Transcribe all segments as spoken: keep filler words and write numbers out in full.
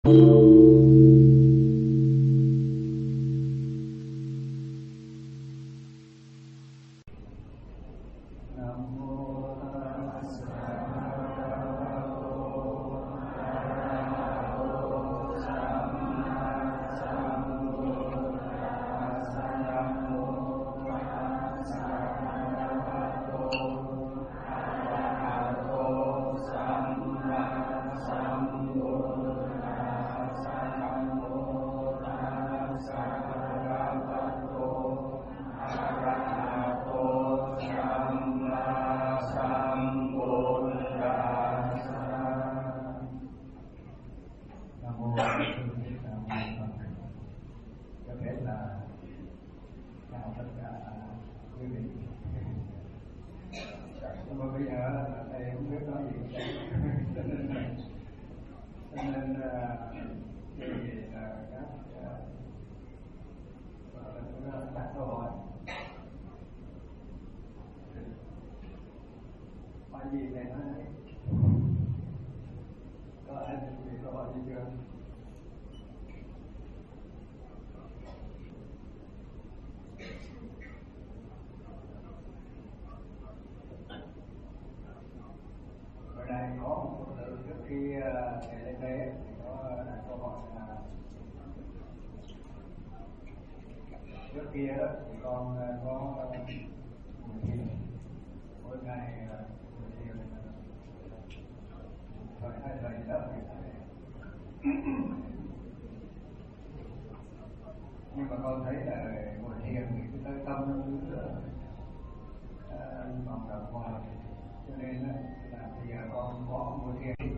Trước kia đó thì con có ngồi thiền mỗi ngày, ngồi thiền thời hai thời đó thì nhưng mà con thấy là ngồi thiền thì cái tới tâm nó cứ vòng đập hoài, cho nên là bây giờ con có ngồi thiền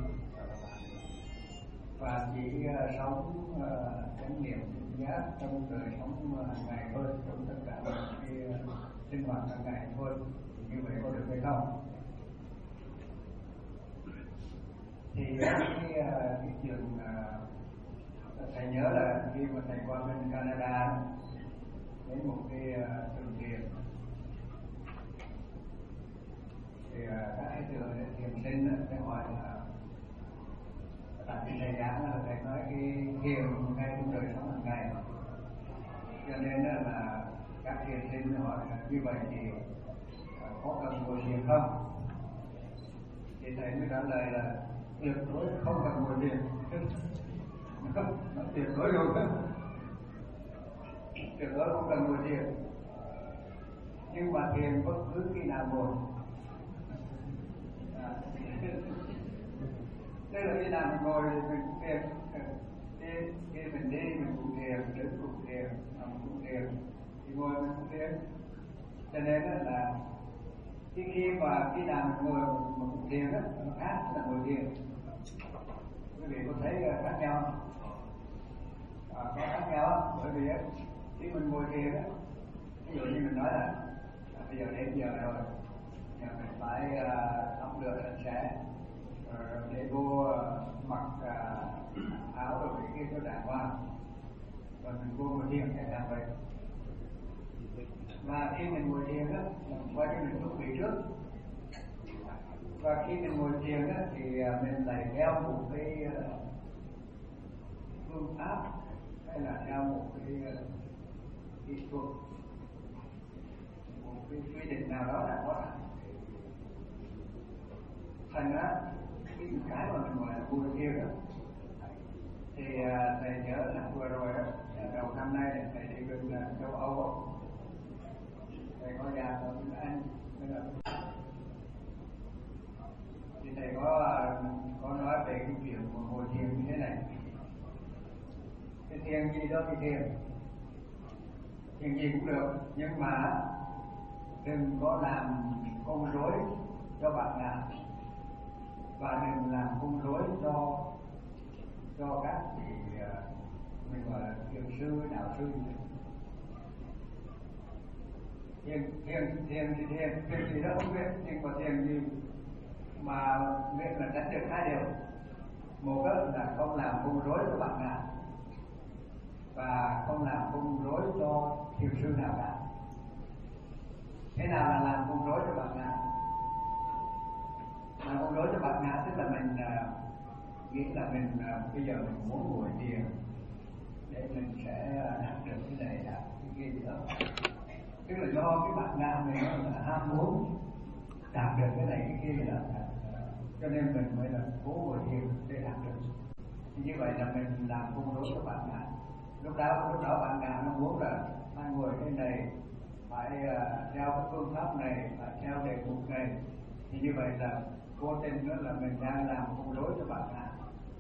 và chỉ sống chánh niệm giác trong đời sống hàng ngày thôi, trong tất cả cái sinh hoạt hàng ngày thôi. Như vậy có được hay không? Thì cái cái trường thầy nhớ là khi mà thầy qua bên Canada đến một cái trường thiền thì các cái trường thiền sinh sẽ hỏi là tại vì thầy giảng là thầy nói cái thiền ngay trong đời sống hàng ngày, cho nên là các thiền sinh hỏi là như vậy thì có cần ngồi thiền không? Thì thầy mới trả lời là tuyệt đối không cần ngồi thiền. Nó tuyệt đối luôn, tuyệt đối không cần ngồi thiền. Nhưng mà thiền bất cứ khi nào ngồi. Tức là khi nào mình ngồi thì mình cũng thiền, khi, khi mình đi mình cũng thiền, đứng cũng thiền, nằm cũng thiền, thì ngồi mình cũng thiền. Cho nên là khi khi mà khi nào mình ngồi mình cũng thiền đó, nó khác là ngồi thiền. Quý vị có thấy khác nhau không? À, có khác nhau không? Bởi vì khi mình ngồi thiền á, ví dụ như mình nói là à, bây giờ đến giờ rồi, giờ mình phải uh, tắm rửa sạch sẽ, để vô mặc uh, áo rồi cái kia cho đàng hoàng, rồi mình vô ngồi thiền để làm vậy. Và khi mình ngồi thiền á, mình quay cho mình chuẩn bị trước. Và khi mình ngồi thiền á, thì mình lại theo một cái uh, phương pháp hay là theo một cái uh, kỹ thuật, một cái quy định nào đó đã có sẵn. Thành ra cái cái mà mình gọi là ngồi thiền đó thì uh, thầy nhớ là vừa rồi đó, đầu năm nay là thầy đi bên uh, châu Âu đó. Thầy có ra ở bên Anh, nên là thì thầy có uh, có nói về cái chuyện của ngồi thiền như thế này. Cái thiền gì đó thì thiền, thiền gì cũng được, nhưng mà đừng có làm con rối cho bạn nào, và đừng làm con rối cho cho các vị uh, mình gọi là thiền sư, đạo sư. Thiền thiền thiền thì thiền thiền gì đó không biết, nhưng mà thiền gì mà biết là tránh được hai điều. Một là không làm con rối cho bạn nào, và không làm con rối cho thiền sư nào cả. Thế nào là làm con rối cho bạn nào? Làm con rối cho bạn nào tức là mình uh, nghĩ là mình bây giờ mình muốn ngồi thiền để mình sẽ đạt được cái này đạt cái kia gì đó, tức là do cái bản năng mình là ham muốn đạt được cái này cái kia gì đó, cho nên mình mới là cố ngồi thiền để đạt được. Thì như vậy là mình làm cung đối với bản ngã. Lúc đó lúc đó bản ngã nó muốn là phải ngồi cái này, phải uh, theo cái phương pháp này, phải theo đề mục này. Thì như vậy là vô tình nữa là mình đang làm cung đối cho bản ngã.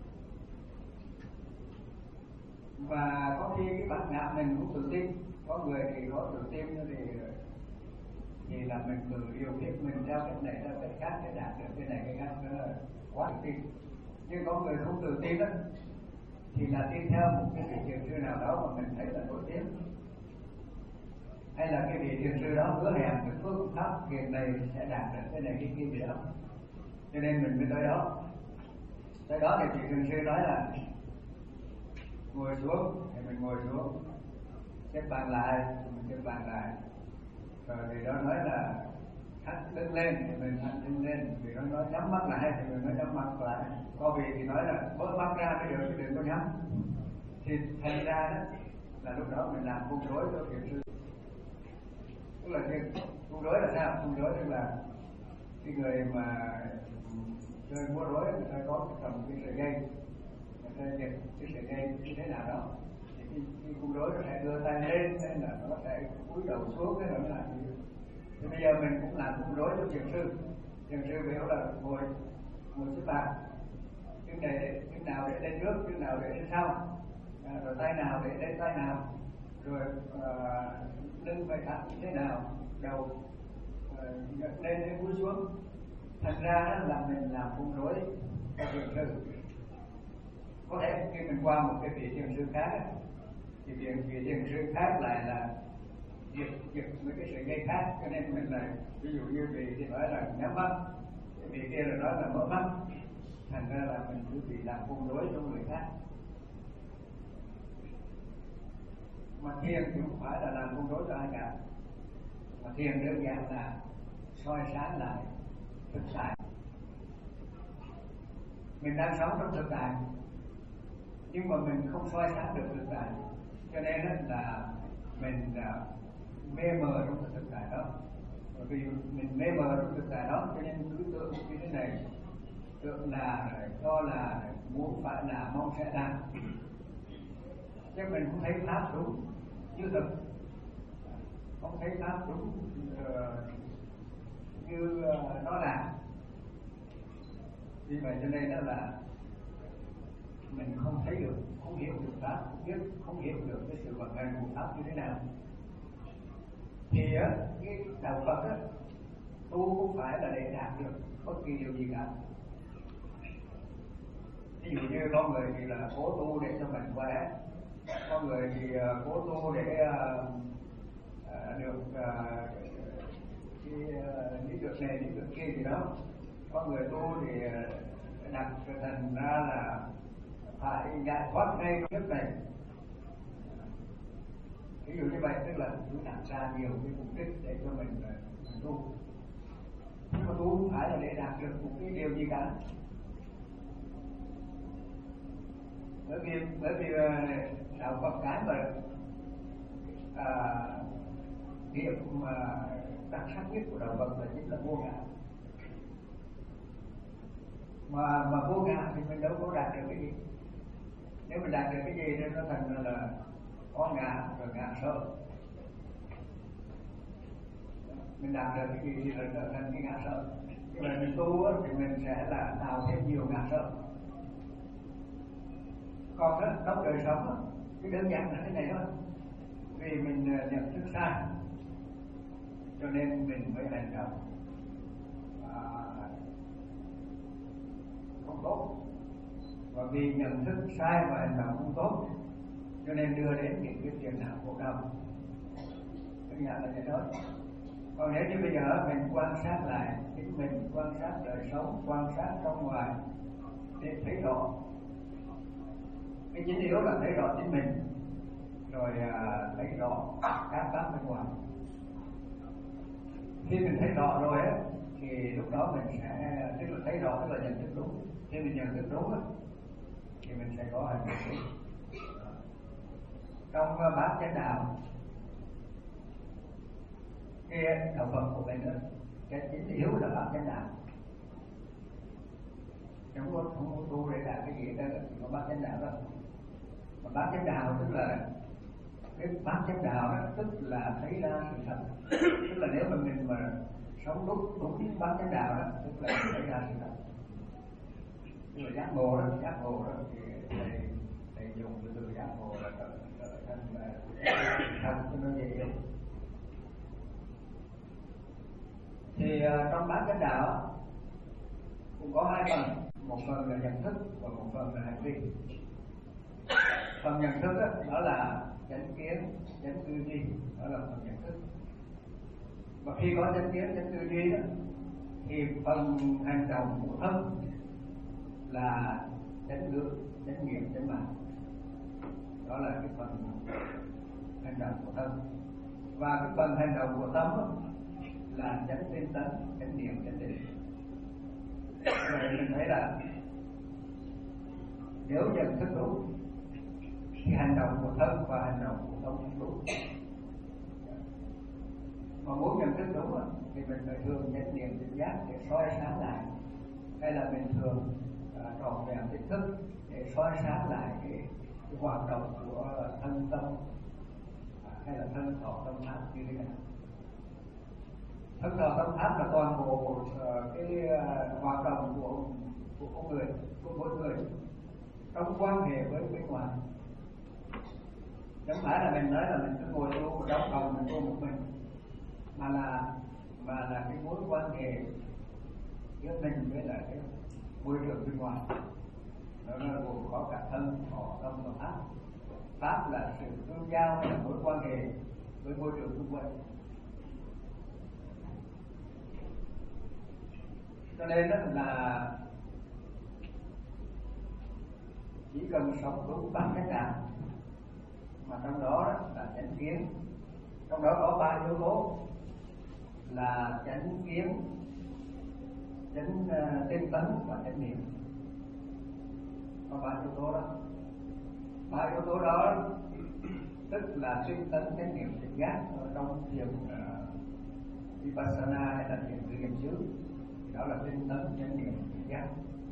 Và có khi cái bản ngã mình cũng tự tin, có người thì có tự tin thì thì là mình tự yêu thích mình theo cách này theo cách khác để đạt được cái này cái khác, đó là quá tự tin. Nhưng có người không tự tin đó thì là tin theo một cái vị thiền sư nào đó mà mình thấy là nổi tiếng, hay là cái vị thiền sư đó hứa hẹn cái phương pháp thiền này sẽ đạt được cái này cái kia gì đó, cho nên mình mới tới đó. Tới đó thì vị thiền sư nói là ngồi xuống thì mình ngồi xuống, xếp bàn lại thì mình xếp bàn lại, rồi thì đó nói là thắt đứng lên thì mình thắt đứng lên, vì nó nói nhắm mắt lại thì mình nói nhắm mắt lại, có vị thì nói là mở mắt ra mới được chứ đừng có nhắm. Thì thành ra đó là lúc đó mình làm cung đối cho thiền sư. Tức là thiền cung đối là sao? Cung đối tức là cái người mà chơi múa rối người ta có cái cầm cái sợi dây, người ta giật cái sợi dây như thế nào đó, thì cái, cái cung đối nó sẽ đưa tay lên hay là nó sẽ cúi đầu xuống, cái đó là gì. Thì bây giờ mình cũng làm cung đối cho thiền sư. Thiền sư biểu là ngồi ngồi xếp bàn, chân này chân nào để lên trước, chân nào để lên sau, à, rồi tay nào để lên tay nào, rồi uh, lưng phải thẳng như thế nào, đầu uh, lên đến cúi xuống. Thành ra đó là mình làm cung đối cho thiền sư. Có thể khi mình qua một cái vị thiền sư khác thì vị, vị thiền sư khác lại là giật giật mấy cái sợi dây khác, cho nên mình là ví dụ như vị thì nói là nhắm mắt, vị kia là nói là mở mắt, thành ra là mình cứ bị làm cung đối cho người khác. Mà thiền thì không phải là làm cung đối cho ai cả, mà thiền đơn giản là soi sáng lại thực tại. Mình đang sống trong thực tại nhưng mà mình không soi sáng được thực tại, cho nên là mình mê mờ trong cái thực tại đó. Bởi vì mình mê mờ trong thực tại đó cho nên cứ tưởng như thế này, tưởng là cho là muốn phải là mong sẽ làm, chứ mình không thấy pháp đúng như thực, không thấy pháp đúng uh, như uh, nó là. Vì vậy cho nên đó là mình không thấy được, không hiểu được pháp, không biết, không hiểu được cái sự vận hành của pháp như thế nào. Thì á, cái đạo Phật á, tu không phải là để đạt được bất kỳ điều gì cả. Ví dụ như có người thì là cố tu để cho mình khỏe, có người thì uh, cố tu để uh, uh, được uh, cái uh, lý được này, lý được kia gì đó. Có người tu thì uh, đặt thành ra là phải giải thoát ngay trong kiếp này. Ví dụ như vậy tức là cứ đặt ra nhiều cái mục đích để cho mình, mình tu. Nhưng mà tu không phải là để đạt được một cái điều gì cả. Bởi vì bởi vì đạo Phật cái mà à, điểm mà đặc sắc nhất của đạo Phật là chính là vô ngã. Mà mà vô ngã thì mình đâu có đạt được cái gì. Nếu mình đạt được cái gì nên nó thành là có ngã rồi ngã sợ. Mình đạt được cái gì thì là trở thành cái ngã sợ. Nhưng mà mình tu thì mình sẽ là tạo thêm nhiều ngã sợ. Còn đó, trong đời sống đó, cái đơn giản là thế này thôi. Vì mình nhận thức sai cho nên mình mới hành động à, không tốt. Và vì nhận thức sai và hành động không tốt cho nên đưa đến những cái phiền não khổ đau. Đơn giản là thế thôi. Còn nếu như bây giờ mình quan sát lại chính mình, quan sát đời sống, quan sát trong ngoài để thấy rõ. Cái chính yếu là thấy rõ chính mình, rồi à, thấy rõ các pháp bên ngoài. Khi mình thấy rõ rồi á, thì lúc đó mình sẽ tức là thấy rõ tức là nhận thức đúng. Khi mình nhận thức đúng á, thì mình sẽ có hành động đúng. Trong uh, bát chánh đạo cái đạo Phật của mình đó, cái chính yếu là bát chánh đạo, không có không có tu để đạt cái gì đó, chỉ có bát chánh đạo đó. Mà bát chánh đạo tức là cái bát chánh đạo đó, tức là thấy ra sự thật, tức là nếu mà mình mà sống đúng đúng bát chánh đạo đó, tức là mình thấy ra sự thật, tức là giác ngộ đó, giác ngộ đó thì thầy thầy dùng cái từ giác ngộ là trở thành là thật cho nó dễ hiểu. Thì uh, trong bát chánh đạo cũng có hai phần, một phần là nhận thức và một phần là hành vi. Phần nhận thức đó, đó là chánh kiến, chánh tư duy, đó là phần nhận thức. Và khi có chánh kiến, chánh tư duy đó, thì phần hành động của thân là chánh ngữ, chánh niệm, chánh mạng. Đó là cái phần hành động của thân. Và cái phần hành động của tâm đó, là chánh tinh tấn, chánh niệm, chánh định. Vậy mình thấy là nếu nhận thức đúng thì hành động của thân và hành động của tâm cũng đúng. Mà muốn nhận thức đúng thì mình phải thường chánh niệm tỉnh giác để soi sáng lại, hay là mình thường tròn vẹn tỉnh thức để soi sáng lại cái, cái hoạt động của thân tâm hay là thân thọ tâm pháp như thế nào. Thân thọ tâm pháp là toàn bộ uh, cái uh, hoạt động của của con người, của mỗi người trong quan hệ với bên ngoài. Chẳng phải là mình nói là mình cứ ngồi tu trong phòng mình tu một mình, mà là mà là cái mối quan hệ giữa mình với lại cái môi trường bên ngoài. Đó là gồm có cả thân, thọ, tâm và pháp. Pháp là sự tương giao hay là mối quan hệ với môi trường xung quanh. Cho nên đó là chỉ cần sống đúng bát chánh đạo, mà trong đó là chánh kiến, trong đó có ba yếu tố là chánh kiến, chánh uh, tinh tấn và chánh niệm. Có ba yếu tố đó. Ba yếu tố đó tức là tinh tấn, chánh niệm, tỉnh giác ở trong thiền uh, vipassana hay là thiền tư niệm xứ. Đó là tinh tấn, chánh niệm, tỉnh giác.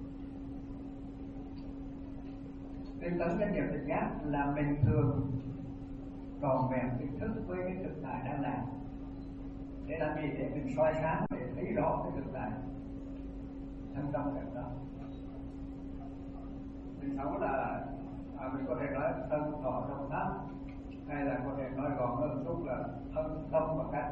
Tinh tấn, chánh niệm, tỉnh giác là mình thường tròn vẹn tỉnh thức với cái thực tại đang làm. Để làm gì? Để mình soi sáng, để thấy rõ cái thực tại thân tâm cảnh đó. Mình sống là à, mình có thể nói thân thọ tâm pháp, hay là có thể nói gọn hơn chút là thân tâm và cách.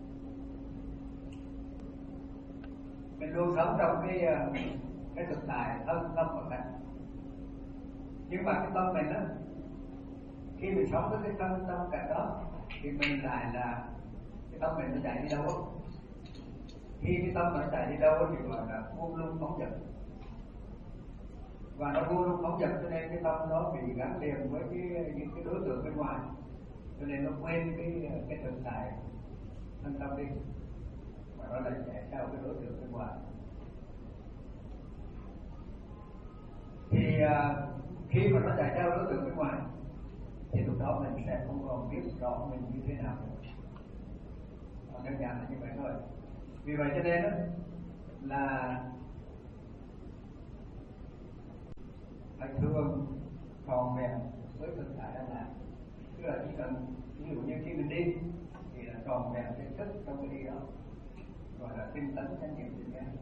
Mình luôn sống trong cái cái thực tại thân tâm và cách. Nhưng mà cái tâm mình đó, khi mình sống với cái thân tâm cảnh đó thì mình lại là cái tâm mình nó chạy đi đâu đó. Khi cái tâm nó chạy đi đâu thì gọi là buông lung phóng dật. Và nó buông lung phóng dật cho nên cái tâm nó bị gắn liền với cái, những cái đối tượng bên ngoài, cho nên nó quên cái cái thực tại thân tâm đi, và nó lại chạy theo cái đối tượng bên ngoài. Thì uh, khi mà nó chạy theo đối tượng bên ngoài thì lúc đó mình sẽ không còn biết rõ mình như thế nào nữa. Đơn giản là như vậy thôi. Vì vậy cho nên đó là phải thường tròn vẹn với thực tại đang làm. Tức là chỉ cần ví dụ như khi mình đi thì là tròn vẹn cái thức trong cái đi đó, gọi là tinh tấn chánh niệm tỉnh giác.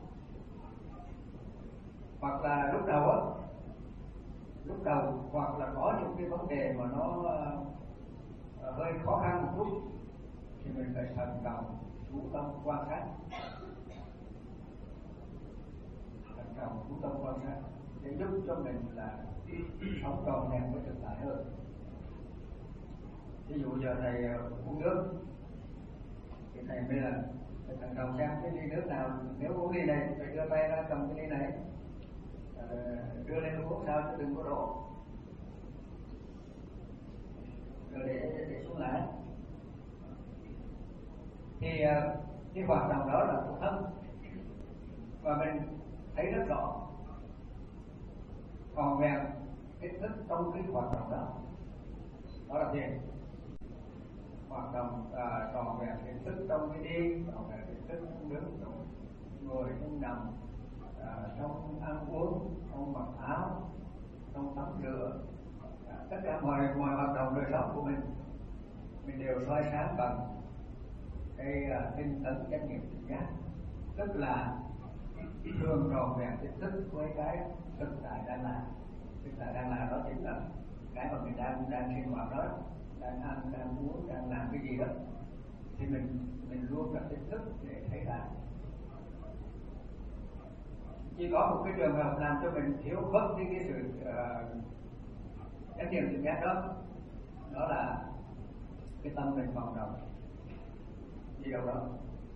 Hoặc là lúc đầu á, lúc đầu hoặc là có những cái vấn đề mà nó uh, hơi khó khăn một chút thì mình phải thần trọng chú tâm quan sát, thần trọng chú tâm quan sát để giúp cho mình là sống tròn vẹn với thực tại hơn. Ví dụ giờ thầy uống nước thì thầy mới là thầy thần trọng xem cái ly nước nào, nếu uống ly này phải đưa tay ra cầm cái ly này, đưa lên uống sao chứ đừng có đổ, rồi để để xuống lại. Thì cái hoạt động đó là của thân, và mình thấy rất rõ tròn vẹn cái hoạt động đó. Đó là thiền. Hoạt động à, tròn vẹn cái thức trong cái đi, tròn vẹn cái thức trong đứng, trong ngồi, trong nằm, à, trong ăn uống, trong mặc áo, trong tắm rửa, à, tất cả mọi mọi hoạt động đời sống của mình mình đều soi sáng bằng cái uh, tinh tấn chánh niệm tỉnh giác, tức là thường tròn vẹn cái thức với cái thực tại đang là. Thực tại đang là đó chính là cái mà mình đang đang sinh hoạt đó, đang ăn, đang uống, đang làm cái gì đó, thì mình mình luôn gặp cái thức để thấy là chỉ có một cái trường hợp làm cho mình thiếu mất đi cái sự chánh niệm tỉnh giác đó, đó là cái tâm mình vọng động đi đâu đó.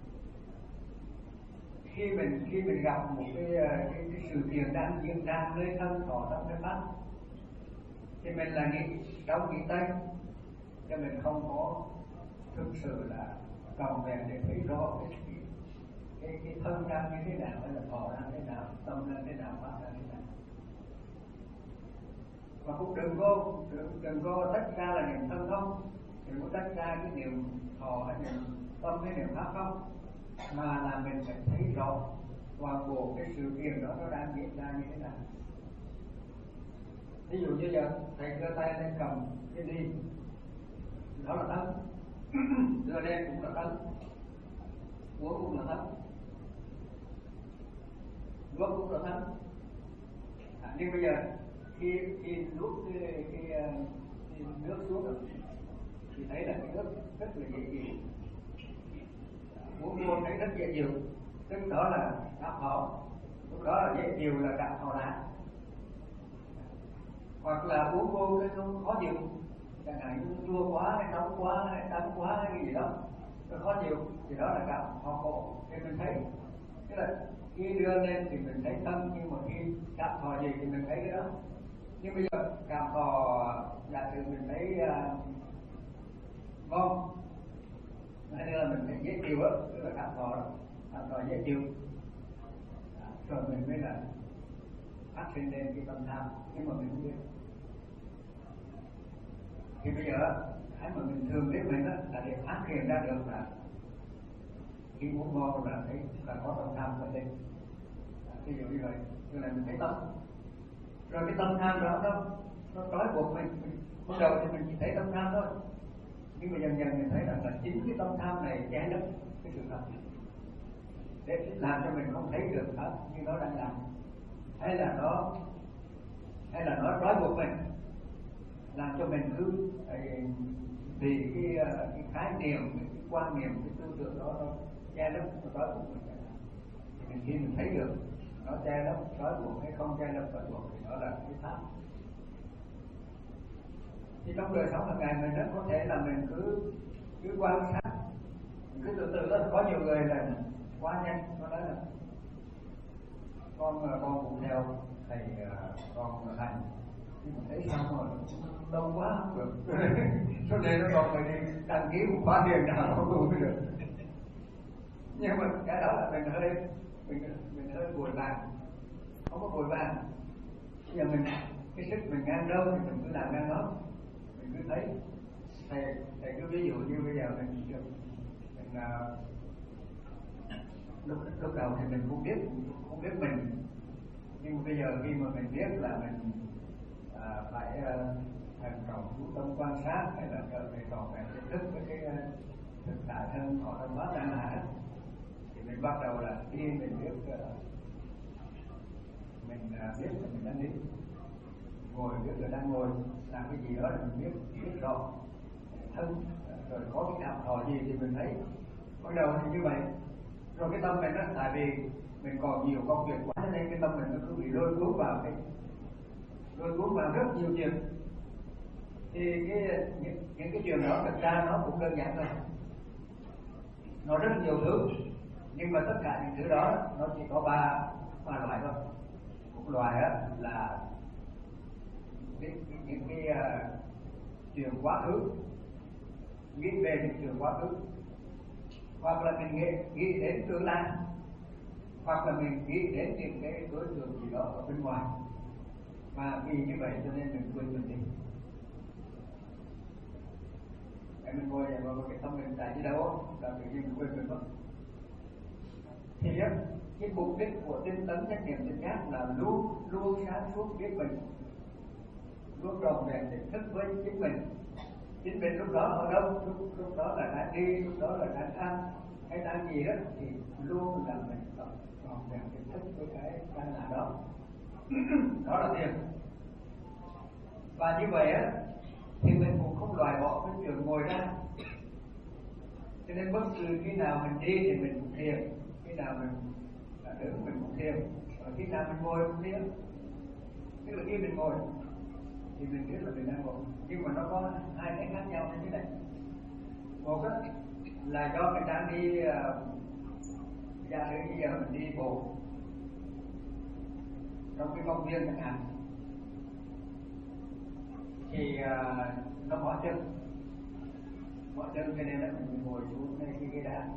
Khi mình khi mình gặp một cái cái, cái sự kiện đang diễn ra nơi thân thọ trong cái mắt, thì mình là nghĩ trong nghĩ tây, cho mình không có thực sự là cầu về để thấy rõ cái cái cái thân đang như thế nào, hay là thọ đang thế nào, tâm đang thế nào, pháp đang thế nào. Và cũng đừng có đừng, đừng có tách ra là niệm thân không, đừng có tách ra cái niệm thọ hay niệm tâm hay niệm pháp không, mà là mình phải thấy rõ toàn bộ cái sự kiện đó nó đang diễn ra như thế nào. Ví dụ như giờ thầy đưa tay lên cầm cái ly, đó là thân. Đưa lên cũng là thân, uống cũng là thân, nuốt cũng là thân. À, nhưng bây giờ khi khi nuốt cái, cái, cái, cái nước xuống rồi, thì thấy là cái nước rất là dễ chịu, uống vô thấy rất dễ chịu, tức đó là cảm thọ, lúc đó là dễ chịu là cảm thọ đã. Hoặc là uống vô cái nó khó chịu, chẳng hạn như chua quá hay nóng quá hay đắng quá hay cái gì đó nó khó chịu, thì đó là cảm thọ khổ. Thì mình thấy tức là khi đưa lên thì mình thấy thân, nhưng mà khi cảm thọ gì thì mình thấy cái đó. Nhưng bây giờ cảm thọ giả sử mình thấy uh, ngon, hay là mình thấy dễ chịu á, tức là cảm thọ đó, cảm thọ dễ chịu, à, rồi mình mới là phát sinh lên cái tâm tham, nhưng mà mình không biết. Thì bây giờ cái mà mình thường biết mình đó là để phát hiện ra được là khi muốn ngon là thấy là có tâm tham ở đây. Ví dụ như vậy, tức là mình thấy tâm, rồi cái tâm tham đó nó nó trói buộc mình. Ban đầu thì mình chỉ thấy tâm tham thôi, nhưng mà dần dần mình thấy rằng là chính cái tâm tham này che lấp cái sự thật, để làm cho mình không thấy được thật như nó đang làm, hay là nó hay là nó trói buộc mình, làm cho mình cứ vì cái cái khái niệm, cái, cái quan niệm, cái tư tưởng đó nó che lấp, nó trói buộc mình. Thì mình khi mình thấy được nó che lấp, trói buộc hay không che lấp, trói buộc thì đó là cái pháp. Thì trong đời sống hàng ngày mình rất có thể là mình cứ cứ quan sát, mình cứ từ từ đó. Có nhiều người là quá nhanh, nó nói là con con cũng theo thầy, con thành, nhưng mà thấy sao mà lâu quá không được. Cho nên nó còn phải đi đăng ký một khóa thiền nào không đủ được. Nhưng mà cái đó là mình hơi mình mình hơi vội vàng, không có vội vàng. Bây giờ mình cái sức mình ngang đâu thì mình cứ làm ngang đó, mình cứ thấy. Thầy thầy cứ ví dụ như bây giờ mình mình uh, lúc lúc đầu thì mình không biết không biết mình, nhưng mà bây giờ khi mà mình biết là mình à, phải uh, thần trọng chú tâm quan sát, hay là trở về tròn vẹn nhận thức với cái uh, thực tại thân thọ tâm pháp đang là, thì mình bắt đầu là đi mình biết uh, mình uh, biết là mình đang đi, ngồi biết là đang ngồi, làm cái gì đó là mình biết biết rõ thân, rồi có cái cảm thọ gì thì mình thấy. Bắt đầu thì như vậy, rồi cái tâm mình đó, tại vì mình còn nhiều công việc quá nên cái tâm mình nó cứ bị lôi cuốn vào cái lôi cuốn vào rất nhiều chuyện. Thì cái những, những cái chuyện đó thực ra nó cũng đơn giản thôi, nó rất nhiều thứ, nhưng mà tất cả những thứ đó nó chỉ có ba ba loại thôi. Một loại đó là cái, cái, những cái uh, chuyện quá khứ, nghĩ về những chuyện quá khứ, hoặc là mình nghĩ, nghĩ đến tương lai, hoặc là mình nghĩ đến những cái đối tượng gì đó ở bên ngoài. Và vì như vậy cho nên mình quên mình đi. Cái mình ngồi và cái tâm mình tại đi đâu là tự nhiên mình quên mình mất. Thì á, cái mục đích của tinh tấn chánh niệm tỉnh giác là luôn luôn sáng suốt biết mình, luôn tròn vẹn tỉnh thức với chính mình. Chính mình lúc đó ở đâu, lúc, lúc đó là đang đi, lúc đó là đang ăn hay đang gì đó thì luôn là mình tròn vẹn tỉnh thức với cái đang là đó. Đó là thiền. Và như vậy á thì mình cũng không loại bỏ cái chuyện ngồi ra. Cho nên bất cứ khi nào mình đi thì mình cũng thiền, khi nào mình đứng mình cũng thiền, và khi nào mình ngồi cũng thiền. Tức là khi mình ngồi thì mình biết là mình đang ngồi, nhưng mà nó có hai cái khác nhau như thế này. Một là do mình đang đi uh, ra đến bây giờ mình đi bộ trong cái công viên chẳng hạn, thì uh, nó mỏi chân mỏi chân cho nên là mình ngồi xuống đây cái ghế đá.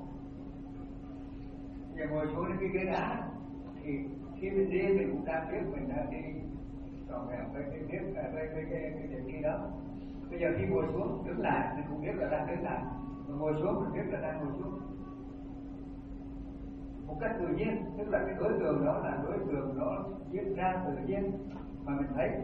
Giờ ngồi xuống cái ghế đá thì khi mình đi mình cũng đang biết mình đang đi tròn vẹn với cái biết với với cái cái điểm đi đó. Bây giờ khi ngồi xuống đứng lại mình cũng biết là đang đứng lại, mà ngồi xuống mình biết là đang ngồi xuống một cách tự nhiên. Tức là cái đối tượng đó là đối tượng nó diễn ra tự nhiên mà mình thấy.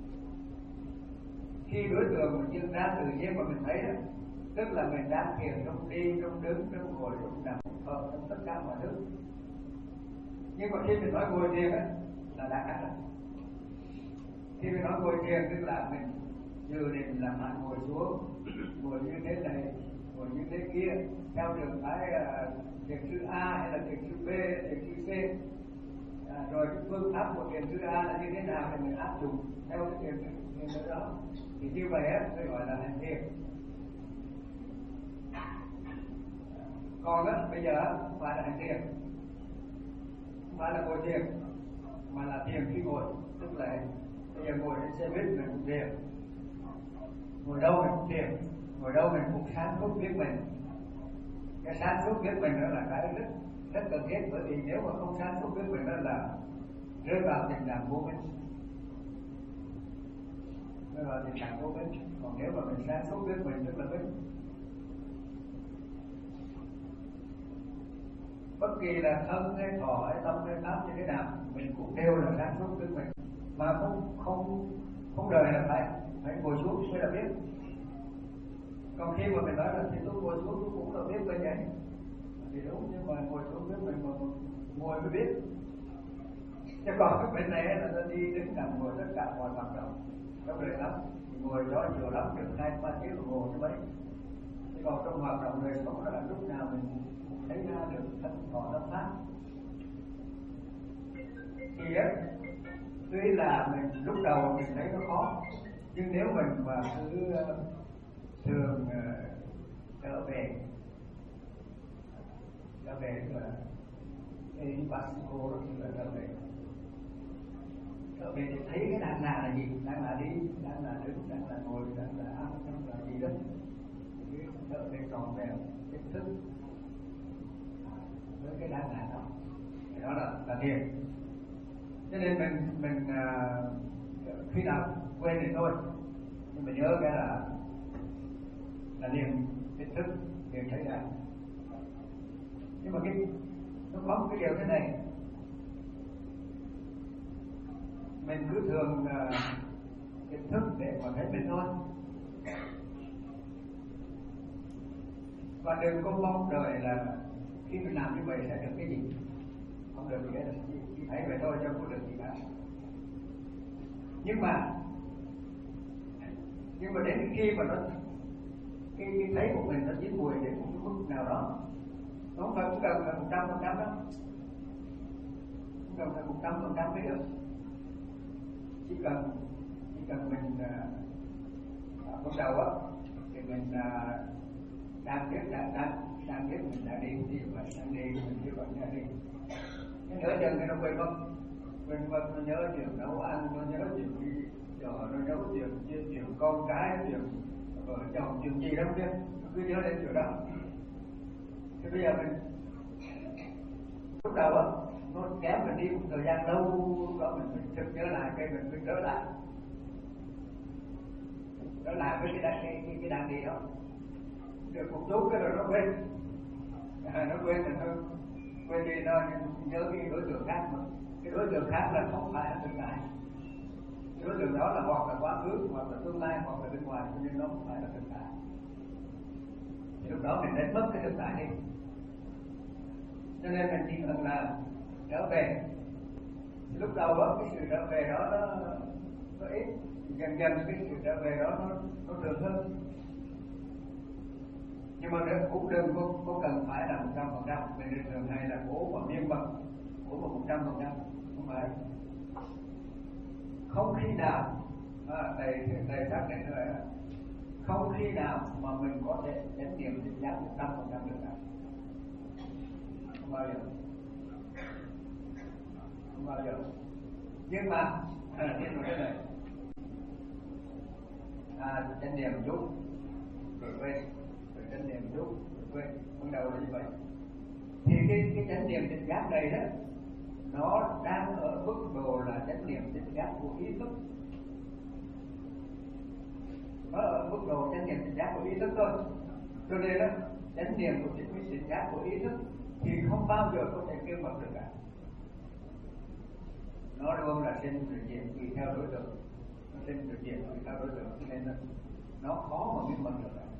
Khi đối tượng mình diễn ra tự nhiên mà mình thấy đó, tức là mình đang thiền trong đi, trong đứng, trong ngồi, trong nằm, ở trong tất cả mọi thứ. Nhưng mà khi mình nói ngồi thiền á là đã khác rồi. Khi mình nói ngồi thiền tức là mình dự định là bạn ngồi xuống, ngồi như thế này, ngồi như thế kia, theo đường phái thiền sư A hay là thiền sư B, thiền sư C. À, rồi cái phương pháp của thiền sư A là như thế nào thì mình áp dụng theo cái thiền thiền đó. Thì như vậy á mới gọi là hành thiền. Còn á bây giờ không phải là hành thiền, không phải là ngồi thiền, mà là thiền khi ngồi. Tức là bây giờ ngồi trên xe buýt mình cũng thiền, ngồi đâu mình cũng thiền, ngồi đâu mình cũng sáng suốt biết mình. Cái sáng suốt biết mình đó là cái rất rất cần thiết, bởi vì nếu mà không sáng suốt biết mình đó là rơi vào tình trạng vô minh, rơi vào tình trạng vô minh. Còn nếu mà mình sáng suốt biết mình tức là biết. Bất kỳ là thân hay thọ hay tâm hay pháp như thế nào mình cũng đều là sáng suốt biết mình, mà không không không đời là phải phải ngồi xuống mới là biết. Còn khi mà mình nói là thì tôi ngồi xuống tôi cũng là biết bên vậy thì đúng, nhưng mà ngồi xuống biết mình mà ngồi mới biết. Chứ còn cái bên này là nó đi đứng nằm ngồi tất cả mọi hoạt động trong đời sống, ngồi đó nhiều lắm được hai ba tiếng đồng hồ như mấy. Chứ còn trong hoạt động đời sống là lúc nào mình thấy ra được thân thọ tâm pháp. Thì á tuy là mình lúc đầu mình thấy nó khó, nhưng nếu mình mà cứ uh, thường uh, trở về trở về là cái basico đó, là trở về trở về thì thấy cái đang là là gì, đang là đi, đang là đứng, đang là ngồi, đang là ăn, đang là gì đó, thì trở về tròn vẹn cái thức với cái đang là đó, thì đó là là thiền. Cho nên mình mình uh, khi nào quên thì thôi, nhưng mà nhớ cái là là niệm cái thức niệm thấy ra. Nhưng mà cái nó có một cái điều thế này, mình cứ thường uh, cái thức để mà thấy mình thôi, và đừng có mong đợi là khi mình làm như vậy sẽ được cái gì. Không được gì hết, chỉ thấy vậy thôi chứ không được gì cả. Nhưng mà nhưng mà đến khi mà nó cái, cái thấy của mình nó chín mùi đến một cái mức nào đó, nó không phải cũng cần là một trăm phần trăm đâu, không cần là một trăm phần trăm mới được. Chỉ cần chỉ cần mình uh, lúc đầu á thì mình uh, đang biết đang đang đang biết mình đã đi thì vậy, đang đi mình biết mình đã đi. Cái nửa chừng thì nó quên mất, quên mất, nó nhớ chuyện nấu ăn, nó nhớ chuyện đi chợ, nó nhớ chuyện chuyện, chuyện con cái, chuyện vợ chồng, chuyện gì đó chứ, cứ nhớ đến chuyện đó. Thì bây giờ mình lúc đầu á nó kéo mình đi một thời gian lâu, đó mình mình thực nhớ lại cái mình mình trở lại trở lại với cái đàn cái, cái, cái đàn đi đó được một chút cái rồi nó quên à, nó quên rồi nó quên đi, nó nhớ cái đối tượng khác mà cái đối tượng khác là không phải là thực tại, cái đối tượng đó là hoặc là quá khứ hoặc là tương lai hoặc là bên ngoài, cho nên nó không phải là thực tại. Thì lúc đó mình đánh mất cái thực tại đi, cho nên mình chỉ cần là trở về. Thì lúc đầu đó cái sự trở về đó nó, nó ít, dần dần cái sự trở về đó nó nó thường hơn. Nhưng mà cũng đừng có, có cần phải là một trăm phần trăm, mình thường hay là cố và miên mật cố và một trăm phần trăm, không phải. Không khi nào à, thầy thầy xác định rồi đó, không khi nào mà mình có thể chánh niệm tỉnh giác một trăm phần trăm được cả, không bao giờ, không bao giờ. Nhưng mà à, tiên vào cái này à, chánh niệm chút rồi quên, rồi chánh niệm chút rồi quên, ban đầu là như vậy. Thì cái cái chánh niệm tỉnh giác này đó, nó đang ở mức độ là chánh niệm tỉnh giác của ý thức, nó ở mức độ chánh niệm tỉnh giác của ý thức thôi. Cho nên đó, chánh niệm của chính cái tỉnh giác của ý thức thì không bao giờ có thể kêu mật được cả. Nó luôn là sinh tự diện tùy theo đối tượng, nó sinh tự diện tùy theo đối tượng, cho nên là nó khó mà biết mật được cả.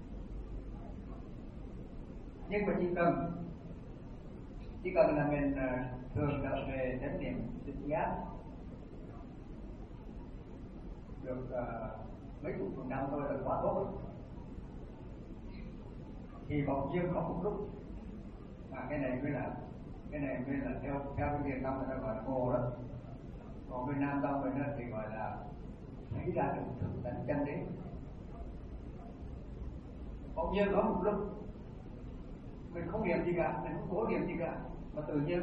Nhưng mà chỉ cần chỉ cần là mình uh, thường trở về chánh niệm tỉnh giác được uh, mấy chục phần trăm thôi là quá tốt. Thì bỗng nhiên có một lúc mà cái này mới là cái này mới là theo theo cái truyền thông người ta gọi là ngộ đó, còn bên Nam Tông mình thì gọi là thấy ra được thực tánh chân lý. Bỗng nhiên có một lúc mình không niệm gì cả, mình không cố niệm gì cả, mà tự nhiên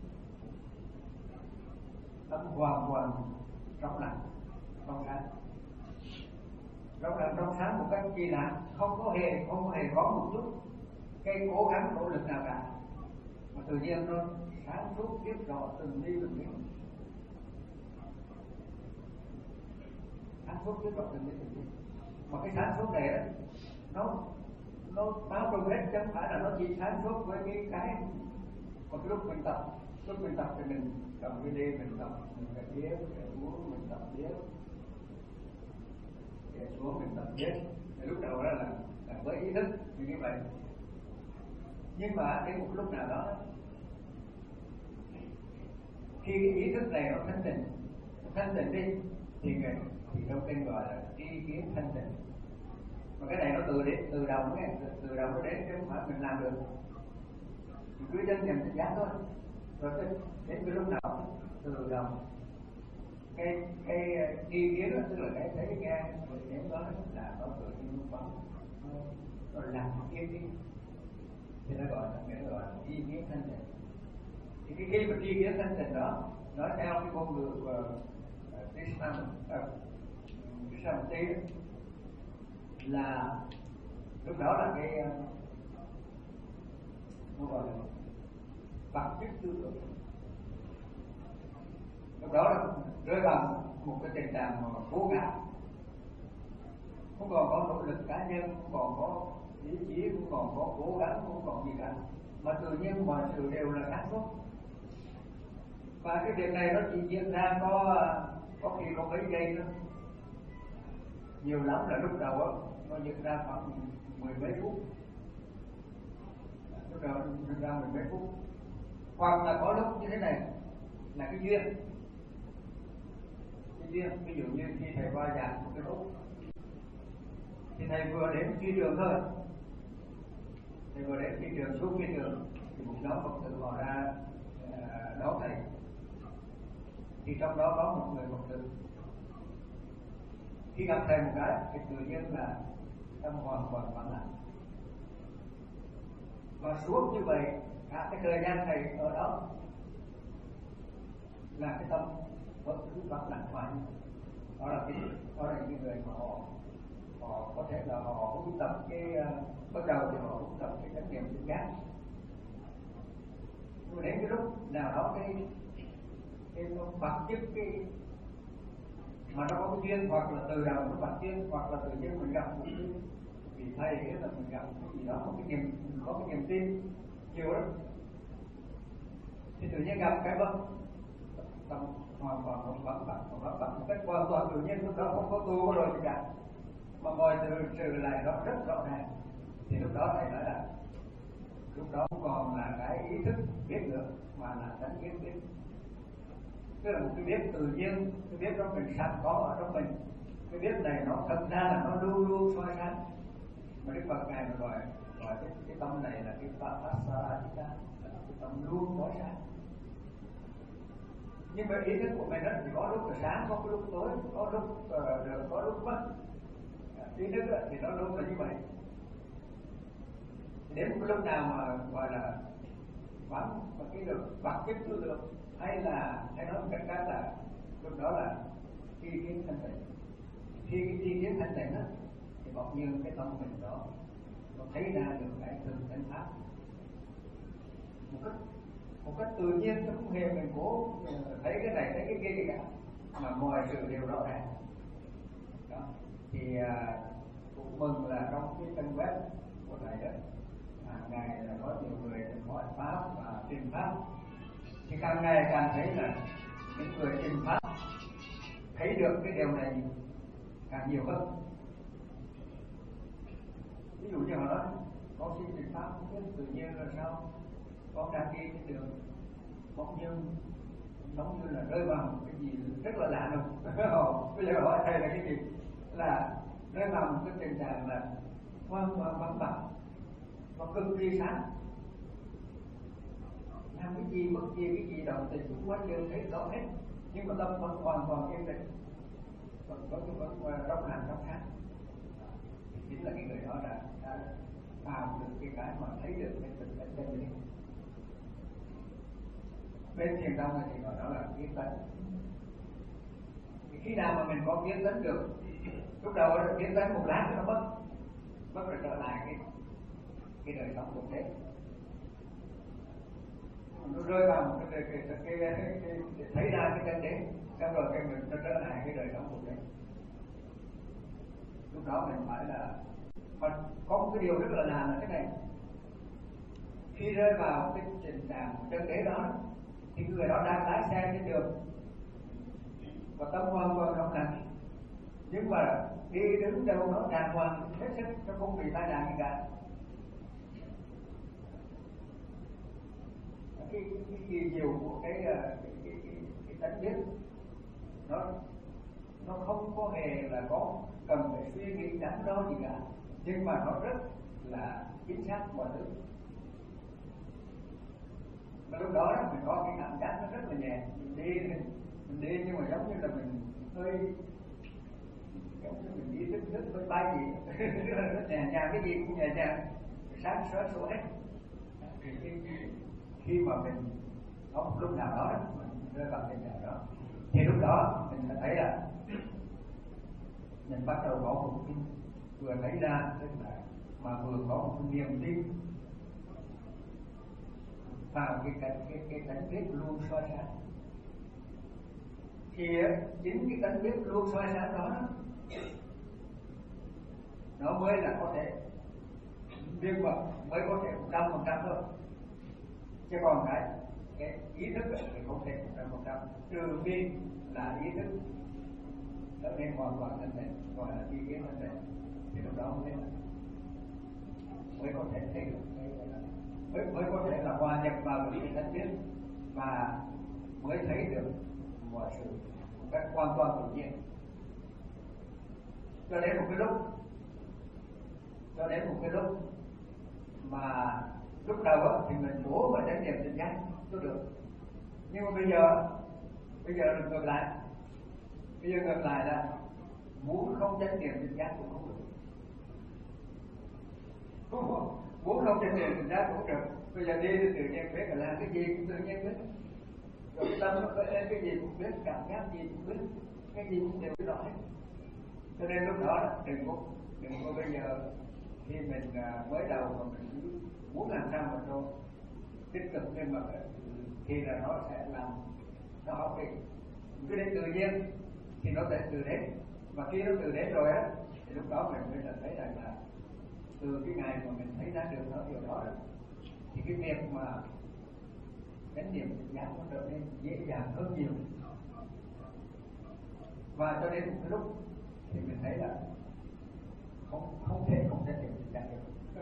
tâm hoàn hoàn trong lặng, trong sáng, trong lặng trong sáng một cách kỳ lạ, không có hề không hề có một chút cái cố gắng nỗ lực nào cả, mà tự nhiên nó sáng suốt biết rõ từng ly từng tí, sáng suốt biết rõ từng ly từng tí. Mà cái sáng suốt này đó, nó nó bao trùm hết, chứ không phải là nó chỉ sáng suốt với cái cái một cái lúc mình tập, lúc mình tập thì mình cầm cái ly mình tập, mình phải biết, để uống mình tập biết, để xuống mình tập biết. Thì lúc đầu đó là, là với ý thức như như vậy. Nhưng mà đến một lúc nào đó, khi cái ý thức này nó thanh tịnh, thanh tịnh đi thì cái thì trong kinh gọi là tri kiến thanh tịnh. Mà cái này nó từ đến từ đầu nghe, từ đầu nó đến chứ không phải mình làm được. Mình cứ chân nhầm tỉnh giác thôi. Rồi đến, đến cái lúc nào từ đầu cái cái tri kiến đó, tức là cái thấy nghe rồi đến đó là nó tự nhiên nó bắn, nó làm cái cái thì nó gọi là nghĩa gọi là tri kiến thanh tịnh. Thì cái khi mà tri kiến thanh tịnh đó, nói theo cái ngôn ngữ của Krishnamurti là lúc đó là cái nó gọi là bản chất tư tưởng. Lúc đó là rơi vào một cái tình trạng mà cố gắng, không còn có nỗ lực cá nhân, không còn có ý chí, không còn có cố gắng, không còn gì cả, mà tự nhiên mọi sự đều là sáng suốt. Và cái việc này nó chỉ diễn ra có có khi có mấy giây thôi, nhiều lắm là lúc đầu đó, nó diễn ra khoảng mười mấy phút, lúc đầu nó diễn ra mười mấy phút. Hoặc là có lúc như thế này là cái duyên, cái duyên. Ví dụ như khi thầy qua giảng một cái lúc thì thầy vừa đến phi trường thôi, thầy vừa đến phi trường xuống phi trường thì một nhóm Phật tử họ ra uh, đón thầy. Thì trong đó có một người Phật tử, khi gặp thầy một cái thì tự nhiên là tâm hoàn toàn vắng lặng. Và suốt như vậy cả cái thời gian thầy ở đó là cái tâm vẫn cứ vắng lặng hoài. Đó là cái đó là những người mà họ họ có thể là họ huấn tập cái uh, bắt đầu thì họ huấn tập cái chánh niệm tỉnh giác. nhưng đến cái lúc nào đó cái cái nó bật chức cái mà nó có cái duyên, hoặc là từ đầu nó bật duyên, hoặc là tự nhiên mình gặp một cái vị thầy, hay là mình gặp cái gì đó, một cái niềm có cái niềm tin nhiều lắm, thì tự nhiên gặp cái vâng tâm hoàn toàn không vắng bận, không vắng bận một cách hoàn toàn tự nhiên, lúc đó không có tu rồi gì cả, mà mọi từ trừ lại đó rất rõ ràng. Thì lúc đó thầy nói là lúc đó không còn là cái ý thức biết được, mà là tánh biết biết, tức là một cái biết tự nhiên, cái biết đó mình sẵn có ở trong mình. Cái biết này nó thật ra là nó luôn luôn soi sáng, mà Đức Phật ngài mà gọi gọi cái, cái tâm này là cái Tathasarajita, cái tâm luôn soi sáng. Nhưng mà ý thức của mình đó thì có lúc là sáng, có lúc tối, có lúc uh, được, có lúc mất. Ý thức đó, thì nó luôn là như vậy. Đến một cái lúc nào mà gọi là vắng và cái được bạc chức tư được, hay là hay nói một cách khác là lúc đó là khi kiến thanh tịnh. Khi cái tri kiến thanh tịnh đó thì bỗng nhiên cái tâm mình đó nó thấy ra được cái thường tánh pháp một cách một cách tự nhiên, nó không hề mình cố thấy cái này thấy cái kia gì cả, mà mọi sự đều rõ ràng. Đó thì à, cũng mừng là trong cái trang web của thầy đó hàng ngày là có nhiều người hỏi pháp và trình pháp, thì càng ngày càng thấy là những người trình pháp thấy được cái điều này càng nhiều hơn. Ví dụ như họ nói có xin trình pháp không biết tự nhiên là sao, có đang đi cái đường bỗng nhiên giống như là rơi vào một cái gì rất là lạ lùng. Bây giờ hỏi thầy là cái gì, là rơi vào một cái tình trạng là hoàn toàn vắng bặt và cực kỳ sáng, làm cái gì bất kỳ cái gì động tình xung quanh đều thấy rõ hết, nhưng mà tâm vẫn hoàn toàn yên tĩnh, vẫn vẫn vẫn trong lành trong sáng. Chính là cái người đó đã đã vào được cái cái mà thấy được cái thực tại chân lý. Bên thiền tông thì gọi đó là kiến tánh. Thì khi nào mà mình có kiến tánh được, lúc đầu là kiến tánh một lát nó mất, mất rồi trở lại cái cái đời sống của thế, nó rơi vào một cái cái cái, cái, cái, cái, cái thấy ra cái chân lý, xong rồi cái mình nó trở lại cái đời sống của thế. Lúc đó mình phải là, mà có một cái điều rất là lạ là cái này, khi rơi vào cái tình trạng chân đế đó thì người đó đang lái xe trên đường và tâm hoàn toàn trong lành, nhưng mà đi đứng đâu nó đàng hoàng hết sức, nó không bị tai nạn gì cả. Cái cái kỳ diệu của cái cái cái cái, cái tánh biết nó nó không có hề là có cần phải suy nghĩ đắn đo gì cả, nhưng mà nó rất là chính xác mọi thứ. Mà lúc đó mình có cái cảm giác nó rất là nhẹ, mình đi mình đi nhưng mà giống như là mình hơi giống như mình đi thức thức hơi bay gì rất nhẹ nhàng, cái gì cũng nhẹ nhàng, sáng sớm số hết. Thì cái, khi mà mình có một lúc nào đó mình rơi vào tình trạng đó, thì lúc đó mình sẽ thấy là mình bắt đầu có một cái vừa thấy ra, tức là mà vừa có một cái niềm tin vào cái cái cái cái tánh biết luôn soi sáng. Thì chính cái tánh biết luôn soi sáng đó nó mới là có thể viên vật, mới có thể một trăm phần trăm thôi, chứ còn cái cái ý thức thì không thể một trăm phần trăm, trừ khi là ý thức trở nên hoàn toàn thanh tịnh, gọi là tri kiến thanh tịnh, thì lúc đó mới mới có thể thấy được cái mới mới có thể là hòa nhập vào cái tánh biết và mới thấy được mọi sự một cách hoàn toàn tự nhiên. Cho đến một cái lúc cho đến một cái lúc mà lúc đầu á thì mình cố mà tránh niệm tỉnh giác có được, nhưng mà bây giờ bây giờ được ngược lại, bây giờ ngược lại là muốn không tránh niệm tỉnh giác cũng không được, muốn không tránh niệm tỉnh giác cũng được. Bây giờ đi thì tự nhiên biết là làm cái gì cũng tự nhiên biết, rồi cái tâm nó khởi lên cái gì cũng biết, cảm giác gì cũng biết, cái gì cũng đều biết rõ hết. Cho nên lúc đó đừng có đừng có bây giờ khi mình mới đầu mà mình muốn làm sao mà cho tích cực, nhưng mà thì là nó sẽ làm nó cái cái đến tự nhiên thì nó sẽ tự đến, và khi nó tự đến rồi á thì lúc đó mình mới là thấy rằng là từ cái ngày mà mình thấy ra được nó điều đó, đó thì cái việc mà cái niệm tỉnh giác nó trở nên dễ dàng hơn nhiều. Và cho đến một cái lúc thì mình thấy là không không thể không thể niệm tỉnh giác được.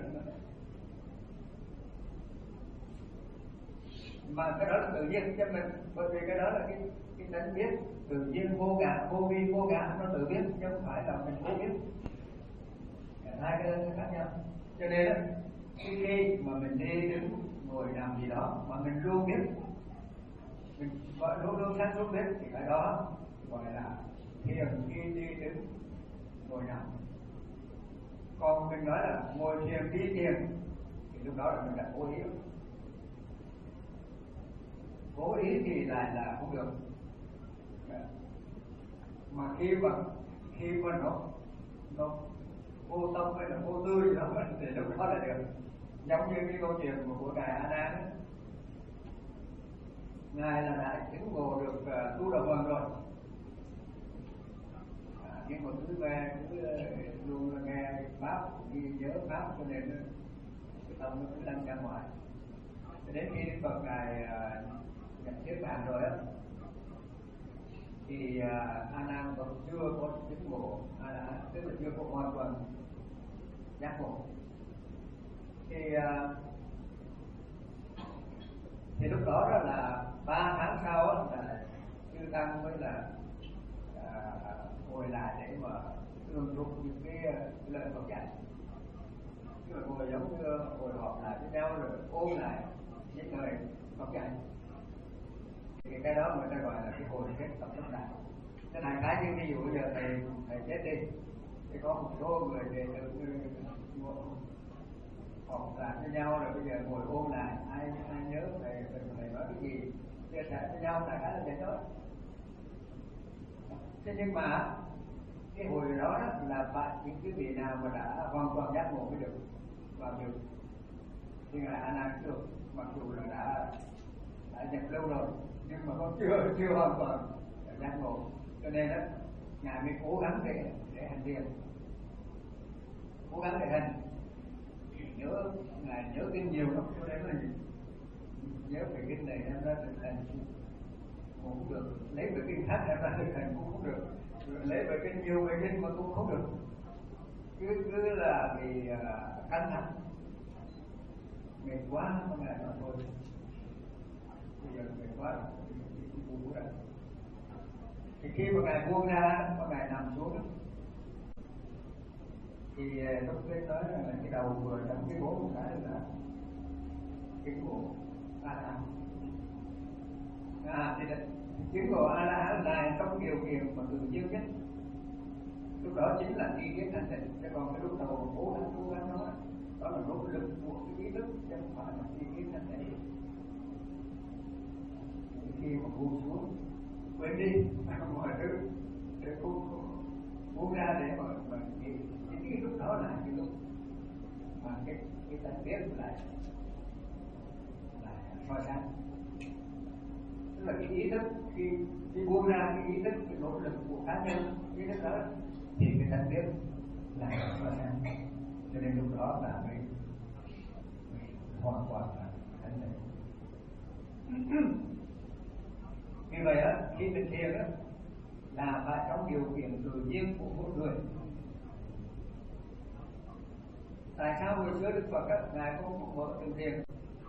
Mà cái đó là tự nhiên cho mình, bởi vì cái đó là cái cái tánh biết tự nhiên vô ngã, vô vi vô ngã, nó tự biết chứ không phải là mình cố biết. Hai cái đó khác nhau. Cho nên đó, cái khi mà mình đi đứng ngồi nằm gì đó mà mình luôn biết, mình luôn luôn sáng suốt biết, thì cái đó gọi là thiền khi đi đứng ngồi nằm. Còn mình nói là ngồi thiền đi thiền thì lúc đó là mình đã cố ý rồi. Cố ý thì lại là không được. Mà khi mà khi mà nó nó vô tâm hay là vô tư gì đó thì lúc đó là được. Giống như cái câu chuyện của ngài A Nan ấy, ngài là đã chứng ngộ được uh, tu đà hoàng rồi, à, nhưng mà cứ nghe cứ uh, luôn nghe pháp, ghi nhớ pháp, cho nên cái tâm nó cứ lăn ra ngoài. Đến khi Đức Phật ngài uh, nhập niết bàn rồi á, thì uh, A Nan còn chưa có chứng ngộ, à, là, tức là chưa có hoàn toàn giác ngộ. Thì uh, thì lúc đó đó là ba tháng sau á, là chư tăng mới là à, ngồi lại để mà tương dụng những cái, cái lời Phật dạy, tức là ngồi giống như ngồi họp lại với nhau rồi ôn lại những lời Phật dạy. Thì cái đó người ta gọi là cái hồi kết tập lớp đại. Cái này cái như ví dụ bây giờ thầy thầy chết đi, thì có một số người về từ họp lại với nhau rồi bây giờ ngồi ôn lại, ai ai nhớ thầy thầy nói cái gì, chia sẻ với nhau, đại khái là vậy thôi. Thế nhưng mà cái hồi đó, đó là phải những cái vị nào mà đã hoàn toàn giác ngộ mới được vào được. Thì ngài A Nan được, mặc dù là đã đã nhập lâu rồi nhưng mà vẫn chưa chưa hoàn toàn giác ngộ, cho nên đó ngài mới cố gắng để để hành thiền, cố gắng để hành. Nhớ ngài nhớ kinh nhiều lắm, cho nên là nhớ về kinh này em ra thực hành cũng không được, lấy về kinh khác em ra thực hành cũng không được, lấy về kinh nhiều về kinh mà cũng không được, cứ cứ là vì uh, căng thẳng mệt quá, con ngài nói thôi bây giờ mệt quá thì buông ra. Thì khi mà ngài buông ra, con ngài nằm xuống thì lúc đấy nói là cái đầu vừa trong cái bố một cái là cái bố A La Hán. À thì chứng ngộ A La Hán là trong điều kiện mà tự nhiên nhất, lúc đó chính là ý kiến thanh tịnh. Chứ còn cái lúc đầu mà cố gắng cố gắng đó, đó là nỗ lực của cái ý thức, chứ không phải là ý kiến thanh tịnh. Khi mà buông xuống quên đi mọi thứ để không buông ra để mà mà nghĩ cái lúc đó là cái lúc mà cái cái tánh biết lại là soi sáng. Tức là cái ý thức khi khi buông ra cái ý thức, cái nỗ lực của cá nhân ý thức đó thì cái tánh biết là soi sáng. Cho nên lúc đó là mới hoàn toàn là thanh tịnh. Vì vậy á, khi mình thiền á là phải trong điều kiện tự nhiên của mỗi người. Tại sao hồi xưa Đức Phật á, ngài không mở tự thiền?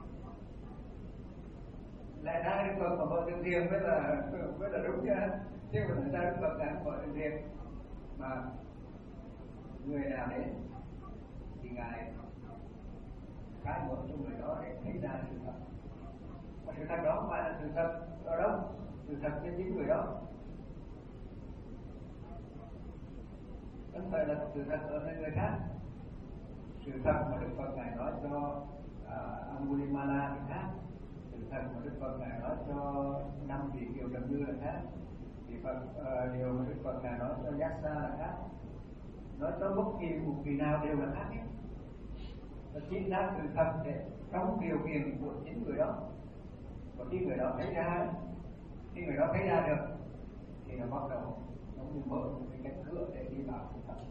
Lại ra Đức Phật mà mở tự thiền mới là mới là đúng nha. Chứ mà lại ra Đức Phật ngài không mở tự thiền, mà người nào đến thì ngài khai mở cho người đó để thấy ra sự thật. Và sự thật đó không phải là sự thật ở đâu, sự thật trên chính người đó. Không phải là sự thật ở nơi người khác. Sự thật mà Đức Phật ngài nói cho uh, Angulimala thì khác, sự thật mà Đức Phật ngài nói cho năm vị kiều trầm như là khác, thì Phật uh, điều mà Đức Phật ngài nói cho Yassa là khác, nói cho bất kỳ một vị nào đều là khác hết. nó chính xác sự thật để trong điều kiện của chính người đó. Và khi người đó thấy ra, khi người đó thấy ra được thì nó bắt đầu nó như mở một cái cánh cửa để đi vào sự thật.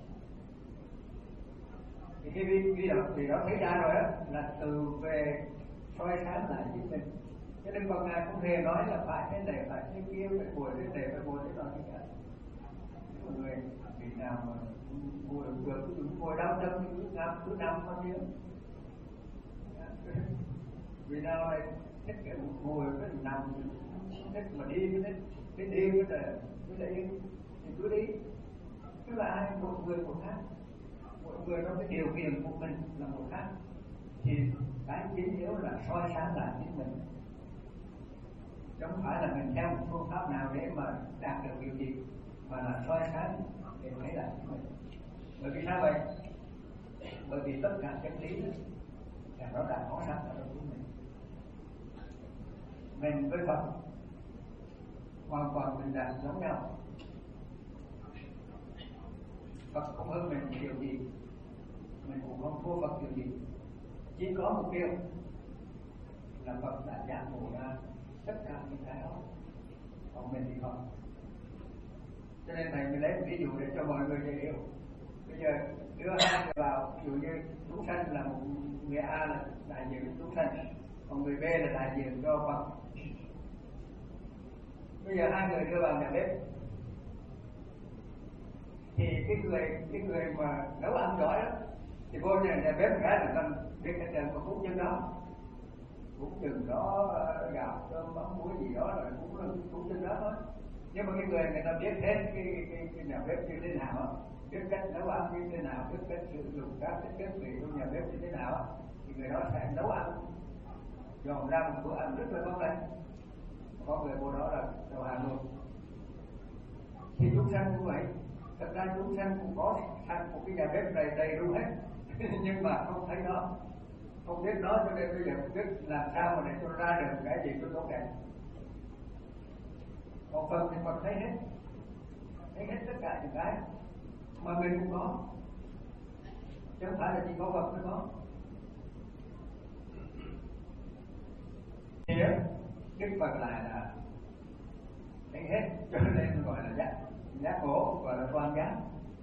Thì khi vì, vì đó, vì đó thấy ra rồi đó là từ về soi sáng lại chính mình. Cho nên con Ngài không hề nói là phải thế này, phải thế kia, phải bồi thế này, phải bồi thế nào thế cả. Mọi người vì nào mà ngồi được cứ ngồi đau chân cứ nằm cứ nằm con nhớ. Vì nào này thích cái ngồi cái nằm thích mà đi cái thích cái đi cái là cái là yên thì cứ đi. Tức là ai một người một khác, mỗi người trong cái điều kiện của mình là một khác. Thì cái chính yếu là soi sáng lại chính mình. Chứ không phải là mình theo một phương pháp nào để mà đạt được điều gì, mà là soi sáng để thấy lại chính mình. Bởi vì sao vậy? Bởi vì tất cả chân lý là nó đã có sẵn ở trong chính mình. Mình với Phật hoàn toàn bình đẳng giống nhau. Phật không hơn mình điều gì, mình cũng không thua Phật điều gì. Chỉ có một điều là Phật đã giác ngộ ra tất cả những cái đó, còn mình thì không. Cho nên thầy mới lấy một ví dụ để cho mọi người dễ hiểu. Bây giờ đưa hai người vào, ví dụ như chúng sanh là một người A là đại diện chúng sanh, còn người B là đại diện cho Phật. Bây giờ hai người đưa vào nhà bếp, thì cái người cái người mà nấu ăn giỏi đó thì vô nhà nhà bếp cái là cần biết cái chuyện của cúng chân đó, cúng chừng đó gạo cơm mắm muối gì đó là cũng là cúng chân đó thôi. Nhưng mà cái người người ta biết hết cái cái, cái, cái nhà bếp như thế nào, biết cách nấu ăn như thế nào, biết cách sử dụng các cái thiết bị trong nhà bếp như thế nào, thì người đó sẽ nấu ăn dọn ra một bữa ăn rất là ngon lành. Có người vô đó là đầu hàng luôn. Thì chúng sanh cũng vậy. Thật ra chúng sanh cũng có sẵn một cái nhà bếp đầy đầy đủ hết nhưng mà không thấy nó, không biết nó, cho nên bây giờ không biết làm sao mà để cho ra được cái gì cho tốt đẹp. Còn Phật thì Phật thấy hết, thấy hết tất cả những cái mà mình cũng có, chứ không phải là chỉ có Phật mới có. Thì Đức Phật lại là thấy hết, cho nên gọi là giác giác ngộ, gọi là toàn giác.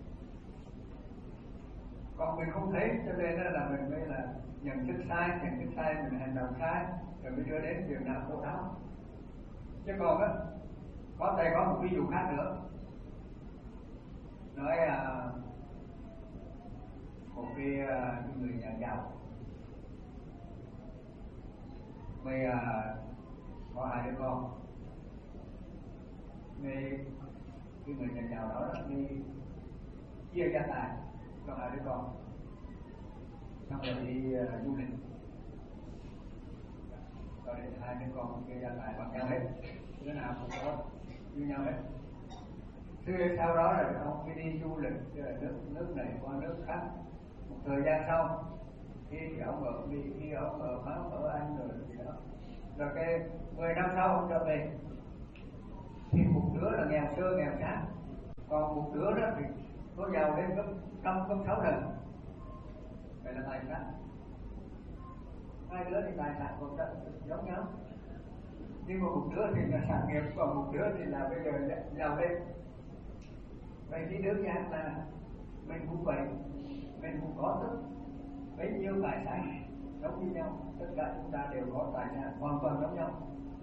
Còn mình không thấy, cho nên là mình mới là nhận thức sai, nhận thức sai mình hành động sai, rồi mới đưa đến việc nào khổ đau. Chứ còn á, có thầy có một ví dụ khác nữa, nói à, một cái, cái người nhà giàu, người à, có hai đứa con, người cái người nhà giàu đó đi chia gia tài cho hai đứa con, xong rồi đi uh, du lịch, rồi để hai đứa con chia gia tài bằng nhau hết, đứa nào cũng có như nhau hết. Thế sau đó là ông khi đi du lịch nước nước này qua nước khác, một thời gian sau khi ông ở Mỹ, khi ông ở Pháp, ở Anh rồi gì đó, rồi cái mười năm sau ông trở về thì một đứa là nghèo sơ nghèo chán, còn một đứa đó thì có giàu lên gấp năm gấp sáu lần. Vậy là tài sản, hai đứa thì tài sản cũng giống nhau, nhưng mà một đứa thì là sản nghiệp, còn một đứa thì là bây giờ giàu lên. Vậy thì đơn giản là mình cũng vậy, mình cũng có rất bấy nhiêu tài sản giống như nhau, tất cả chúng ta đều có tài sản hoàn toàn giống nhau.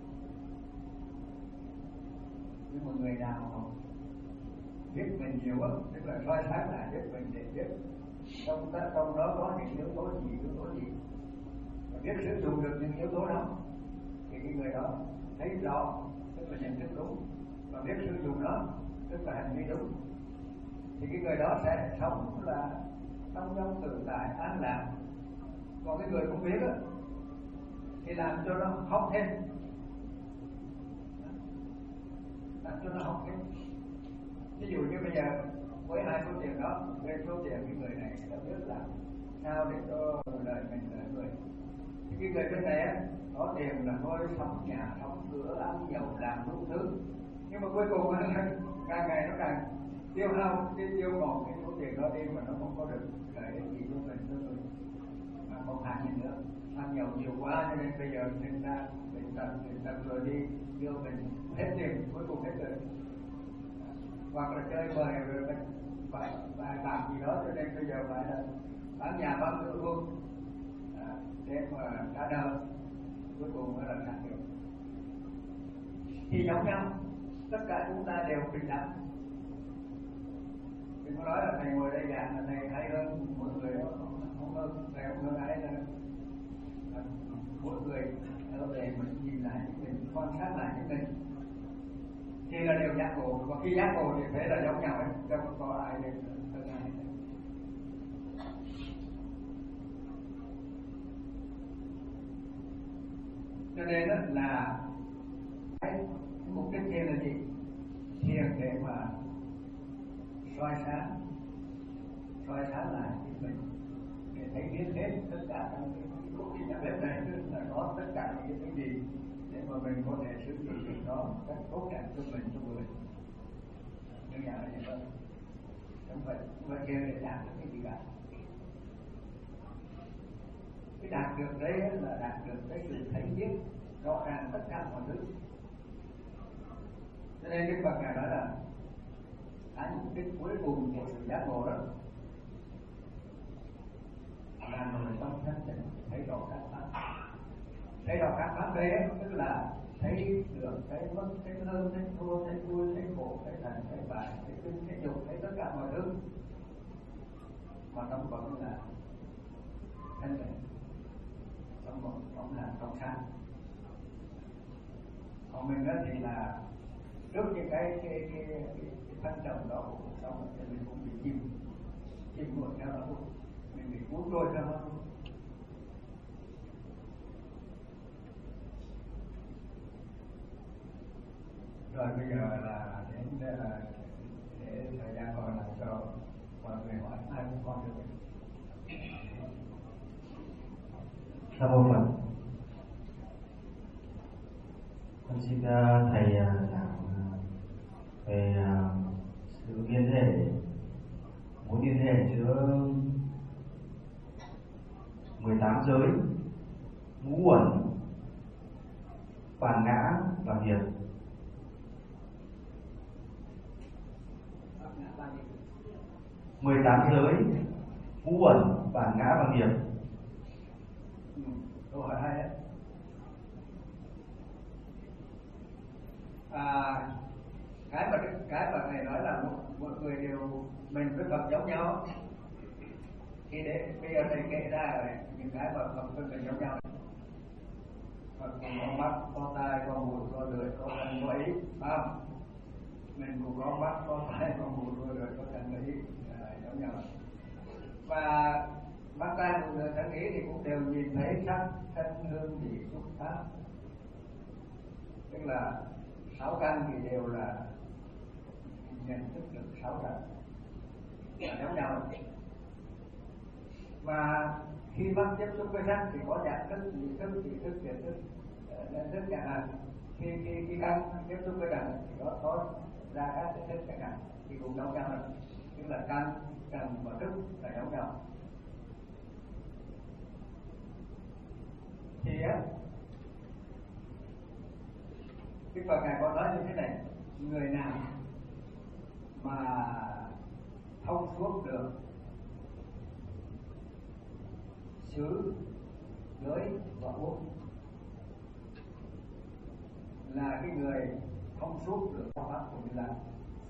Nhưng mà người nào biết mình nhiều hơn, tức là soi sáng lại biết mình để biết trong đó, trong đó có những yếu tố gì, yếu tố gì, và biết sử dụng được những yếu tố đó, thì cái người đó thấy rõ, tức là nhận thức đúng, và biết sử dụng nó, tức là hành vi đúng, thì cái người đó sẽ sống là trong trong tự tại an lạc. Còn cái người không biết đó, thì làm cho nó hóc thêm, làm cho nó hóc thêm. Ví dụ như bây giờ với hai số tiền đó, với số tiền cái người này đã biết là sao để cho đời mình là người. Thì cái người bên này á, có tiền là thôi sống nhà, sống cửa, ăn nhậu, làm đủ thứ. Nhưng mà cuối cùng càng ngày nó càng tiêu hao, cái tiêu còn cái số tiền đó đi mà nó không có được lợi ích gì cho mình, cho người. không hạn gì nữa. Ăn nhậu nhiều quá cho nên bây giờ sinh ra bệnh tật, bệnh tật rồi đi đưa mình hết tiền, cuối cùng hết rồi. Hoặc là chơi bời rồi mình phải phải làm gì đó cho nên bây giờ phải là bán nhà bán cửa luôn à, để mà trả nợ, cuối cùng mới là đạt được. Thì giống nhau, tất cả chúng ta đều bình đẳng. Đừng có nói là thầy ngồi đây giảng là thầy hay hơn mọi người đó, không hơn, thầy không hơn ai nữa. Mỗi người ở về mình nhìn lại mình quan sát lại những mình thì là đều giác ngộ, và khi giác ngộ thì phải là giống nhau ấy, đâu có ai được hơn ai. Cho nên là cái mục đích thiền là gì? Thiền để mà soi sáng, soi sáng lại chính mình, để thấy biết hết tất cả các cái nhà bếp này là có tất cả những cái gì để mà mình có thể sử dụng được nó cách tốt đẹp cho mình, cho người. Nhưng mà là như vậy, không phải không phải kêu để đạt được cái gì cả. Cái đạt được đấy là đạt được cái sự thấy biết rõ ràng tất cả mọi thứ. Cho nên Đức Phật ngài nói là cái mục đích cuối cùng của sự giác ngộ đó là người trong thanh tịnh thấy rõ các pháp. Thấy rõ các pháp đấy tức là thấy được cái mất, cái hơn, cái thua, cái vui, cái khổ, cái thành, cái bại, cái kinh, cái dục, thấy tất cả mọi thứ mà trong vẫn là thanh tịnh, trong vẫn vẫn là trong sáng. Còn mình đó thì là trước những cái cái cái cái, cái thăng trầm đó của cuộc sống thì mình cũng bị chìm chìm ngược theo đó, mình bị cuốn trôi theo nó. Rồi bây giờ là đến để, để thời gian còn lại cho mọi người hỏi ai cũng có được. Cảm ơn Phật. Con xin uh, thầy uh, giảng uh, về uh, sự liên hệ, mối liên hệ giữa mười tám giới, ngũ uẩn, bản ngã và nghiệp. mười tám giới, ngũ uẩn, bản ngã và nghiệp. Ừ, câu hỏi hay đấy. À, cái mà cái mà thầy nói là một, một người đều mình với Phật giống nhau. Thì để bây giờ thầy kể ra rồi những cái mà Phật với mình giống nhau. Phật cũng có mắt, có tai, có mũi, có lưỡi, có thân, có ý, phải không? Mình cũng có mắt, có tai, có mũi, có lưỡi, có thân, có ý, à, giống nhau. Và mắt, tai, mũi, lưỡi, thân, ý thì cũng đều nhìn thấy sắc, thân, hương, vị, xúc, pháp. Tức là sáu căn thì đều là nhận thức được sáu căn giống nhau. Và khi mắt tiếp xúc với sắc thì có nhận thức, vị thức, vị thức, thiệt thức, nhận thức chẳng hạn. Khi khi khi căn tiếp xúc với trần thì có có ra các cái thức chẳng hạn, thì cũng giống nhau. Tức là căn, trần và thức là giống nhau. Thì á, Đức Phật ngài có nói như thế này: người nào mà thông suốt được xứ, giới và uống là cái người thông suốt được pháp của Như Lai.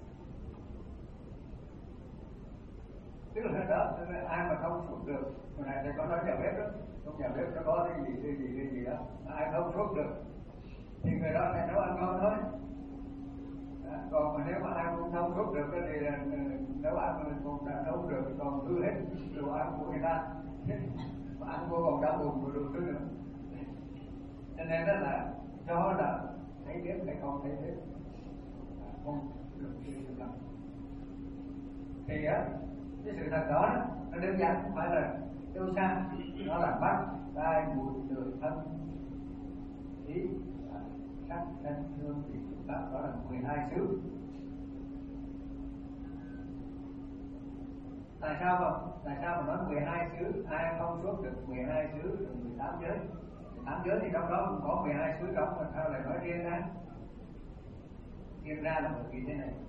Tức là đó, tức là ai mà thông suốt được, hồi nãy thầy có nói nhà bếp đó, trong nhà bếp nó có cái gì, cái gì, cái gì đó, ai thông suốt được thì người đó phải nấu ăn ngon thôi. À, còn mà nếu mà ai cũng thông suốt được thì là nấu ăn mình cũng đã nấu được, còn hư hết đồ ăn của người ta, mà ăn vô còn đau bụng rồi đủ thứ nữa. Cho nên đó là cho là thấy biết hay không thấy biết, à, không được sự thật. Thì á, cái sự thật đó nó đơn giản, không phải là sâu xa, nó là mắt, tai, mũi, lưỡi, thân, ý, sắc, thân, hương, vị, xúc, pháp, đó là mười hai xứ. Tại sao không? Tại sao mà nói mười hai xứ ai không suốt được mười hai xứ được mười tám giới? mười tám giới thì trong đó cũng có mười hai xứ trong, mà sao lại nói riêng ra? Riêng ra là bởi vì thế này.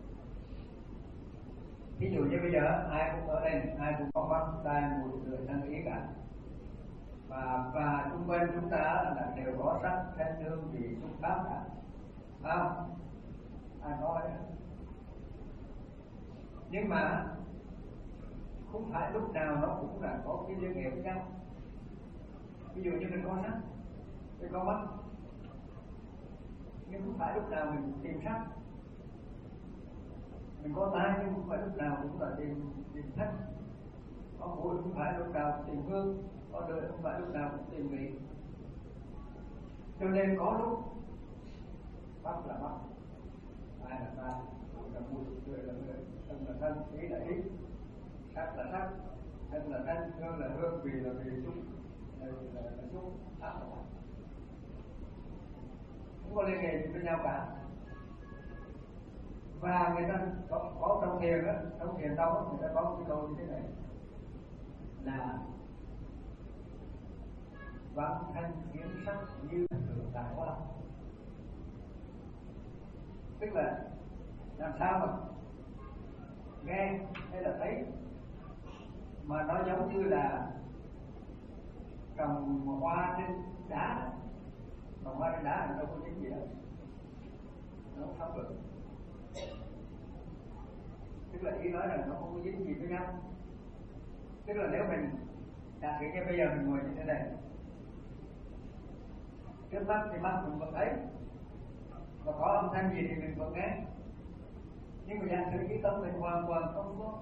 Ví dụ như bây giờ ai cũng ở đây, ai cũng có mắt, tai, mũi, lưỡi, thân, ý cả. Và và xung quanh chúng ta là đều có sắc, thanh, hương, vị, xúc pháp cả. Phải không? Ai có đấy. Nhưng mà không phải lúc nào nó cũng là có cái liên hệ với nhau. Ví dụ như mình có sắc, mình có mắt, nhưng không phải lúc nào mình tìm sắc. Mình có tai nhưng không phải lúc nào cũng là tìm tìm thanh. Có mũi không phải lúc nào cũng tìm hương, có lưỡi không phải lúc nào cũng tìm vị. Cho nên có lúc mắt là mắt, tai là tai, mũi là mũi, lưỡi là lưỡi, thân là thân, ý là ý, sắc là sắc, thân là thân, hương là hương, vị là vị, xúc là là, là xúc, pháp là pháp. Không có liên hệ gì với nhau cả. Và người ta có, có trong thiền á, trong thiền tông á, người ta có một cái câu như thế này là văn thanh kiến sắc như thường tại hoa. Tức là làm sao mà nghe hay là thấy mà nó giống như là trồng hoa trên đá. Trồng hoa trên đá thì đâu có dính gì đâu, nó không sống được. Tức là ý nói là nó không có dính gì với nhau. Tức là nếu mình giả sử như bây giờ mình ngồi như thế này, trước mắt thì mắt mình vẫn thấy, và có âm thanh gì thì mình vẫn nghe. Nhưng mà giả sử cái tâm mình hoàn toàn không có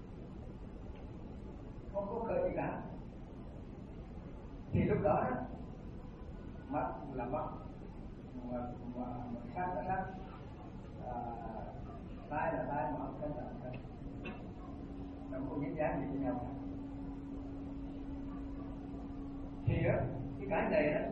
không có khởi gì cả, thì lúc đó đó mắt là mắt, mà, mà, mà sắc là sắc, à, tai là tai, mà âm thanh là âm thanh, nó không có dính dáng gì với nhau cả. Thì đó, cái cái này đó,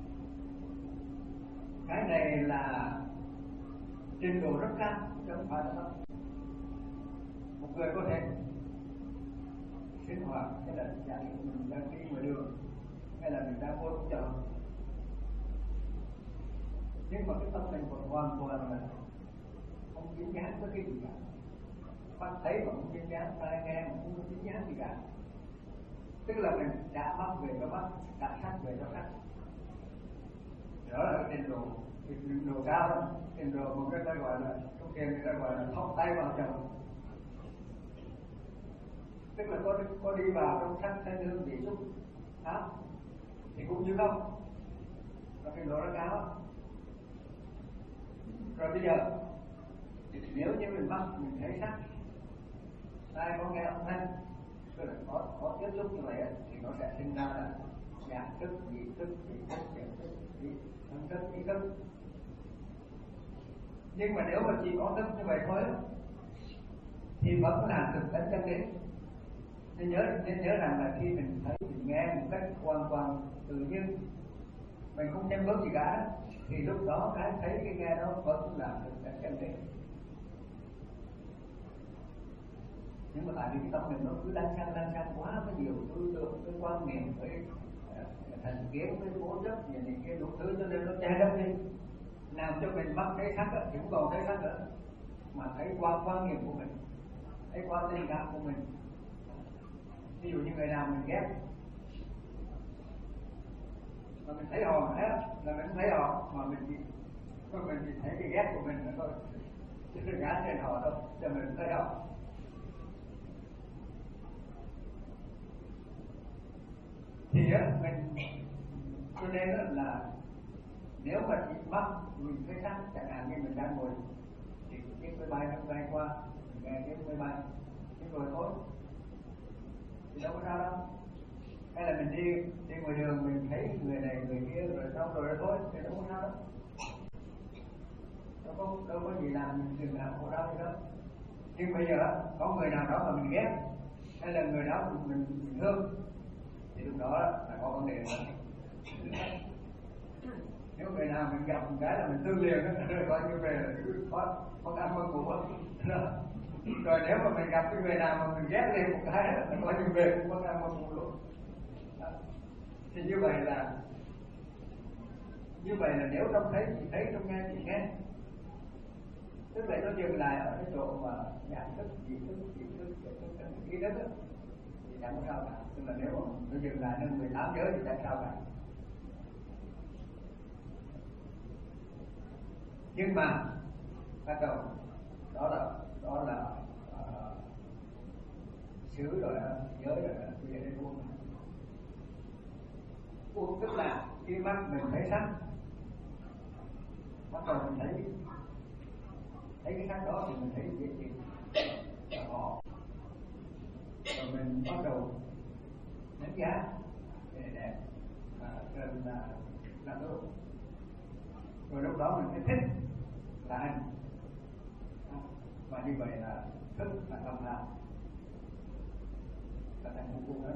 cái này là trình độ rất cao, chứ không phải là thấp. Một người có thể sinh hoạt, hay là giả sử mình đang đi ngoài đường, hay là mình đang vô trong chợ, nhưng mà cái tâm mình còn hoàn toàn là không dính dáng với cái gì cả. Mắt thấy mà không dính dáng, tai nghe mà không dính dáng gì cả. Tức là mình đã mắt về cho mắt, đã sắc về cho sắc. Đó là cái trình độ, trình độ cao đó. Trình độ một cái ta gọi là, trong kia người ta gọi là thọc tay vào chồng. Tức là có, có đi vào trong sắc, thanh, hương, vị, xúc pháp thì cũng như không. Và trình độ rất cao. Rồi bây giờ nếu như mình mắt mình thấy sắc, tai có nghe âm thanh, tức là có, có tiếp xúc như vậy thì nó sẽ sinh ra là giác thức, vị thức, vị thức, nhận thức, vị thân thức, ý thức. Nhưng mà nếu mà chỉ có thức như vậy thôi thì vẫn là thực tánh chân lý. Nên nhớ, nên nhớ rằng là khi mình thấy, mình nghe một cách hoàn toàn tự nhiên, mình không thêm bớt gì cả, thì lúc đó cái thấy cái nghe đó vẫn là thực tánh chân lý. Nhưng mà tại vì cái tâm mình nó cứ lăn xăng lăn xăng quá, có nhiều tư tưởng, cái quan niệm, với uh, thành kiến, với cố chấp, những những cái đủ thứ, cho nên nó che lấp đi, làm cho mình bắt thấy sắc thì không còn thấy sắc nữa, mà thấy qua quan niệm của mình, thấy qua tình cảm của mình. Ví dụ như người nào mình ghét, mà mình thấy họ hết là mình không thấy họ, mà mình chỉ mà mình chỉ thấy cái ghét của mình nữa thôi, chứ đừng ngán trên họ đâu, cho mình không thấy họ. Thì á, mình cho nên là nếu mà chỉ mắt mình thấy sắc, chẳng hạn như mình đang ngồi thì chiếc máy bay nó bay qua, mình nghe chiếc máy bay, nhưng rồi thôi thì đâu có sao đâu. Hay là mình đi đi ngoài đường mình thấy người này người kia rồi xong rồi thôi thì đâu có sao đâu, đâu có đâu có gì làm mình đừng làm khổ đau gì đâu. Nhưng bây giờ có người nào đó mà mình ghét, hay là người đó mình mình, mình thương, thì lúc đó là có vấn đề nữa. Nếu người nào mình gặp một cái là mình thương liền đó, rồi coi như về là cứ có có cảm ơn của mình. Rồi nếu mà mình gặp cái người nào mà mình ghét lên một cái là coi như về cũng có tham một luôn. Thì như vậy là như vậy là nếu trông thấy chị thấy, trông nghe chị nghe, tức là nó dừng lại ở cái chỗ mà nhận thức, ý thức, ý thức, ý thức, ý thức đó, thì chẳng có sao cả. Tức là nếu mà nó dừng lại đến mười tám giới thì chẳng sao cả. Nhưng mà bắt đầu đó là đó là uh, xứ rồi đó, giới rồi đó, bây giờ đến buông. Buông tức là khi mắt mình thấy sắc, bắt đầu mình thấy thấy cái sắc đó thì mình thấy cái gì là họ, rồi mình bắt đầu đánh giá cái này đẹp và cần là làm tốt, rồi lúc đó mình mới thích là anh, và như vậy là thức là tâm tham là thành vô cùng đó.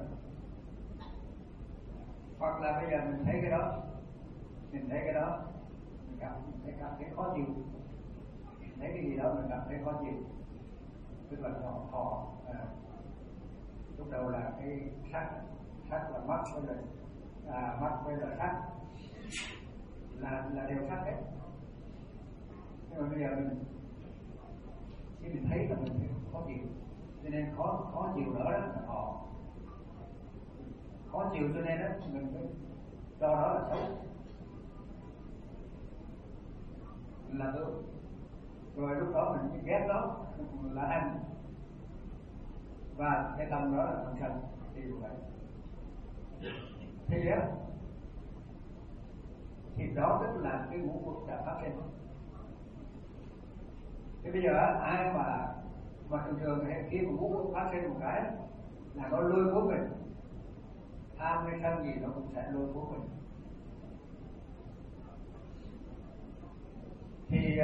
Hoặc là bây giờ mình thấy cái đó, mình thấy cái đó mình cảm thấy cảm thấy khó chịu, mình thấy cái gì đó mình cảm thấy khó chịu, tức là họ họ à, lúc đầu là cái sắc, sắc là mắt với là à, mắt với là sắc là là đều sắc hết. Nhưng mà bây giờ mình khi mình thấy là mình thấy khó chịu, cho nên khó khó chịu nữa đó là họ khó chịu, cho nên đó mình mới cho đó là xấu là tốt. Rồi lúc đó mình ghét đó là ăn, và cái tâm đó là tâm sân thì vậy. Thì á thì đó tức là cái ngũ uẩn đã phát sinh. Thì bây giờ ai mà mà thường thường khi mà ngũ uẩn phát sinh một cái là nó lôi cuốn mình, tham hay sân gì nó cũng sẽ lôi cuốn mình. Thì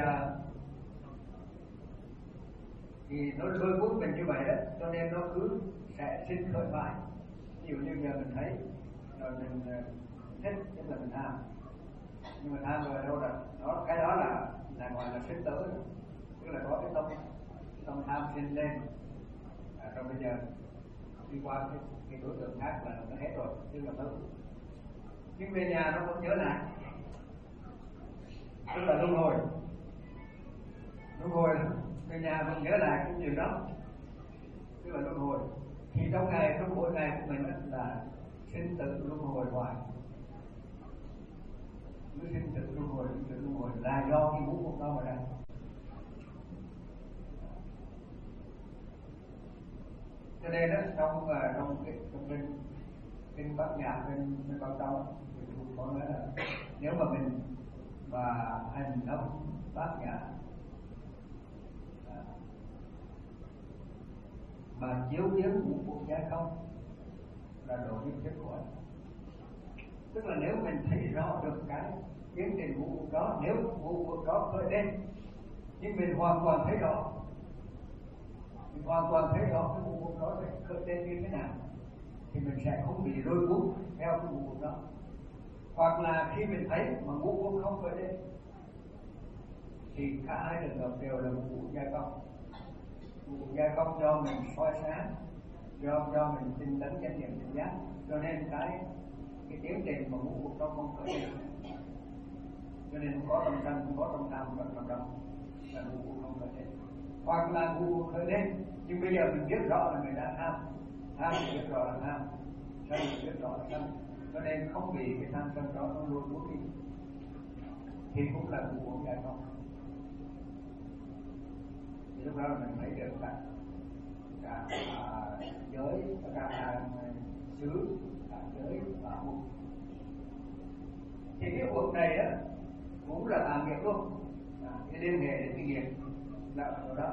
thì nó lôi cuốn mình như vậy đó, cho nên nó cứ sẽ sinh khởi mãi. Ví dụ như giờ mình thấy rồi mình thích, tức là mình tham, nhưng mà tham rồi đâu là đó, cái đó là là gọi là sinh tử, tức là có cái tâm tâm tham sinh lên, à, rồi bây giờ đi qua cái, cái đối tượng khác là nó hết rồi, tức là tử. Nhưng về nhà nó vẫn nhớ lại, tức là luân hồi, luân hồi về nhà vẫn nhớ lại cái điều đó, tức là luân hồi. Thì trong ngày, trong mỗi ngày của mình là sinh tử luân hồi hoài, cứ sinh tử luân hồi, sinh tử luân hồi là do cái ngũ uẩn đó mà ra. Cho nên đó trong trong cái trong kinh kinh Bát Nhã, kinh kinh Bảo Châu thì cũng có nói là nếu mà mình mà hành động Bát Nhã mà chiếu kiến ngũ uẩn giác không là độ nhập chết khỏi. Tức là nếu mình thấy rõ được cái tiến trình ngũ uẩn đó, nếu ngũ uẩn đó khởi lên nhưng mình hoàn toàn thấy rõ, mình hoàn toàn thấy rõ cái ngũ uẩn đó sẽ khởi lên như thế nào, thì mình sẽ không bị lôi cuốn theo cái ngũ uẩn đó. Hoặc là khi mình thấy mà ngũ uẩn không khởi lên thì cả hai trường hợp đều là ngũ uẩn giai công. Ngũ uẩn giai công do mình soi sáng, do do mình tinh tấn chánh niệm tỉnh giác, cho nên cái cái tiến trình mà ngũ uẩn đó không khởi lên, cho nên không có tâm sân, không có tâm tham, không có tâm đau, là ngũ uẩn không khởi lên. Hoặc là ngũ uẩn khởi lên nhưng bây giờ mình biết rõ là người đã tham, tham biết rõ là tham, sân biết rõ là sân, cho nên không bị cái tham sân đó nó luôn cuốn đi, thì cũng là ngũ uẩn giải không. Thì lúc đó mình thấy được cả cả uh, giới, cả uh, xứ, cả giới và uẩn. Thì cái uẩn này á cũng là tà nghiệp luôn, à, cái liên hệ đến cái nghiệp là ở đó.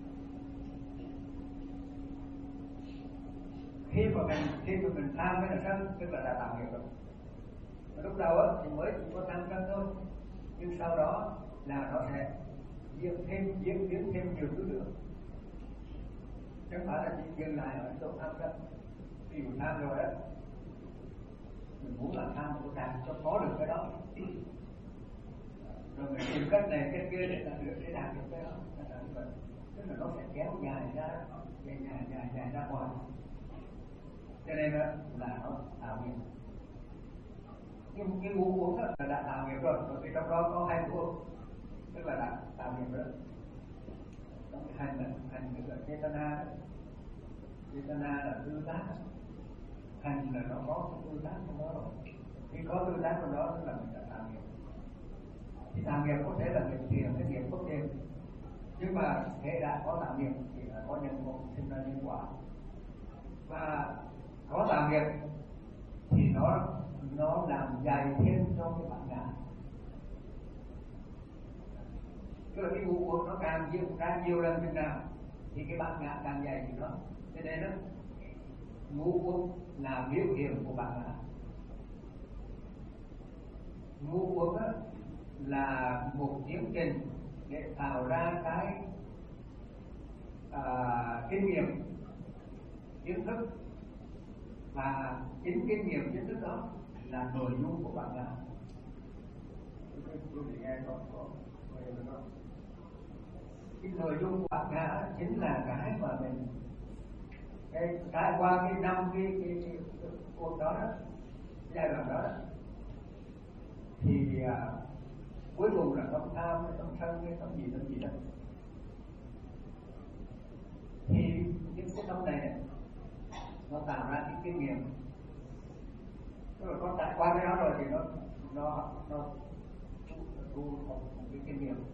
Khi mà mình khi mà mình tham với là sân, tức là đã tạo nghiệp rồi. Và lúc đầu á thì mới chỉ có tham sân thôi, nhưng sau đó là nó sẽ diễn thêm diễn biến thêm nhiều thứ nữa, chứ không phải là chỉ dừng lại ở chỗ tham sân. Ví dụ tham rồi á, mình muốn làm tham của đạt cho có được cái đó, rồi mình tìm cách này cách kia để đạt được để đạt được cái đó, tức tức là nó sẽ kéo dài ra dài dài dài dài ra ngoài, cho nên đó là nó tạo nghiệp. Nhưng cái ngũ uống đó là đã tạo nghiệp rồi, bởi vì trong đó có hai ngũ uống, tức là đã tạo nghiệp rồi. Trong cái hành là hành tức là chetana, chetana là tư tác, hành là nó có cái tư tác trong đó rồi. Khi có tư tác trong đó tức là mình đã tạo nghiệp. Thì tạo nghiệp có thể là nghiệp thiện hay nghiệp bất thiện, nhưng mà hệ đã có tạo nghiệp thì là có nhân quả, sinh ra nhân quả. Và có tạo nghiệp thì nó nó làm dày thêm cho cái bản ngã. Tức là cái ngũ uẩn nó càng nhiều càng nhiều lần chừng nào thì cái bản ngã càng dày thì nó. Cho nên đó ngũ uẩn là biểu hiện của bản ngã. Ngũ uẩn là một tiến trình để tạo ra cái à, kinh nghiệm, kiến thức, và chính kinh nghiệm kiến thức đó là nội dung của bản ngã. Quý vị nghe có có có cái nội dung của bản ngã chính là cái mà mình cái trải qua cái năm cái cái, cái, cái cuộc đó đó, giai đoạn đó, đó thì à, cuối cùng là không tham, không sân, không gì, không gì đó. Thì những cái tâm này, này nó tạo ra cái kinh nghiệm, tức là con trải qua cái đó rồi thì nó nó nó thu một cái kinh nghiệm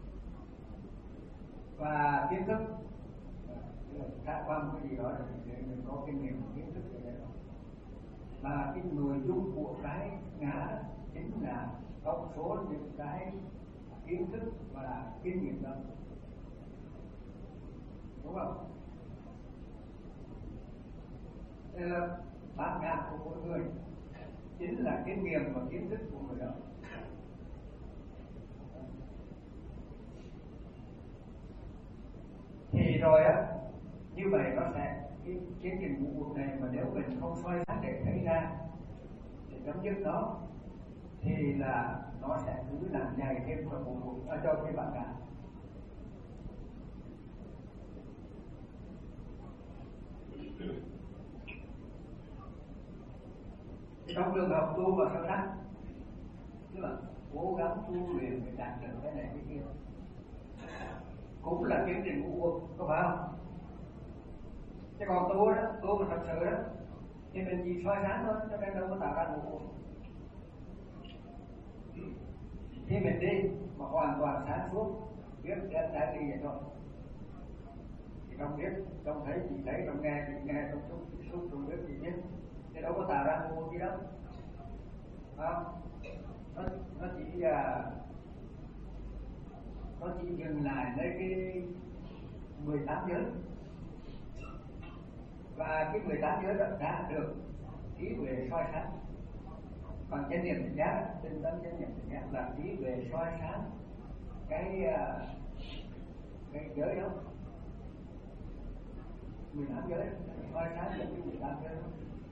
và kiến thức, trải qua một cái gì đó để mình có kinh nghiệm, kiến thức về đó. Và cái nội dung của cái ngã chính là tổng số những cái kiến thức và kinh nghiệm đó, đúng không? Đây là bản ngã của mỗi người, chính là kinh nghiệm và kiến thức của người đó. Thì rồi á, như vậy nó sẽ cái tiến trình ngũ uẩn này mà nếu mình không soi sáng để thấy ra, để chấm dứt nó, thì là nó sẽ cứ làm dày thêm cho ngũ uẩn, ở cho cái bản ngã. Trong trường hợp tu và sâu sắc, tức là cố gắng tu luyện để đạt được cái này cái kia, cũng là tiến trình ngũ uẩn, có phải không? Chứ còn tu đó, tu mà thật sự đó, thì mình chỉ soi sáng thôi, cho nên đâu có tạo ra ngũ uẩn. Khi mình đi mà hoàn toàn sáng suốt, biết đến đã đi vậy thôi, thì không biết, không thấy, chỉ thấy, không nghe, chỉ nghe, không xúc, chỉ xúc, không biết, chỉ biết, thì đâu có tạo ra ngũ uẩn gì đâu. Không? Nó, nó chỉ uh, nó chỉ dừng lại lấy cái mười tám giới, và cái mười tám giới đó đã được trí về soi sáng. Còn chánh niệm tỉnh giác, tinh tấn chánh niệm tỉnh giác là trí về soi sáng cái uh, cái giới đó, mười tám giới, soi sáng được cái mười tám giới đó.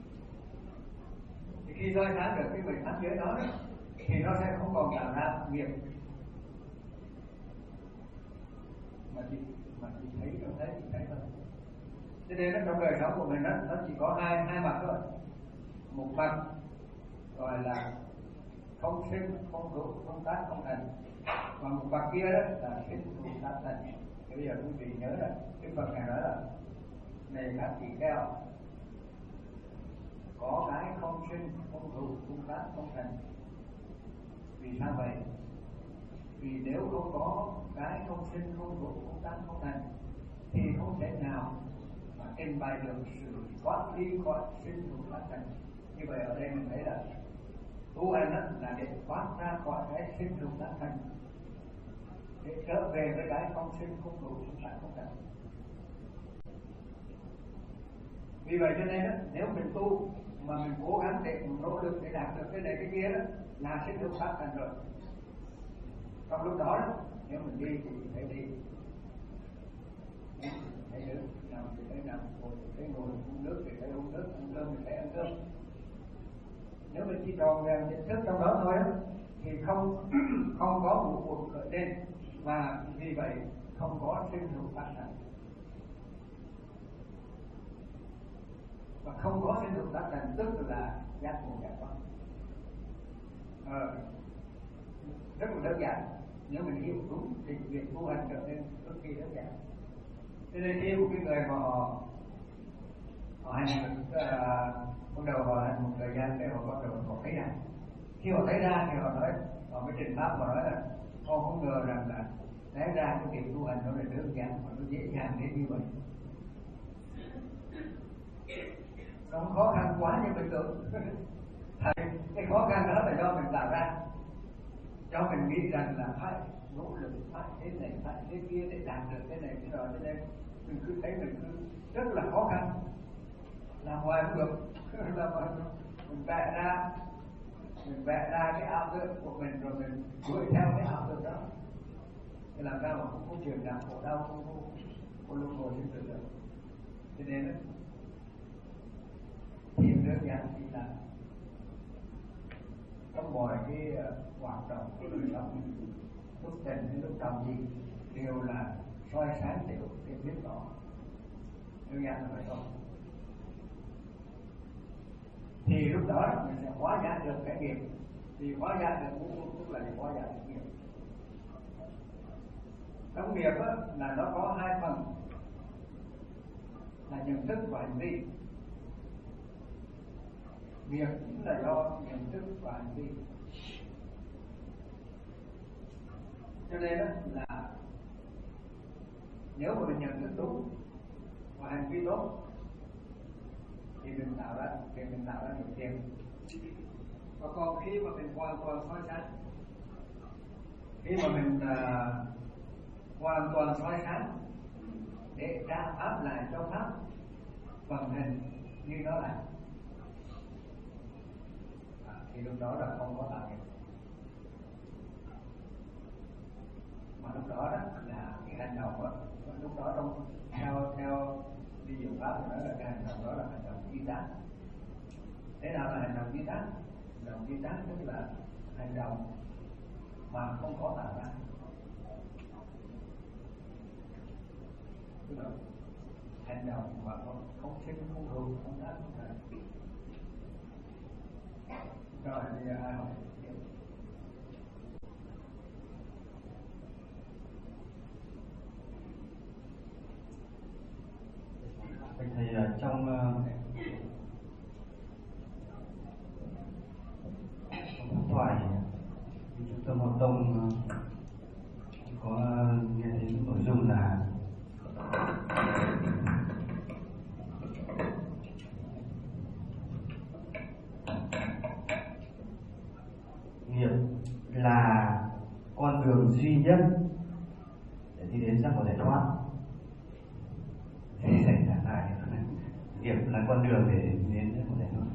Thì khi soi sáng được cái mười tám giới đó, thì nó sẽ không còn tạo ra nghiệp, mà chỉ mà chỉ thấy, không thấy, chỉ thấy thôi. Cho nên nó trong đời sống của mình đó, nó chỉ có hai hai mặt thôi. Một mặt gọi là không sinh, không hữu, không tác, không thành, và một mặt kia đó là sinh, hữu, tác, thành. Thì bây giờ quý vị nhớ là cái phần này nói là này các tỳ kheo, có cái không sinh, không hữu, không tác, không thành. Vì sao vậy? Vì nếu không có cái không sinh, không hữu, không tác, không thành, thì không thể nào mà trình bày được sự thoát ly khỏi sinh hữu tác thành. Như vậy ở đây mình thấy là tu hành đó là để thoát ra khỏi cái sinh hữu tác thành, để trở về với cái không sinh, không hữu, không tác, không thành. Vì vậy cho nên đó, nếu mình tu mà mình cố gắng để nỗ lực để đạt được cái này cái kia đó là sinh hữu tác thành rồi. Trong lúc đó, đó nếu mình đi thì phải đi, thấy đứng, nằm thì thấy nằm, ngồi thì thấy ngồi, uống nước thì thấy uống nước, ăn cơm thì thấy ăn cơm. Nếu mình chỉ tròn vẹn nhận thức trong đó thôi thì không không có ngũ uẩn khởi lên, và vì vậy không có sinh dục tác thành. Và không có sinh dục tác thành tức là giác ngộ giải thoát. Ờ, rất là đơn giản. Nếu mình hiểu đúng thì việc tu hành trở nên cực kỳ đơn giản. Cho nên khi một cái người mà họ họ hành uh, bắt đầu họ hành một thời gian để họ bắt đầu họ thấy ra, khi họ thấy ra thì họ nói, họ mới trình pháp, họ nói là họ không ngờ rằng là thấy ra cái việc tu hành nó là đơn giản và nó dễ dàng đến như vậy, nó không khó khăn quá như mình tưởng. Cái khó khăn đó là do mình tạo ra, cho mình nghĩ rằng là phải nỗ lực, phải thế này, phải thế kia để đạt được cái này cái đó, cho nên mình cứ thấy mình cứ rất là khó khăn, làm hoài không được. Làm hoài không được. Mình vẽ ra mình vẽ ra cái ảo tưởng của mình rồi mình đuổi theo cái ảo tưởng đó, thì làm sao mà không có chuyện nào khổ đau, không có không luân hồi sinh tử được. Cho nên thiền đơn giản chỉ là trong mọi cái hoạt động của đời sống, lúc tình hay lúc trầm gì đều là soi sáng đều cái biết đó, đơn giản là vậy thôi. Thì lúc đó mình sẽ hóa giải được cái nghiệp. Thì hóa giải được cũng tức là hóa giải được nghiệp. Trong nghiệp á, là nó có hai phần là nhận thức và hành vi. Nghiệp cũng là do nhận thức và hành vi. Cho nên đó là nếu mà mình nhận thức đúng và hành vi tốt thì mình tạo ra thì mình tạo ra được tiền. Và còn khi mà mình hoàn toàn soi sáng, khi mà mình uh, hoàn toàn soi sáng để trả áp lại cho pháp vận hành như nó là, à, thì lúc đó là không có tạo nghiệp. Mà lúc đó, đó là cái hành động đó, lúc đó trong theo theo ví dụ pháp thì nói là cái hành động đó là hành động duy tác. Thế nào là hành động duy tác? Hành động duy tác tức là hành động mà không có tạo ra, tức là hành động mà không không sinh không hữu không tác không thành. Rồi bây giờ ai hỏi? Thầy thầy trong trong thoại trung tâm Học Tông có nghe thấy nội dung là nghiệp là con đường duy nhất để đi đến giác ngộ giải thoát. Thì thầy giảng lại nghiệp là con đường để đến giác ngộ giải thoát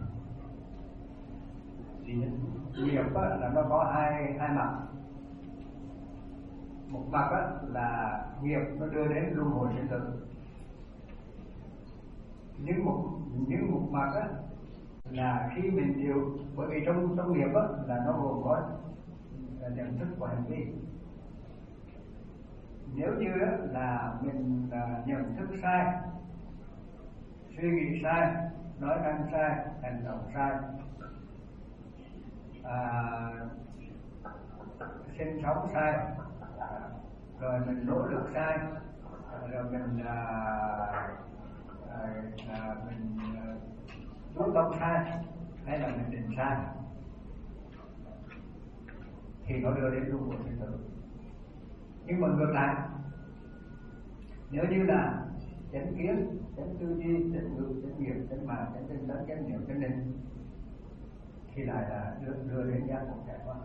duy nhất. Nghiệp là nó có hai hai mặt. Một mặt là nghiệp nó đưa đến luân hồi sinh tử. Nhưng một nhưng một mặt á, là khi mình điều, bởi vì trong trong nghiệp á, là nó gồm có nhận thức và hành vi. Nếu như á, là mình à, nhận thức sai, suy nghĩ sai, nói năng sai, hành động sai, à, sinh sống sai, à, rồi mình nỗ lực sai, rồi mình à, à, à, mình chú tâm sai, hay là mình định sai, thì nó đưa đến luân hồi sinh tử. Nhưng mà ngược lại, nếu như là chánh kiến, chánh tư duy, chánh ngữ, chánh nghiệp, chánh mạng, chánh tinh tấn, chánh niệm, chánh định, thì lại là đưa, đưa đến giác ngộ giải thoát.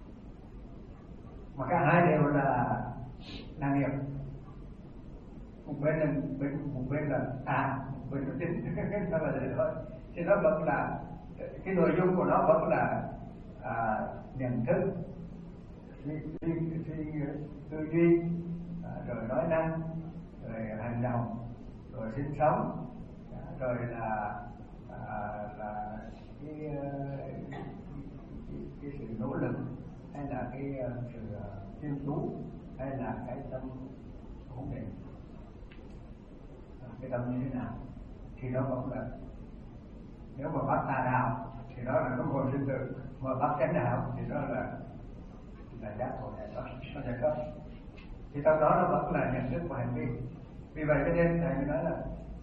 Mà cả hai đều là là nghiệp. Một bên là bên một bên là tà, một bên là tinh, nó là vậy thôi. Thì nó vẫn là cái nội dung của nó vẫn là à, nhận thức, suy suy suy tư duy, à, rồi nói năng, rồi hành động, rồi sinh sống, à, rồi là à, là cái, cái, cái cái sự nỗ lực, hay là cái sự uh, chuyên chú, hay là cái tâm ổn định. Cái tâm như thế nào thì nó vẫn là, nếu mà bắt tà đạo thì đó là luân hồi sinh tử, mà bắt chánh đạo thì đó là là giác ngộ giải thoát, nó giải thoát. Thì trong đó nó vẫn là nhận thức và hành vi. Vì vậy cho nên thầy mới nói là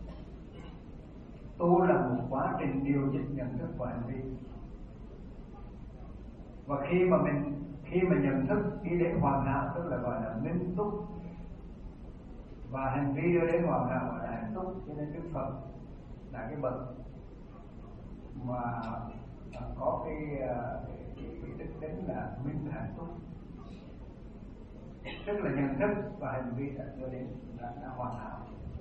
tu là một quá trình điều chỉnh nhận thức và hành vi. Và khi mà mình khi mà nhận thức đi đến hoàn hảo tức là gọi là minh túc, và hành vi đưa đến hoàn hảo gọi là hạnh túc. Cho nên Đức Phật là cái bậc mà có cái, cái, cái, cái đức tính là minh hạnh túc, tức là nhận thức và hành vi đã đưa đến đã, đã hoàn hảo.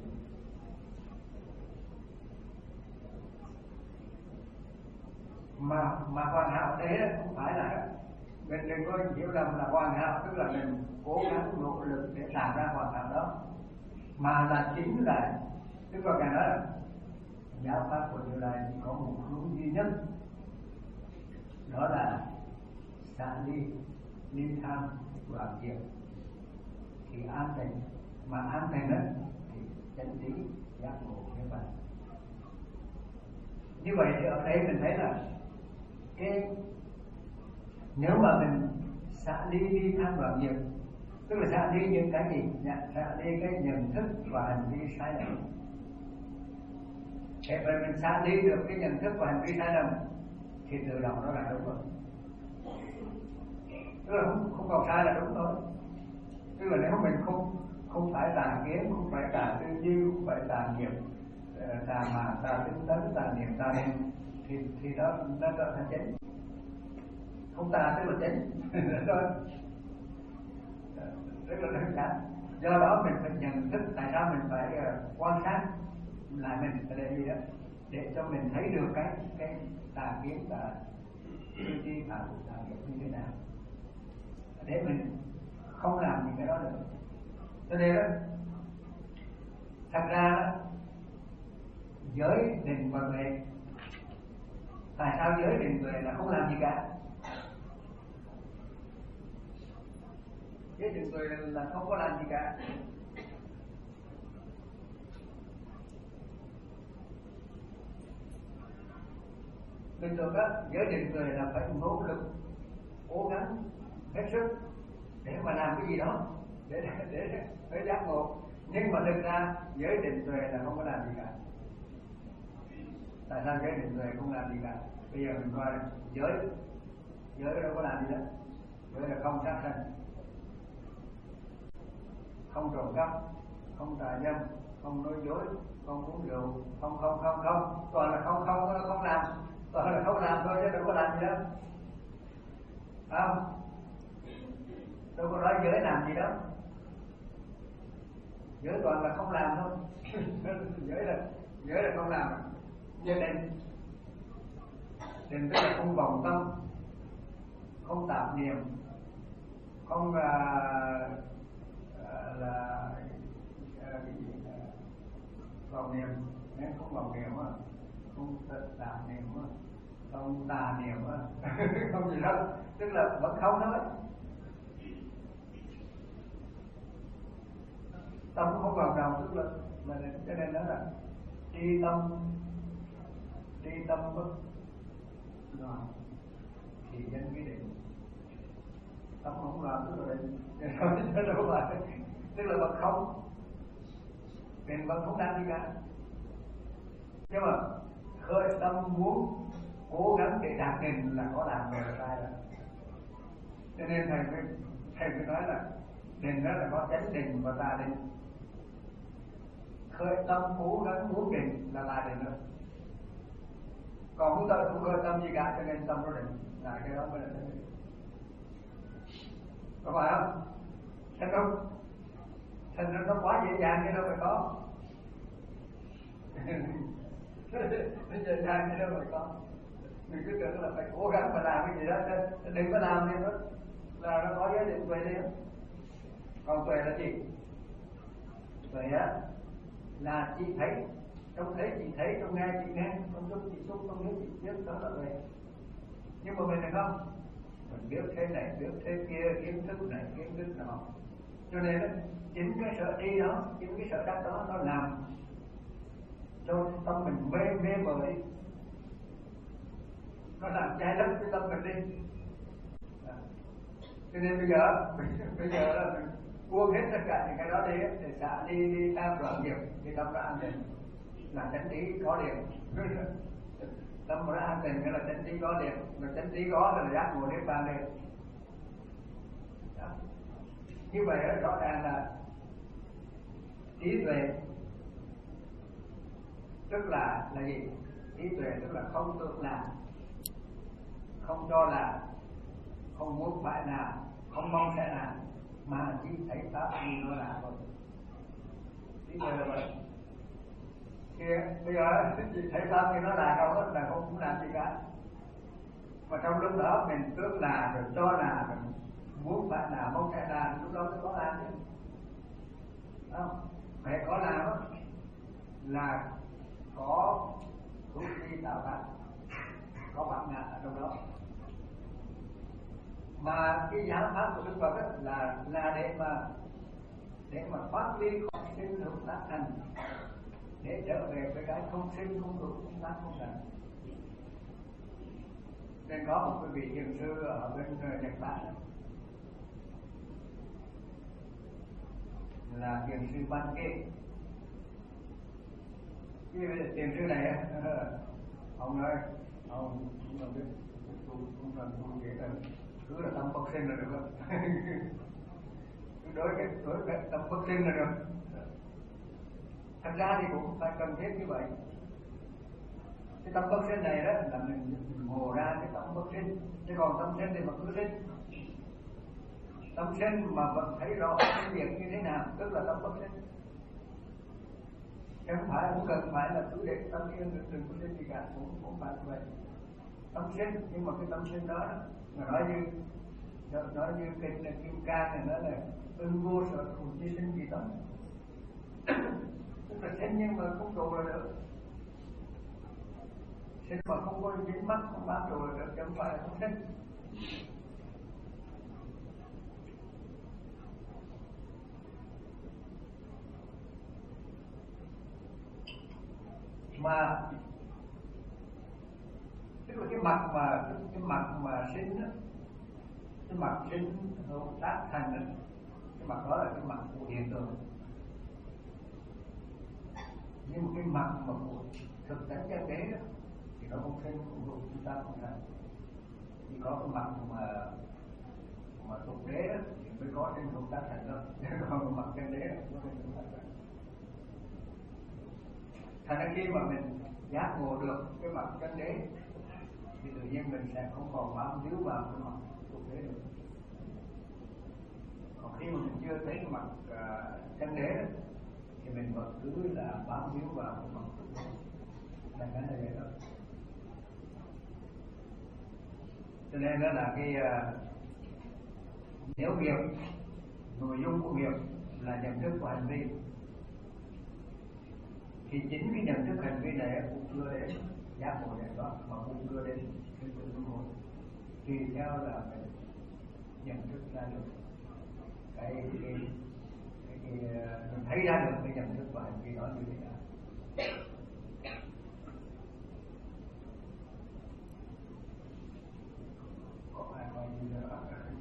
Mà mà hoàn hảo thế không phải là mình đừng có hiểu lầm là hoàn hảo tức là mình cố gắng nỗ lực để làm ra hoàn hảo đó, mà là chính là tức là cái đó là giáo pháp của Như Lai chỉ có một hướng duy nhất, đó là xả ly, ly tham, đoạn diệt thì an tịnh, mà an tịnh đó thì chánh trí, giác ngộ như vậy. Như vậy thì ở đây mình thấy là cái nếu mà mình xả ly ly tham đoạn diệt, tức là xả ly những cái gì? Xả ly cái nhận thức và hành vi sai lầm. Thế vậy mình xả ly được cái nhận thức và hành vi sai lầm thì tự động nó là đúng rồi. Tức là không, không còn sai là đúng thôi. Tức là nếu mình không không phải tà kiến, không phải tà tư duy, không phải tà nghiệp, tà mà tà tinh tấn, tà niệm, tà niệm thì thì đó nó trở thành chánh. Không tà tức là chánh. Rất là đơn giản. Do đó mình phải nhận thức tại sao mình phải uh, quan sát lại mình để gì đó, để cho mình thấy được cái cái tà kiến, tà tư duy, tà tà nghiệp như thế nào, để mình không làm những cái đó nữa. Cho nên đó, thật ra đó, giới định và tuệ, tại sao giới định tuệ là không làm gì cả? Giới định tuệ là không có làm gì cả. Bình thường đó, giới định tuệ là phải nỗ lực, cố gắng hết sức để mà làm cái gì đó để để để, để giác ngộ. Nhưng mà thực ra giới định tuệ là không có làm gì cả. Tại sao giới định tuệ không làm gì cả? Bây giờ mình coi giới, giới đâu có làm gì đó. Giới là không sát sanh, không trộm cắp, không tà dâm, không nói dối, không uống rượu, không không không không, toàn là không không không làm, toàn là không làm thôi chứ đâu có làm gì đâu, không? Đâu có nói giới làm gì đâu, giới toàn là không làm thôi. giới là giới là không làm. Giới định, định tức là không vọng tâm, không tạp niệm, không uh, uh, là uh, cái gì vọng niệm, nếu không vọng niệm á, không tạp niệm á, không tà niệm á, không gì đó, tức là vẫn không thôi. Tâm không vào đầu tức là là cho nên đó là tri tâm, tri tâm bất loạn thì nhân cái định. Tâm không loạn tức là định, chứ đâu phải, tức là vẫn không, định vẫn không đang gì cả. Nhưng mà khởi tâm muốn cố gắng để đạt định là có làm đều là sai rồi. Cho nên thầy mới thầy mới nói là định đó là có chánh định và tà định. Khởi tâm cố gắng muốn định là là định rồi. Còn không tôi không khởi tâm gì cả cho nên tâm nó định, là cái đó mới là chánh định. Có phải không? Thành không? Thành ra nó quá dễ dàng chứ đâu phải có. Nó dễ dàng chứ đâu phải có. Mình cứ tưởng là phải cố gắng mà làm cái gì đó, đừng có làm thì nó là nó có giới định tuệ đi. Còn tuệ là gì? Tuệ á là chị thấy, trông thấy chị thấy, trông nghe chị nghe, trông xúc chị xúc, trông biết chị biết, đó là tuệ. Nhưng mà mình là không, mình biết thế này, biết thế kia, kiến thức này, kiến thức nọ. Cho nên đó, chính cái sợ đi đó, chính cái sợ đắc đó nó làm cho tâm mình mê mê mờ đi, nó làm trái lấp cái tâm mình đi. Cho nên bây giờ bây giờ là mình buông hết tất cả những cái đó đi để xả đi đi tam đoạn nghiệp, đi tâm ra an tịnh là chánh trí có điện. Tâm ra an tịnh nghĩa là chánh trí có điện, mà chánh trí có là giác ngộ niết bàn điện. Như vậy đó, rõ ràng là trí tuệ tức là là gì? Trí tuệ tức là không tưởng là, không cho là, không muốn phải là, không mong sẽ là, mà chỉ thấy pháp như nó là thôi. Trí tuệ là vậy. Kia bây giờ chỉ thấy pháp như nó là đâu là không cũng làm gì cả. Mà trong lúc đó mình tưởng là, rồi cho là, rồi muốn phải là, mong sẽ là, lúc đó mới có làm chứ. Không, phải có làm đó, là có hướng đi tạo tác, có bản ngã ở trong đó. Mà cái giáo pháp của Đức Phật đó là là để mà để mà phát ly không sinh hữu tác thành, để trở về với cái không sinh không hữu không tác không thành. Nên có một cái vị thiền sư ở bên Nhật Bản là thiền sư Ban Kê. Cái thiền sư này ông nói ông cũng là biết tu cũng là tu nghĩa là cứ là tâm bất sinh là được không? Cứ đối cái đối cái tâm bất sinh là được. Thật ra thì cũng phải cần thiết như vậy. Cái tâm bất sinh này đó là mình, mình ngộ ra cái tâm bất sinh, chứ còn tâm sinh thì mà cứ sinh. Tâm sinh mà vẫn thấy rõ cái việc như thế nào, tức là tâm bất sinh. Chứ không phải cũng cần phải là cứ để tâm yên đừng đừng có sinh gì cả, cũng không phải như vậy. Tâm sinh, nhưng mà cái tâm sinh đó mà nói như nói như kinh Kim Cang này nói là ưng vô sở thủ chi sinh gì tâm. Tức là sinh nhưng mà không trụ là được. Sinh mà không có dính mắc, không bám trụ là được, chứ không phải là không sinh. Mà tức là cái mặt mà cái mặt mà sinh đó, cái mặt sinh hữu tác thành đó, cái mặt đó là cái mặt của hiện tượng. Nhưng mà cái mặt mà của thực tánh chân đế đó thì nó không sinh không hữu chúng ta không thành. Chỉ có cái mặt mà mà tục đế đó thì mới có sinh hữu tác thành đó, còn cái mặt chân đế là không có sinh hữu tác thành. Thành ra khi mà mình giác ngộ được cái mặt chân đế thì tự nhiên mình sẽ không còn bám víu vào cái mặt tục đế được. Còn khi mà mình chưa thấy cái mặt uh, chân đế đó, thì mình vẫn cứ là bám víu vào cái mặt tục đế. Thành cái này vậy đó. Cho nên đó là cái uh, nếu nghiệp, nội dung của nghiệp là nhận thức của hành vi, thì chính cái nhận thức hành vi này cũng chưa đến giác ngộ này đó, mà cũng chưa đến cái sự luân hồi. Tùy theo là mình nhận thức ra được cái cái cái, cái, cái mình thấy ra được cái nhận thức và hành vi đó như thế nào. Có ai nói gì nữa?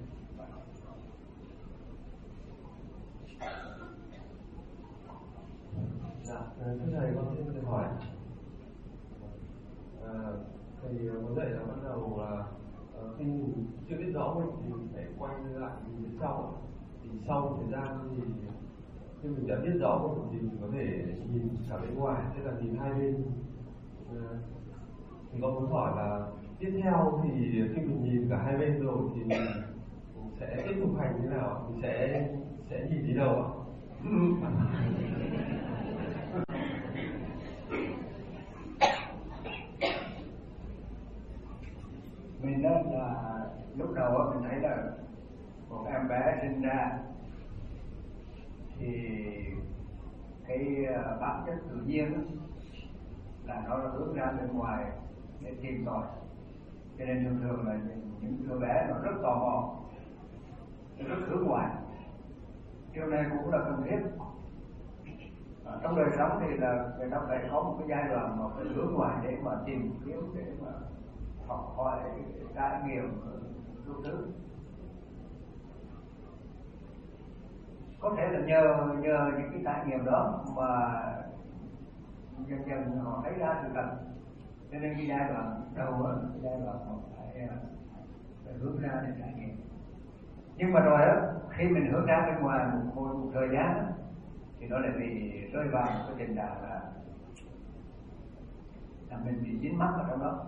Dạ, thưa thầy, con xin được hỏi. À, thầy muốn dạy là bắt đầu là khi mình chưa biết rõ mình thì mình phải quay lại mình biết sau. Thì sau thời gian thì khi mình đã biết rõ mình thì mình có thể nhìn cả bên ngoài, tức là nhìn hai bên. À, thì con muốn hỏi là tiếp theo thì khi mình nhìn cả hai bên rồi thì mình sẽ tiếp tục hành thế nào? Mình sẽ sẽ nhìn đi đâu ạ? Mình đó là lúc đầu đó mình thấy là một em bé sinh ra thì cái bản chất tự nhiên đó, là nó hướng ra bên ngoài để tìm tòi. Cho nên thường thường là những, những đứa bé nó rất tò mò, nó rất hướng ngoại. Điều này cũng là cần thiết. À, trong đời sống thì là người ta phải có một cái giai đoạn mà phải hướng ngoài để mà tìm kiếm, để mà học hỏi, trải nghiệm đủ thứ. Có thể là nhờ nhờ những cái trải nghiệm đó mà dần dần họ thấy ra sự thật. Cho nên cái giai đoạn đầu á, cái giai đoạn họ phải, phải hướng ra để trải nghiệm. Nhưng mà rồi á, khi mình hướng ra bên ngoài một, một, một thời gian á, thì nó lại bị rơi vào một cái tình trạng là, là mình bị dính mắc ở trong đó.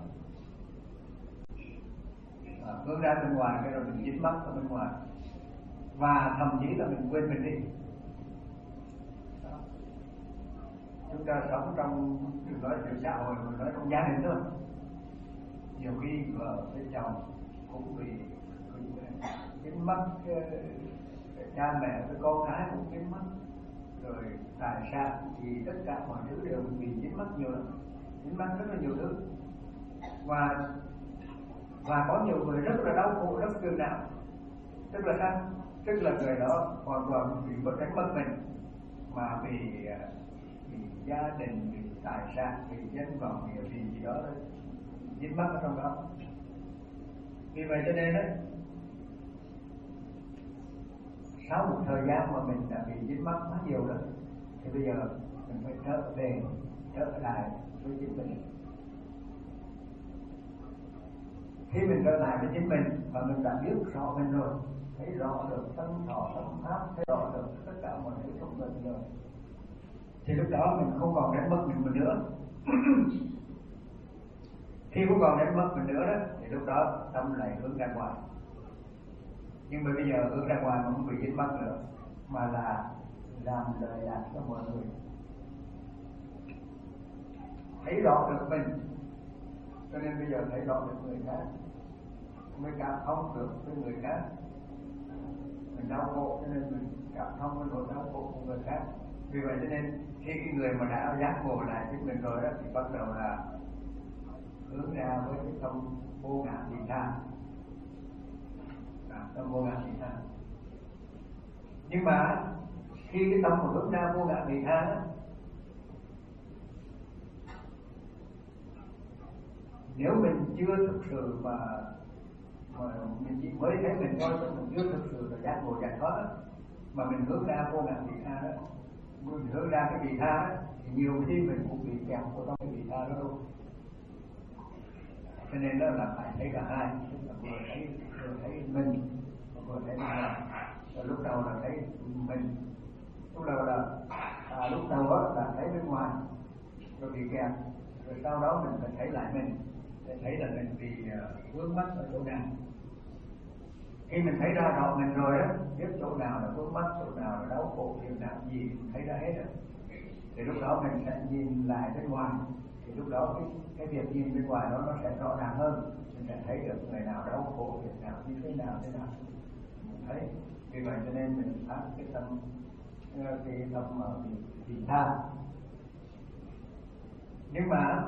À, hướng ra bên ngoài cái rồi mình dính mắc ở bên ngoài, và thậm chí là mình quên mình đi. Đó. Chúng ta sống trong, đừng nói chuyện xã hội, mà nói trong gia đình thôi. Nhiều khi vợ với chồng cũng bị dính mắc, cha mẹ với con cái cũng dính mắc, rồi tài sản thì tất cả mọi thứ đều bị dính mắc nhiều lắm, dính mắc rất là nhiều thứ. Và và có nhiều người rất là đau khổ, rất phiền não. Tức là sao? Tức là người đó hoàn toàn bị mất đánh mất mình, mà vì, vì gia đình, vì tài sản, vì danh vọng, vì gì gì đó dính mắc ở trong đó. Vì vậy cho nên đấy, sau một thời gian mà mình đã bị dính mắc quá nhiều rồi, thì bây giờ mình phải trở về, trở lại với chính mình. Khi mình trở lại với chính mình và mình đã biết rõ mình rồi, thấy rõ được thân thọ tâm pháp, thấy rõ được tất cả mọi thứ trong mình rồi, thì lúc đó mình không còn đánh mất mình nữa. Khi không còn đánh mất mình nữa đó, thì lúc đó tâm lại hướng ra ngoài. Nhưng mà bây giờ hướng ra ngoài mà không bị dính mắc nữa, mà là làm lời lạc cho mọi người, thấy rõ được mình. Cho nên bây giờ thấy rõ được người khác, mới cảm thông được với người khác. Mình đau khổ cho nên mình cảm thông với nỗi đau khổ của người khác. Vì vậy cho nên khi cái người mà đã giác ngộ lại chính mình rồi đó, thì bắt đầu là hướng ra với cái tâm vô ngã vị tha. À, tâm vô ngã vị tha. Nhưng mà khi cái tâm mà hướng ra vô ngã vị tha đó, nếu mình chưa thực sự mà, mà mình chỉ mới thấy mình thôi, mình chưa thực sự là giác ngộ giải thoát, mà mình hướng ra vô ngã vị tha đó, mình hướng ra cái vị tha đó, thì nhiều khi mình cũng bị kẹt vào trong cái vị tha đó luôn. Cho nên đó là phải thấy cả hai, vừa thấy vừa thấy mình, vừa thấy mình. Rồi lúc đầu là thấy mình, lúc đầu là à, lúc đầu đó là thấy bên ngoài rồi bị kẹt, rồi sau đó mình phải thấy lại mình, để thấy là mình bị uh, vướng mắc ở chỗ nào. Khi mình thấy ra rõ mình rồi á, biết chỗ nào là vướng mắc, chỗ nào là đau khổ, điều nào gì mình thấy ra hết rồi, thì lúc đó mình sẽ nhìn lại bên ngoài. Thì lúc đó cái, cái việc nhìn bên ngoài đó nó sẽ rõ ràng hơn, mình sẽ thấy được người nào đau khổ, việc nào như thế nào thế nào mình thấy. Vì vậy cho nên mình phát cái tâm cái tâm mà vị tha. Nhưng mà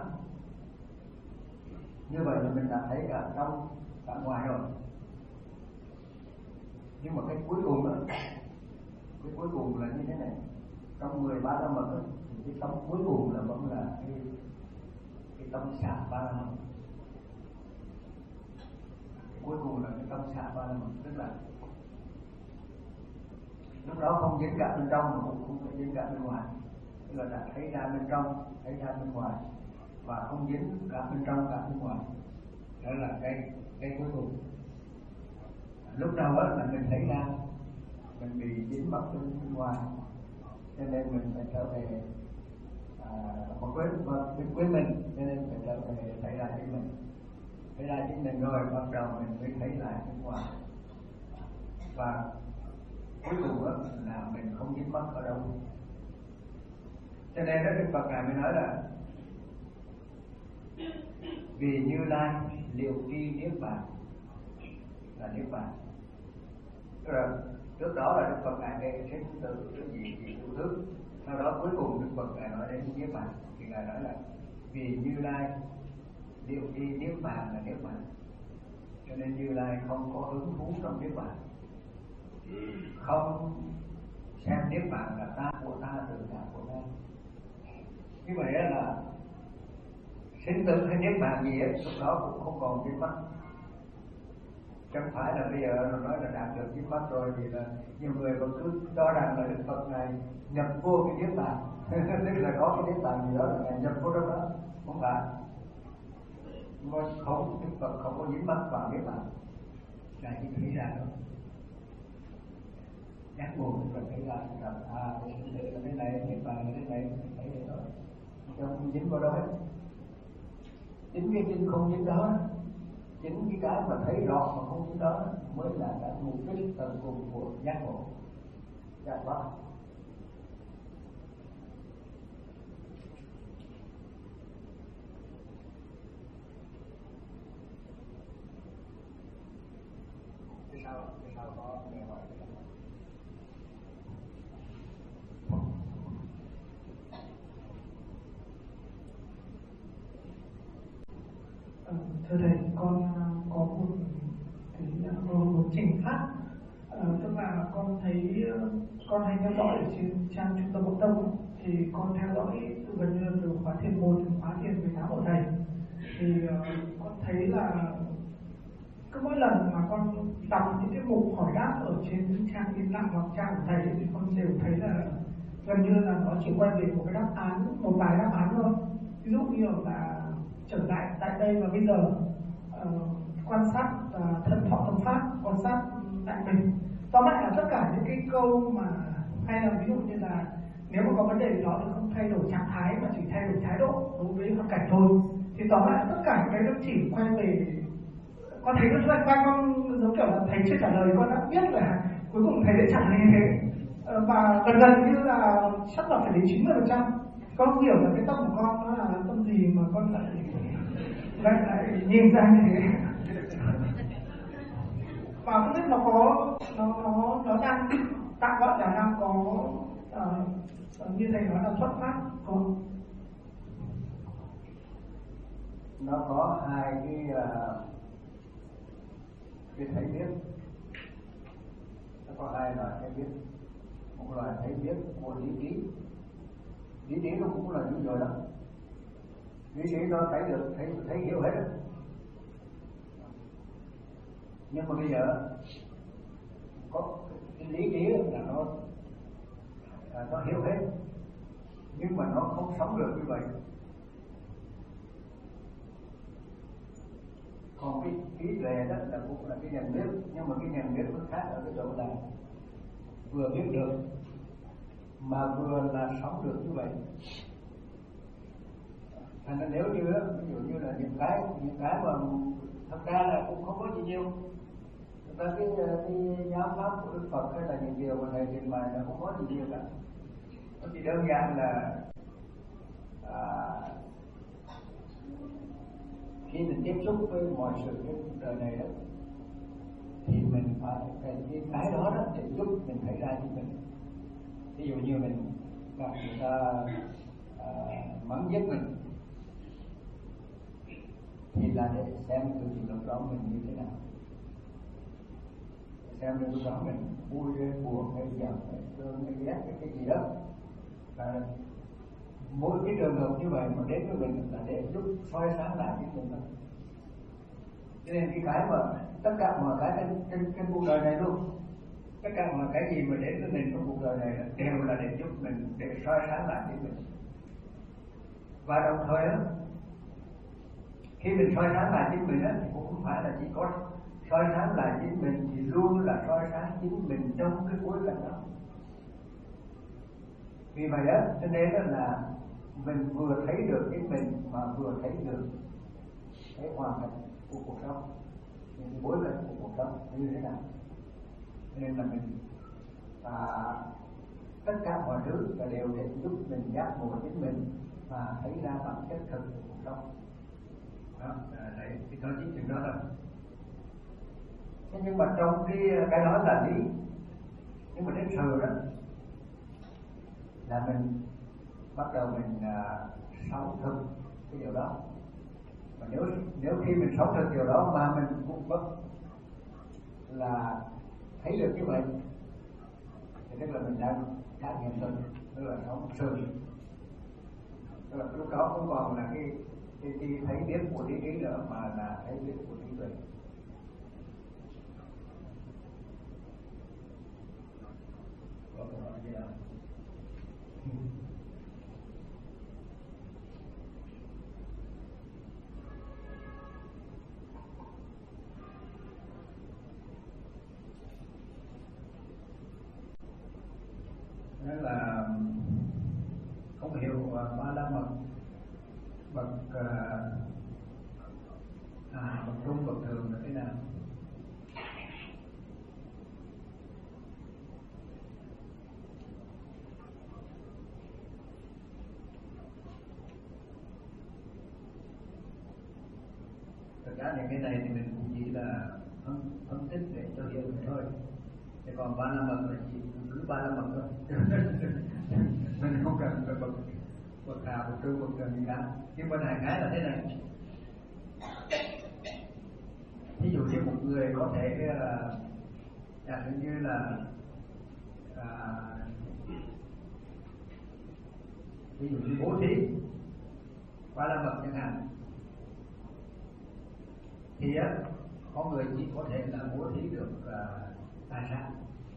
như vậy là mình đã thấy cả trong cả ngoài rồi. Nhưng mà cái cuối cùng đó, cái cuối cùng là như thế này. Trong mười ba la mật thì cái tâm cuối cùng là vẫn là cái cái tâm xả ba la mật. Cuối cùng là cái tâm xả ba la mật, tức là lúc đó không dính cả bên trong mà cũng không phải dính cả bên ngoài, tức là đã thấy ra bên trong, thấy ra bên ngoài, và không dính cả bên trong cả bên ngoài. Đó là cái cái cuối cùng. Lúc đầu đó là mình thấy ra mình bị dính mắc bên ngoài, cho nên mình phải trở về à, một quên mình quên mình, cho nên phải trở về thấy lại chính mình, thấy lại chính mình rồi bắt đầu mình mới thấy lại bên ngoài. Và cuối cùng đó là mình không dính mắc ở đâu. Cho nên đó Đức Phật Ngài mới nói là vì Như Lai liệu tri niết bàn là niết bàn. Tức là trước đó là Đức Phật Ngài nghe sinh tử cái gì gì đủ thứ, sau đó cuối cùng Đức Phật Ngài nói đến niết bàn, thì Ngài nói là vì Như Lai liệu tri niết bàn là niết bàn. Cho nên Như Lai không có hứng thú trong niết bàn, không xem niết bàn là ta của ta, tự ta của ta. Như vậy là sinh tử hay niết bàn gì ấy, lúc đó cũng không còn dính mắc. Chẳng phải là bây giờ nó nói là đạt được dính mắc rồi thì là nhiều người còn cứ cho rằng là Đức Phật này nhập vô cái niết bàn, tức là có cái niết bàn gì đó là ngài nhập vô trong đó, không phải. Không, Đức Phật không có dính mắc vào niết bàn, là chỉ thấy ra thôi. Giác ngộ là thấy ra là à đây là cái này, niết bàn là cái này, thấy vậy thôi, không dính vào đâu hết. Chính cái chính không dính đó, chính cái cái mà thấy rõ mà không dính đó mới là cái mục đích tận cùng của giác ngộ, giác pháp. Thế sao? Thế sao có nghe hỏi? Thưa thầy, con có một cái một trình phát, à, tức là con thấy con hay theo dõi ở trên trang trung tâm Bộ Tông, thì con theo dõi từ gần như từ khóa thiền một đến khóa thiền mười tám của thầy, thì uh, con thấy là cứ mỗi lần mà con đọc những cái mục hỏi đáp ở trên trang im lặng hoặc trang của thầy thì con đều thấy là gần như là nó chỉ quay về một cái đáp án, một vài đáp án thôi. Ví dụ như là trở lại tại đây và bây giờ, uh, quan sát uh, thân thọ tâm pháp, quan sát tại mình. Tóm lại là tất cả những cái câu mà hay là ví dụ như là nếu mà có vấn đề gì đó thì không thay đổi trạng thái mà chỉ thay đổi thái độ đối với hoàn cảnh thôi, thì tóm lại tất cả cái nó chỉ quay về. Con thấy nó xoay quanh, con giống kiểu là thầy chưa trả lời, con đã biết là cuối cùng thầy sẽ trả lời như thế, uh, và gần gần như là chắc là phải đến chín mươi phần trăm. Con hiểu là cái tâm của con nó là tâm gì mà con lại lại lại nhìn ra như thế, và không biết nó có nó nó nó đang tạm gọi là đang có uh, như thầy nói là xuất phát không? Nó có hai cái uh, cái thấy biết, nó có hai loại thấy biết. Một loại thấy biết của lý trí, lý trí nó cũng là như rồi đó, lý trí nó thấy được, thấy thấy hiểu hết rồi. Nhưng mà bây giờ có cái lý trí là nó là nó hiểu hết, nhưng mà nó không sống được như vậy. Còn cái trí tuệ đó là cũng là cái nhận biết, nhưng mà cái nhận biết nó khác ở cái chỗ là vừa biết được mà vừa là sống được như vậy. Thành ra nếu như ví dụ như là những cái những cái mà thật ra là cũng không có gì nhiều, thật ra cái cái giáo pháp của Đức Phật hay là những điều mà thầy trình bày là không có gì nhiều cả. Nó chỉ đơn giản là à, khi mình tiếp xúc với mọi sự trên đời này đó, thì mình phải cái cái đó đó để giúp mình thấy ra cho mình. Ví dụ như mình gặp người ta à, mắng giết mình, thì là để xem từ lúc đó mình như thế nào, xem từ lúc đó mình vui hay buồn hay giận hay thương hay ghét hay cái gì đó. À, mỗi cái trường hợp như vậy mà đến với mình là để giúp soi sáng lại chính mình. Cho nên cái cái mà tất cả mọi cái trên trên, trên cuộc đời này luôn, tất cả mọi cái gì mà đến với mình trong cuộc đời này đều là để giúp mình, để soi sáng lại chính mình. Và đồng thời đó, khi mình soi sáng lại chính mình đó, thì cũng không phải là chỉ có soi sáng lại chính mình, thì luôn là soi sáng chính mình trong cái bối cảnh đó. Vì vậy đó, cho nên đó là mình vừa thấy được chính mình mà vừa thấy được cái hoàn cảnh của cuộc sống, những cái bối cảnh của cuộc sống như thế nào. Cho nên là mình à, tất cả mọi thứ là đều để giúp mình giác ngộ chính mình và thấy ra bản chất thực của cuộc sống. Đó, đấy, thì nói chính chuyện đó thôi. Thế nhưng mà trong cái cái đó là lý, nhưng mà đến sự đó là mình bắt đầu mình à, sống thực cái điều đó. Và nếu nếu khi mình sống thực điều đó mà mình cũng bất là thấy được như vậy, thì thì tức là mình đang trải nghiệm thật, tức là nó sừng, tức là lúc đó không còn là cái cái, cái thấy biết của lý trí nữa mà là thấy biết của trí tuệ. Có câu hỏi gì không? Đó là không hiểu ba la mật bậc à bậc trung bậc thường là thế nào. Thực ra những cái này thì mình cũng chỉ là phân, phân tích để cho hiểu thôi. Thế còn ba la mật là chỉ cứ ba la mật thôi. Mình không cần phải bậc bậc hạ bậc trung bậc thường gì cả. Nhưng mà đại khái là thế này. Ví dụ như một người có thể giả sử như là à, ví dụ như bố thí ba la mật chẳng hạn, thì á có người chỉ có thể là bố thí được uh, tài sản,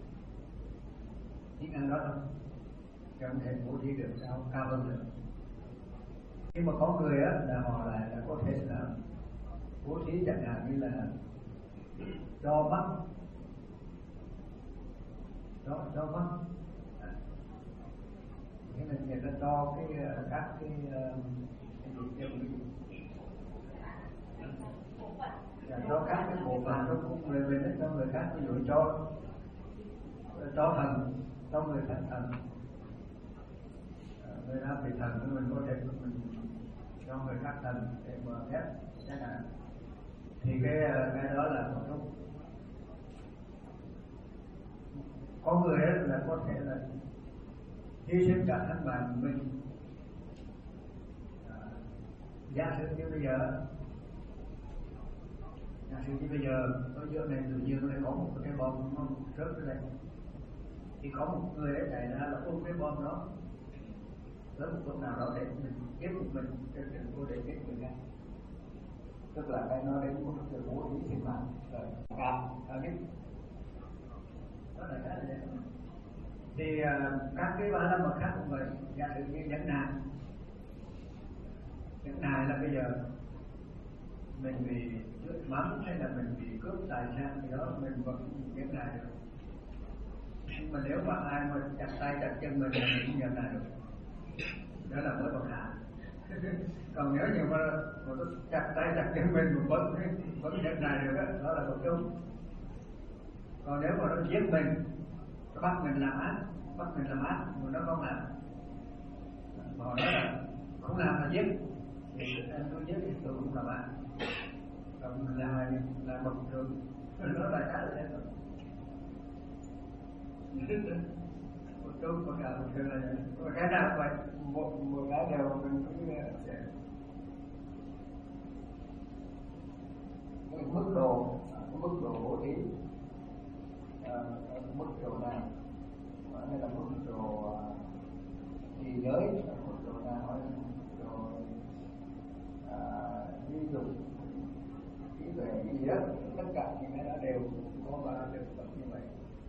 chỉ ăn đó thôi, không thể bố thí được cao cao hơn được. Nhưng mà có người á là họ lại là có thể là bố thí chẳng hạn như là cho mắt, cho cho mắt, nghĩa là người ta cho cái các cái cái gì cho các cái bộ phận trong người mình cho người khác, ví dụ cho cho thần, cho người khác thần, người ta bị thần thì mình có thể mình cho người khác thần để mà ghép chẳng hạn, thì cái cái đó là một lúc. Có người ấy là có thể là hy sinh cả thân mạng mình. À, giả sử như bây giờ giả sử như bây giờ ở giữa này tự nhiên lại có một cái bom nó rớt ra đây, thì có một người ấy chạy ra là ôm cái bom đó tới một lúc nào đó để mình tiếp một mình trên trường cô để biết người khác, tức là cái nó đến một cái bố thí sinh mạng rồi cảm ở cái đó là cái này. Thì uh, các cái ba la mật khác cũng vậy, giả sử như nhẫn nại, nhẫn nại là bây giờ mình bị chửi mắng hay là mình bị cướp tài sản gì đó mình vẫn nhẫn nại được. Nhưng mà nếu mà ai mà chặt tay chặt chân mình thì mình không nhẫn nại được, đó là mới bậc hạ. Còn nếu như mà một nó chặt tay chặt chân mình mà vẫn vẫn nhẫn nại được đó, đó là bậc trung. Còn nếu mà nó giết mình, nó bắt mình làm ác, bắt mình làm ác mà nó không làm, mà họ nói là không làm là giết, thì em tôi giết thì tôi cũng làm ác. Còn là là bậc thượng, nó là cái là thế thôi. Một chút một cái một cái là một cái nào vậy, một một cái đều mình cứ cái mức độ cái mức độ bố thí mức độ nào, hay là mức độ gì giới, mức độ nào, hay là mức độ ví dụ trí tuệ gì đó, tất cả những cái đó đều có ba đều có như vậy.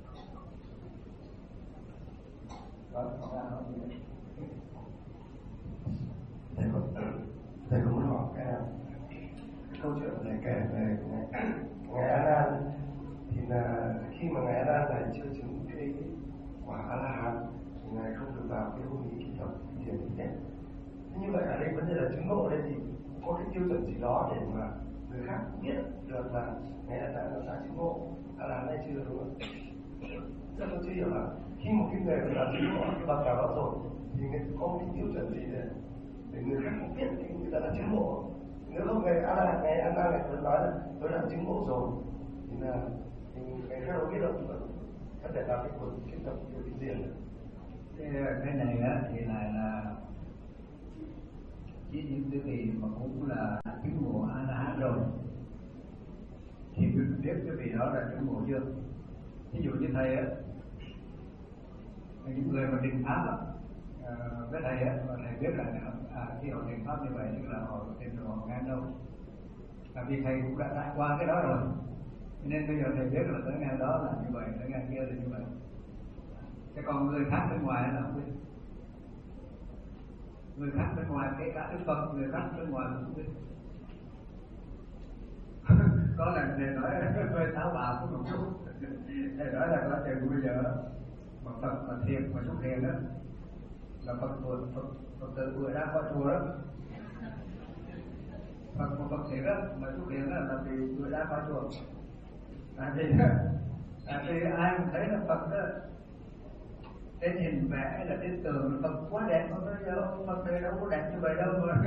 Đó, không ra nói gì đấy. Thầy có thầy có muốn hỏi cái nào? Câu chuyện thầy kể về ngài A Nan thì là khi mà ngài A Nan này chưa chứng cái quả A La Hán thì ngài không được vào cái hôn lý kỳ tập thiền nhé. Thế như vậy ở đây vấn đề là chứng ngộ ở đây thì có cái tiêu chuẩn gì đó để mà người khác biết được là ngài A Nan là đã chứng ngộ A La Hán hay chưa, đúng không? Rất là chưa hiểu là khi một cái người đã chứng ngộ cái bậc nào đó rồi thì người có một cái tiêu chuẩn gì để để người khác cũng biết thì người ta đã chứng ngộ. Nếu không ngày A La ngày A La này tôi nói là tôi đã chứng ngộ rồi thì là thì ngày khác đâu biết đâu, có thể là cái cuốn kiến tập của cái diện. Cái này á thì lại là chỉ những cái vị mà cũng là chứng ngộ A La Hán rồi thì biết cái vị đó là chứng ngộ chưa. Ví dụ như thầy á, những người mà trình pháp á, uh, với thầy á, và thầy biết là à, khi họ trình pháp như vậy tức là họ trình rồi họ ngang đâu, tại vì thầy cũng đã trải qua cái đó rồi, nên bây giờ thầy biết là tới ngang đó là như vậy, tới ngang kia là như vậy. Thế còn người khác bên ngoài là không biết, người khác bên ngoài kể cả Đức Phật, người khác bên ngoài cũng không biết. Có lần thầy nói hơi táo bạo của một chút, thầy nói là có chừng bây giờ mà Phật mà thiền mà xuất hiện đó là Phật Phật Phật, Phật tự vừa ra khỏi chùa đó, Phật mà Phật thiền đó mà xuất hiện đó là vì vừa ra khỏi chùa. Tại vì tại vì ai cũng thấy là Phật đó trên hình vẽ hay là trên tường Phật quá đẹp, mà bây giờ ông Phật này đâu có đẹp như vậy đâu mà.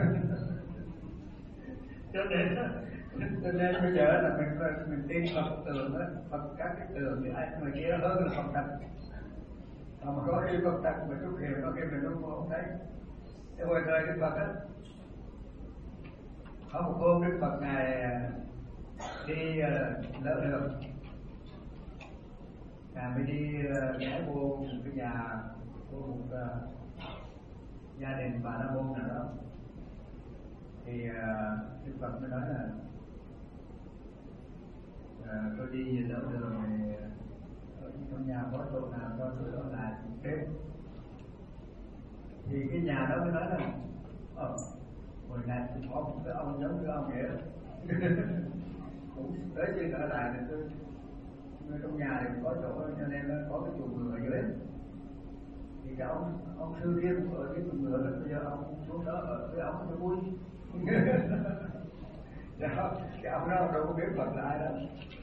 Cho nên cho nên bây giờ là mình mình tin Phật tường đó, Phật các cái tường thì ai người kia hơn là Phật thật. Mà có khi Phật thật mà xuất hiện có khi mình không không thấy. Thế hồi thời Đức Phật á, có một hôm Đức Phật ngài đi lỡ đường, ngài mới đi ghé vô một cái nhà của một uh, gia đình Bà La Môn nào đó, thì uh, Đức Phật mới nói là uh, tôi đi lỡ đường này ở trong nhà có chỗ nào cho tôi ở lại đêm. Thì cái nhà đó mới nói là ờ hồi này cũng có một cái ông giống như ông vậy đó. Cũng tới khi trở lại thì tôi người trong nhà thì có chỗ cho nên nó có cái chuồng ngựa dưới. Thì cái ông ông sư kia cũng ở cái chuồng ngựa đó, bây giờ ông xuống đó ở với ông cho vui. Cái ông đó đâu có biết Phật là ai đâu.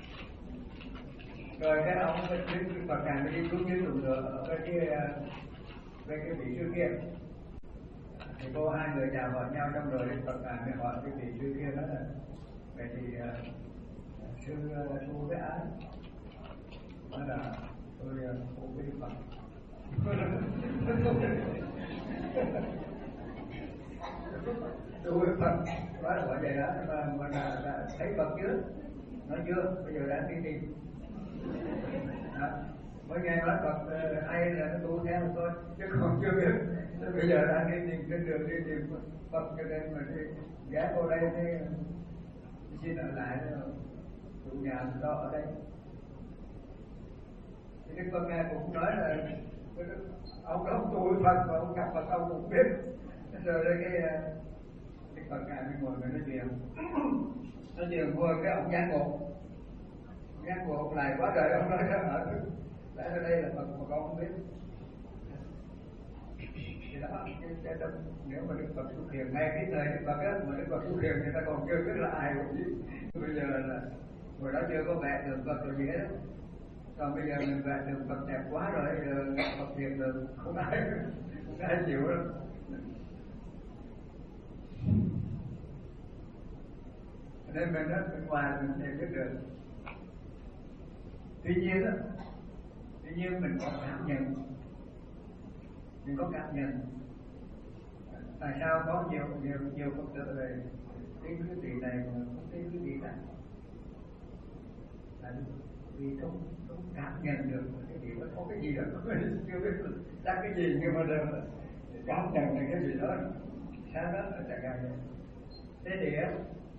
Rồi cái ông cái Phật này mới đi xuống dưới chuồng ngựa ở cái cái cái cái vị sư kia. Thì cô hai người chào hỏi nhau trong rồi Phật này mới hỏi cái vị sư kia đó là vậy thì uh, sư tu với ai? Nói là tôi tu với Đức Phật. Tu với Phật, nói là vậy đó, mà mà là, là thấy Phật chưa? Nói chưa, bây giờ đang đi tìm. Mới nghe nói Phật ai là nó tu theo thôi, chứ còn chưa biết. Thế bây giờ đang đi tìm trên đường đi tìm Phật, cho nên mà đi ghé vô đây thì xin ở lại chủ nhà đó ở đây. Thì Đức Phật ngài cũng nói là ông đó ông tu Phật mà ông gặp Phật ông cũng biết. Rồi đây cái Đức Phật ngài mới ngồi với nói chuyện, nói chuyện vừa cái ông giác ngộ, giác ngộ ông lại quá trời, ông nói ở lại ở đây là Phật mà con không biết. Thì đó, cái, cái đó, nếu mà Đức Phật xuất hiện ngay cái thời Đức Phật á, mà Đức Phật xuất hiện người ta còn chưa biết là ai cũng gì. Bây giờ là hồi đó chưa có vẽ đường Phật rồi gì hết. Còn bây giờ mình vẽ đường Phật đẹp quá rồi, giờ Phật hiện được không ai không ai chịu đâu. Nên mình đó, bên ngoài mình sẽ biết được. Tuy nhiên đó, tuy nhiên mình có cảm nhận, mình có cảm nhận tại sao có nhiều nhiều nhiều Phật tử về tin cái vị này mà không tin cái vị này. Tại vì không không cảm nhận được cái vị đó có cái gì đó, chưa biết chắc cái gì, nhưng mà đều cảm nhận được cái gì đó. Sáng đó ở tại gần này thế thì á,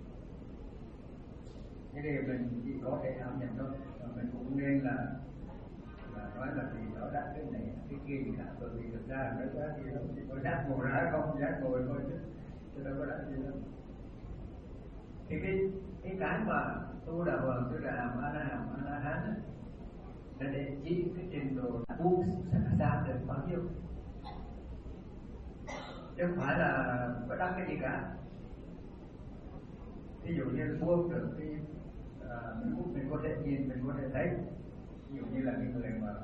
cái điều mình chỉ có thể cảm nhận thôi, và mình cũng nên là là nói là vì nó đã cái này cái kia gì cả, bởi vì thực ra là nó có gì đâu, chỉ có giác ngồi ra không, giác ngồi thôi chứ chứ đâu có đã gì đâu. Thì cái cái cái mà tu đạo Phật, tu đạo A La Hàm, A La Hán là để chỉ cái trình độ tu xa được bao nhiêu, chứ không phải là có đắc cái gì cả. Ví dụ như buông được cái à, mình, mình có thể nhìn, mình có thể thấy. Ví dụ như là cái người mà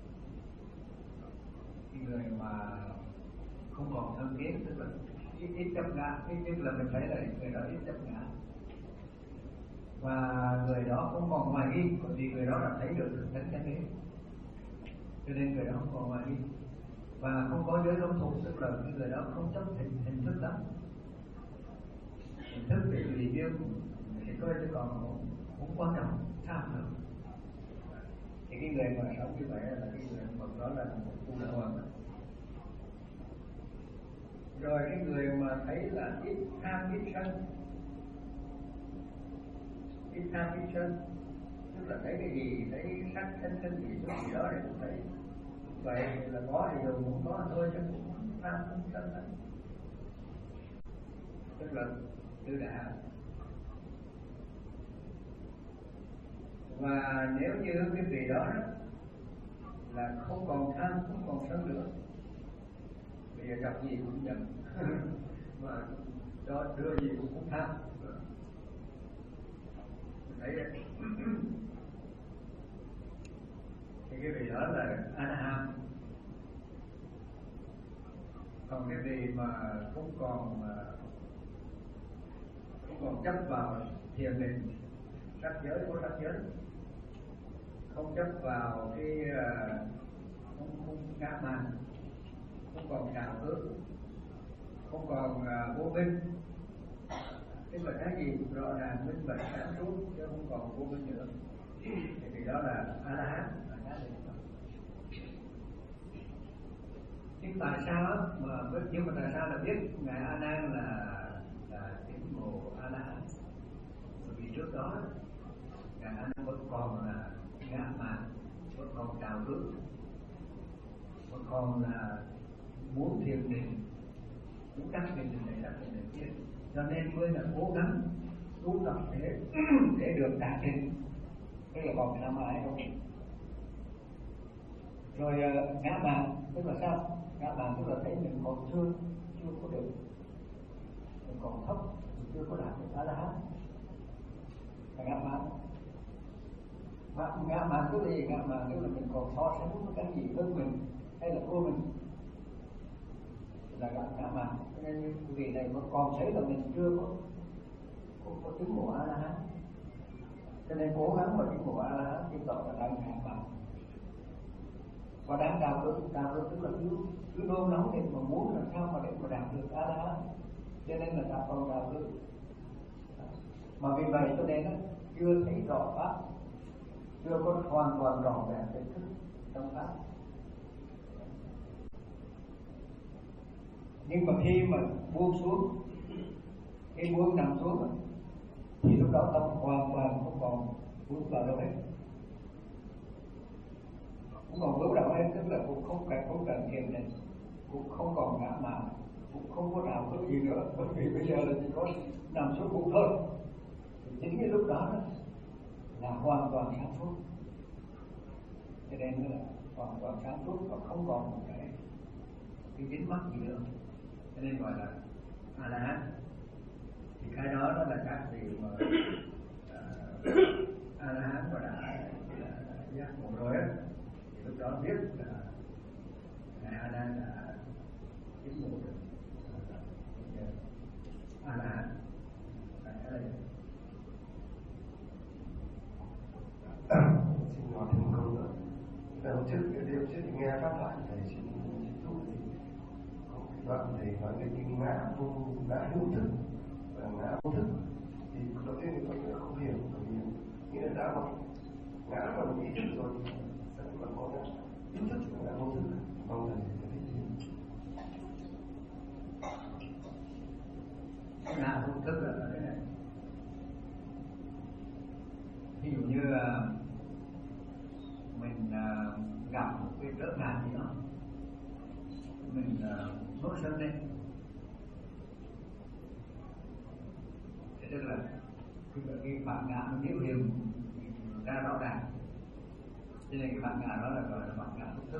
cái người mà không còn thân kiến, tức là ít, ít chấp ngã, ít nhất là mình thấy là người đó ít chấp ngã, và người đó không còn hoài nghi, bởi vì người đó đã thấy được thực tánh chân lý, cho nên người đó không còn hoài nghi, và không có giới thông thuộc, tức là cái người đó không chấp hình, hình thức lắm, hình thức bị lì riêng thì thôi, chứ còn cũng quan trọng tham được. Thì thì cái người mà sống như vậy là cái người mà đó là một tu đạo hoàng. Rồi cái người mà thấy là ít tham ít sân, ít tham ít sân, tức là thấy cái gì, thấy sắc thân thân gì chút gì đó thì cũng thấy vậy là có thì dùng, không có thôi chứ cũng không tham không sân hết, tức là tư đạo. Và nếu như cái vị đó, đó là không còn tham, không còn sân nữa, bây giờ gặp gì cũng giận mà cho đưa gì cũng không tham, thấy đấy. Thì cái vị đó là A-la-hán. Còn cái vị mà không còn không còn chấp vào thiền định, sắc giới của sắc giới, không chấp vào cái không, không ngã mạn, không còn trào ước, không còn uh, vô minh, tức là cái gì cũng rõ ràng minh bạch sáng suốt chứ không còn vô minh nữa, thì vì đó là A-la-hán, là cái này. Nhưng tại sao mà nhưng mà tại sao là biết ngài A Nan là là chứng ngộ A-la-hán? Bởi vì trước đó ngài A Nan vẫn còn là ngã mạn, vẫn còn trào ước, vẫn còn là muốn thiền định, muốn đắc thiền định này, đắc thiền định kia, cho nên mới là cố gắng tu tập để để được đạt định. Đây là còn năm ai không? Rồi uh, ngã mạn tức là sao? Ngã mạn tức là thấy mình còn chưa chưa có được, mình còn thấp, mình chưa có đạt được A-la-hán, là ngã mạn. Ngã mạn tức là gì? Ngã mạn tức là mình còn so sánh với cái gì hơn mình hay là thua mình, là ngã mạn. Cho nên cái vị này vẫn còn thấy là mình chưa có có, có chứng ngộ A-la-hán, cho nên cố gắng mà chứng ngộ A-la-hán chứng tỏ là đang ngã mạn. Và đang đào ước, đào ước tức là cứ cứ nôn nóng để mà muốn làm sao mà để mà đạt được A-la-hán, cho nên là ta còn đào ước. Mà vì vậy cho nên nó chưa thấy rõ pháp, chưa có hoàn toàn rõ ràng cái thức trong pháp. Nhưng mà khi mà buông xuống, cái buông nằm xuống thì lúc đó tâm hoàn toàn không còn vướng vào đâu hết, không còn vướng vào hết, tức là cũng không cần không cần thiền định, cũng không còn ngã mạn, cũng không có nào có gì nữa, bởi vì bây giờ là chỉ có nằm xuống cũng thôi. Thì chính cái lúc đó, đó là hoàn toàn sáng suốt, cho nên là hoàn toàn sáng suốt và không còn một cái cái dính mắc gì nữa, cho nên gọi là A-la-hán. Thì cái đó đó là các vị mà uh, A-la-hán và đã giác ngộ rồi á, thì lúc đó biết là ngài A-nan đã chứng ngộ được A-la-hán. Xin nói thêm một câu nữa. Đầu trước cái điều trước nghe pháp thoại thầy xin xin dụ thì có cái đoạn thầy nói về cái ngã vô ngã hữu thức và ngã vô thức, thì đầu tiên thì tôi cũng không hiểu, bởi vì nghĩa là đã mà ngã là một ý thức rồi, sẽ còn có ngã hữu thức và ngã vô thức. Mong thầy giải thích thêm. Ngã vô thức là cái này. Ví dụ như mình gặp một cái trở ngại gì đó, mình nổi sân lên, thì tức là cái bản ngã nó biểu hiện ra rõ ràng, cho nên cái bản ngã đó là gọi là bản ngã vô thức.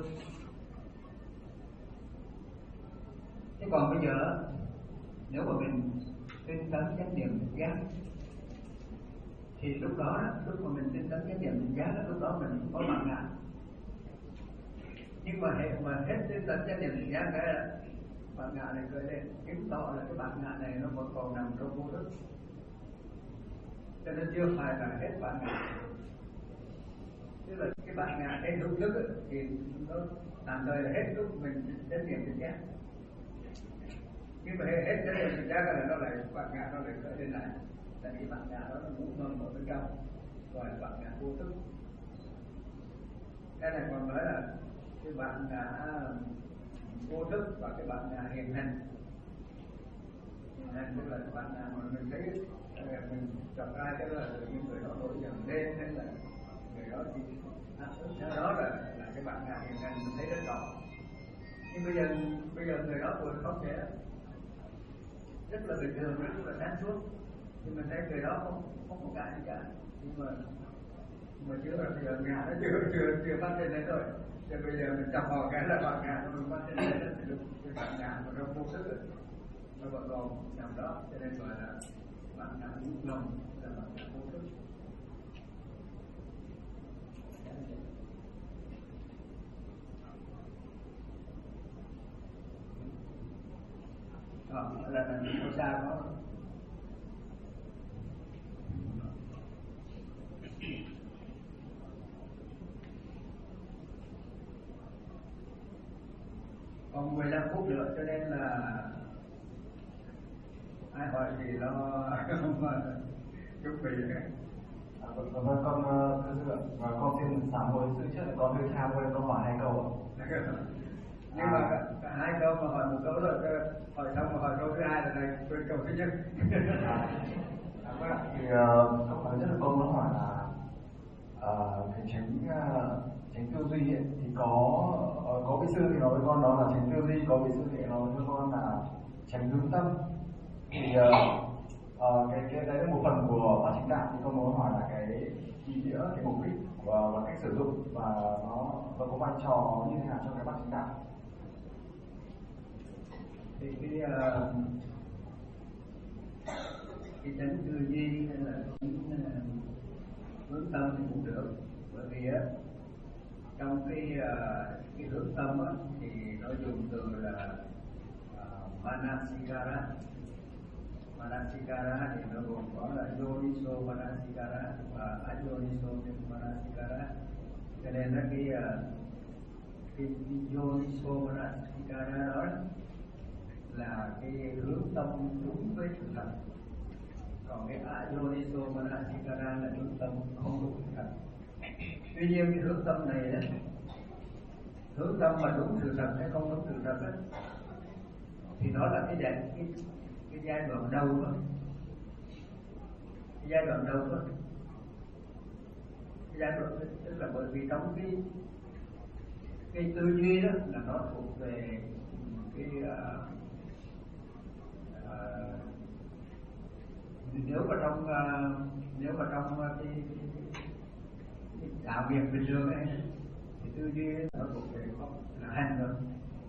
Thế còn bây giờ nếu mà mình tinh tấn chánh niệm tỉnh giác, thì lúc đó, lúc mà mình tinh tấn chánh niệm tỉnh giác, lúc đó mình có bản ngã. Nhưng mà hệ mà hết tinh tấn chánh niệm tỉnh giác cái là bản ngã này khởi lên, chứng tỏ là cái bản ngã này nó vẫn còn nằm trong vô thức, cho nên chưa phải là hết bản ngã. Tức là cái bản ngã cái hữu thức thì nó tạm thời là hết lúc mình chánh niệm tỉnh giác. Nhưng mà hết chánh niệm tỉnh giác là nó lại bản ngã nó lại khởi lên lại, tại vì bản ngã đó nó ngủ ngầm ở bên trong, gọi là bản ngã vô thức. cái này còn nói là cái bạn đã vô thức và cái bạn đã hiện hành. Hiện hành tức là bạn nào mà mình thấy mình chọn ai cái là những người đó nổi dần lên hay là người đó thì áp ứng theo đó là là cái bạn nào hiện hành mình thấy rất rõ. Nhưng bây giờ bây giờ người đó vừa không thể rất là bình thường, rất là sáng suốt, nhưng mình thấy người đó không không có cái gì cả, nhưng mà mà chưa bây giờ ngã nó chưa chưa chưa phát sinh đấy thôi. Thì bây giờ mình chọc vào cái là bạn ngã nó phát sinh đấy là lúc cái bạn ngã mà nó vô sức rồi, nó vẫn còn nằm đó, cho nên gọi là bạn ngã nhút lòng là bạn ngã vô thức. Đó, là là sao sao đó. Còn mười lăm phút nữa cho nên là ai hỏi thì lo mà chuẩn bị. À, vâng, vâng, con thưa sư ạ, và con xin sám hối sư trước là con hơi tham quên con hỏi hai câu ạ. Nhưng à, mà cả hai câu mà hỏi một câu rồi, hỏi xong mà hỏi câu thứ hai là này quên câu thứ nhất. À, à, vâng ạ, thì uh, câu hỏi rất là con muốn hỏi là uh, cái tránh uh, tránh tư duy ấy, thì có uh, có vị sư thì nói với con đó là tránh tư duy, có vị sư thì nói với con là tránh hướng tâm. Thì uh, uh, cái cái đấy là một phần của pháp chính đạo, thì con muốn hỏi là cái ý nghĩa, cái mục đích và, và cách sử dụng và nó nó có vai trò như thế nào trong cái pháp chính đạo. Thì cái uh, cái tránh tư duy hay là cái hướng tâm thì cũng được, bởi vì á trong cái uh, cái hướng tâm á thì nó dùng từ là uh, manasikara. Manasikara thì nó gồm có là yoniso manasikara và ayoniso manasikara. Cho nên là cái uh, cái yoniso manasikara đó là cái hướng tâm đúng với sự thật, còn cái ayoniso manasikara là hướng tâm không đúng sự thật. Tuy nhiên cái hướng tâm này đó, hướng tâm mà đúng sự thật hay không đúng sự thật đó, thì nó là cái dạng cái, cái giai đoạn đầu đó. Cái giai đoạn đầu đó, cái giai đoạn đó, tức là bởi vì trong cái cái tư duy đó là nó thuộc về cái uh, uh, nếu mà trong uh, nếu mà trong uh, cái, cái, cái đạo nghiệp bình thường ấy thì tư duy nó thuộc về là hành rồi,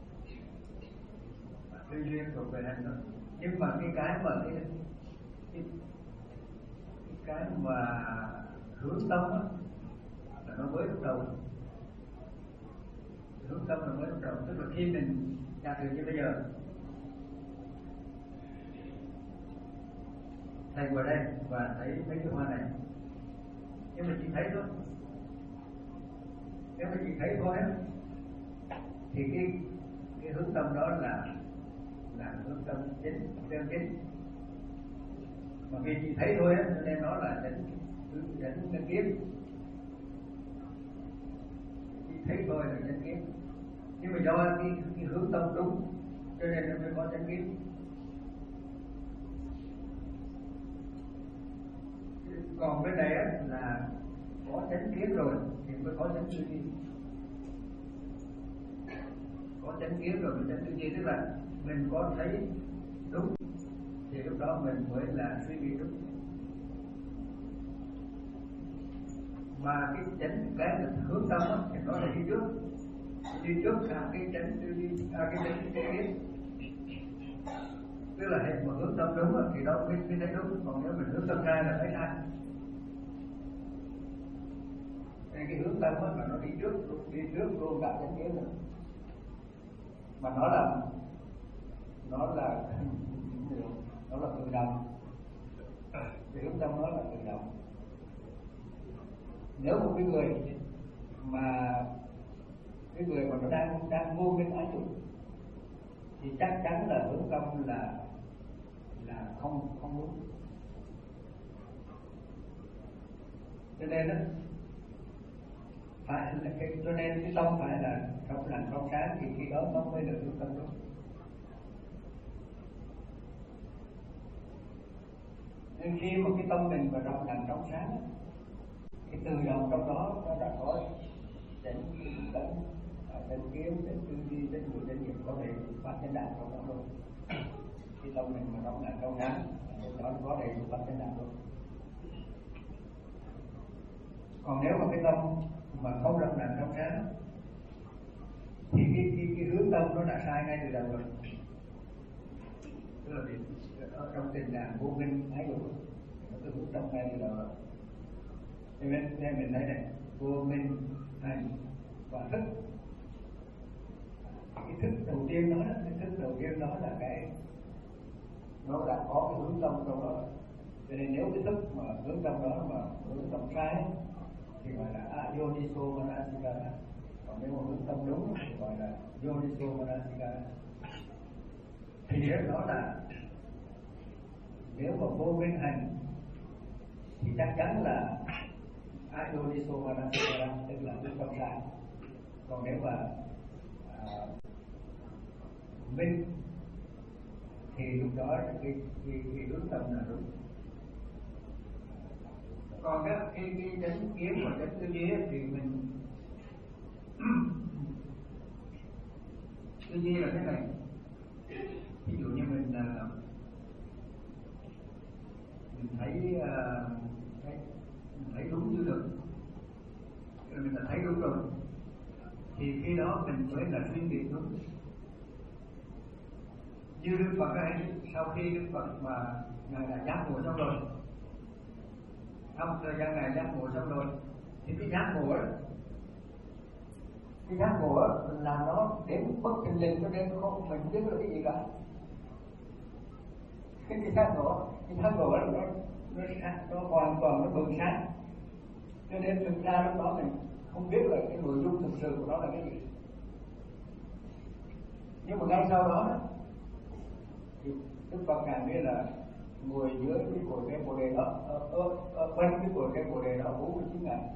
tư duy thuộc về hành rồi. Nhưng mà cái cái mà cái cái, cái, cái mà hướng tâm đó, là nó mới lúc đầu. Hướng tâm là mới lúc đầu, tức là khi mình giả sử như bây giờ thầy vào đây và thấy mấy cái hoa này, nếu mà chỉ thấy thôi, nếu mà chỉ thấy thôi á, thì cái cái hướng tâm đó là là hướng tâm chính, chân chính. Mà vì chỉ thấy thôi á, cho nên nó là đánh đánh chân kiến. Chỉ thấy thôi là chân kiến. Nhưng mà do cái, cái hướng tâm đúng, cho nên nó mới có chân kiến. Còn cái này á, là có chánh kiến rồi thì mới có chánh tư duy. Có chánh kiến rồi mới chánh tư duy, tức là mình có thấy đúng thì lúc đó mình mới là suy nghĩ đúng. Mà cái chánh cái hướng tâm á, thì nó là đi trước, đi trước cả cái chánh tư duy, à, cái chánh chánh kiến. Tức là hệ mà hướng tâm đúng á, thì đó mới, mới thấy đúng, còn nếu mình hướng tâm sai là thấy sai. Nên cái hướng tâm á, là nó đi trước, đi trước luôn cả chánh kiến rồi. Mà nó là nó là nó là tự động. Cái hướng tâm nó là tự động. Nếu một cái người mà cái người mà nó đang đang vô minh ái dục thì chắc chắn là hướng tâm là là không không đúng. Cho nên đó, phải là cái, cho nên cái tâm phải là trong lành trong sáng thì khi đó tâm mới được hướng tâm đúng. Nên khi mà cái tâm mình vào trong lành trong sáng, cái tự động trong đó nó đã có đến tấn đến kiếm đến tư duy đến người đến nghiệp có thể phát chánh đạo trong đó luôn. Khi tâm mình vào trong lành trong sáng, nó có đầy đủ phát chánh đạo luôn. Còn nếu mà cái tâm mà không trong lành trong sáng thì cái, cái, cái hướng tâm nó đã sai ngay từ đầu rồi. Tức là vì ở trong tình trạng vô minh ái dục nó cứ hướng tâm ngay từ đầu rồi. Cho nên nên mình thấy này, vô minh hành và thức. Cái thức đầu tiên đó, cái thức đầu tiên đó là cái nó đã có cái hướng tâm trong đó. Cho nên nếu cái thức mà hướng tâm đó mà hướng tâm sai thì gọi là ayoniso manasikara. Còn nếu mà hướng tâm đúng thì gọi là yoniso manasikara. Thì đó là nếu mà vô minh hành thì chắc chắn là ayoniso manasikara, tức là hướng tâm sai. Còn nếu mà à, minh thì lúc đó là cái, cái, cái hướng tâm là đúng. Còn cái cái cái chánh kiến và chánh tư duy thì mình tư duy là thế này. Ví dụ như mình uh, mình thấy, uh, thấy mình thấy đúng như được, rồi mình đã thấy đúng rồi thì khi đó mình mới là suy nghĩ đúng. Như Đức Phật ấy, sau khi Đức Phật mà ngài đã giác ngộ xong rồi, trong thời gian này giác ngộ xong rồi thì cái giác ngộ ấy, cái giác ngộ ấy, mình làm nó đến bất thình lình cho nên không mình biết được cái gì cả. Cái cái giác ngộ, cái giác ngộ ấy, nó nó nó hoàn toàn nó bừng sáng. Cho nên thực ra lúc đó mình không biết là cái nội dung thực sự của nó là cái gì. Nhưng mà ngay sau đó thì Đức Phật ngài biết là ngồi dưới cái cội cây bồ đề đó, ở, ở, ở quanh cái cội cây bồ đề đó bốn mươi chín ngày.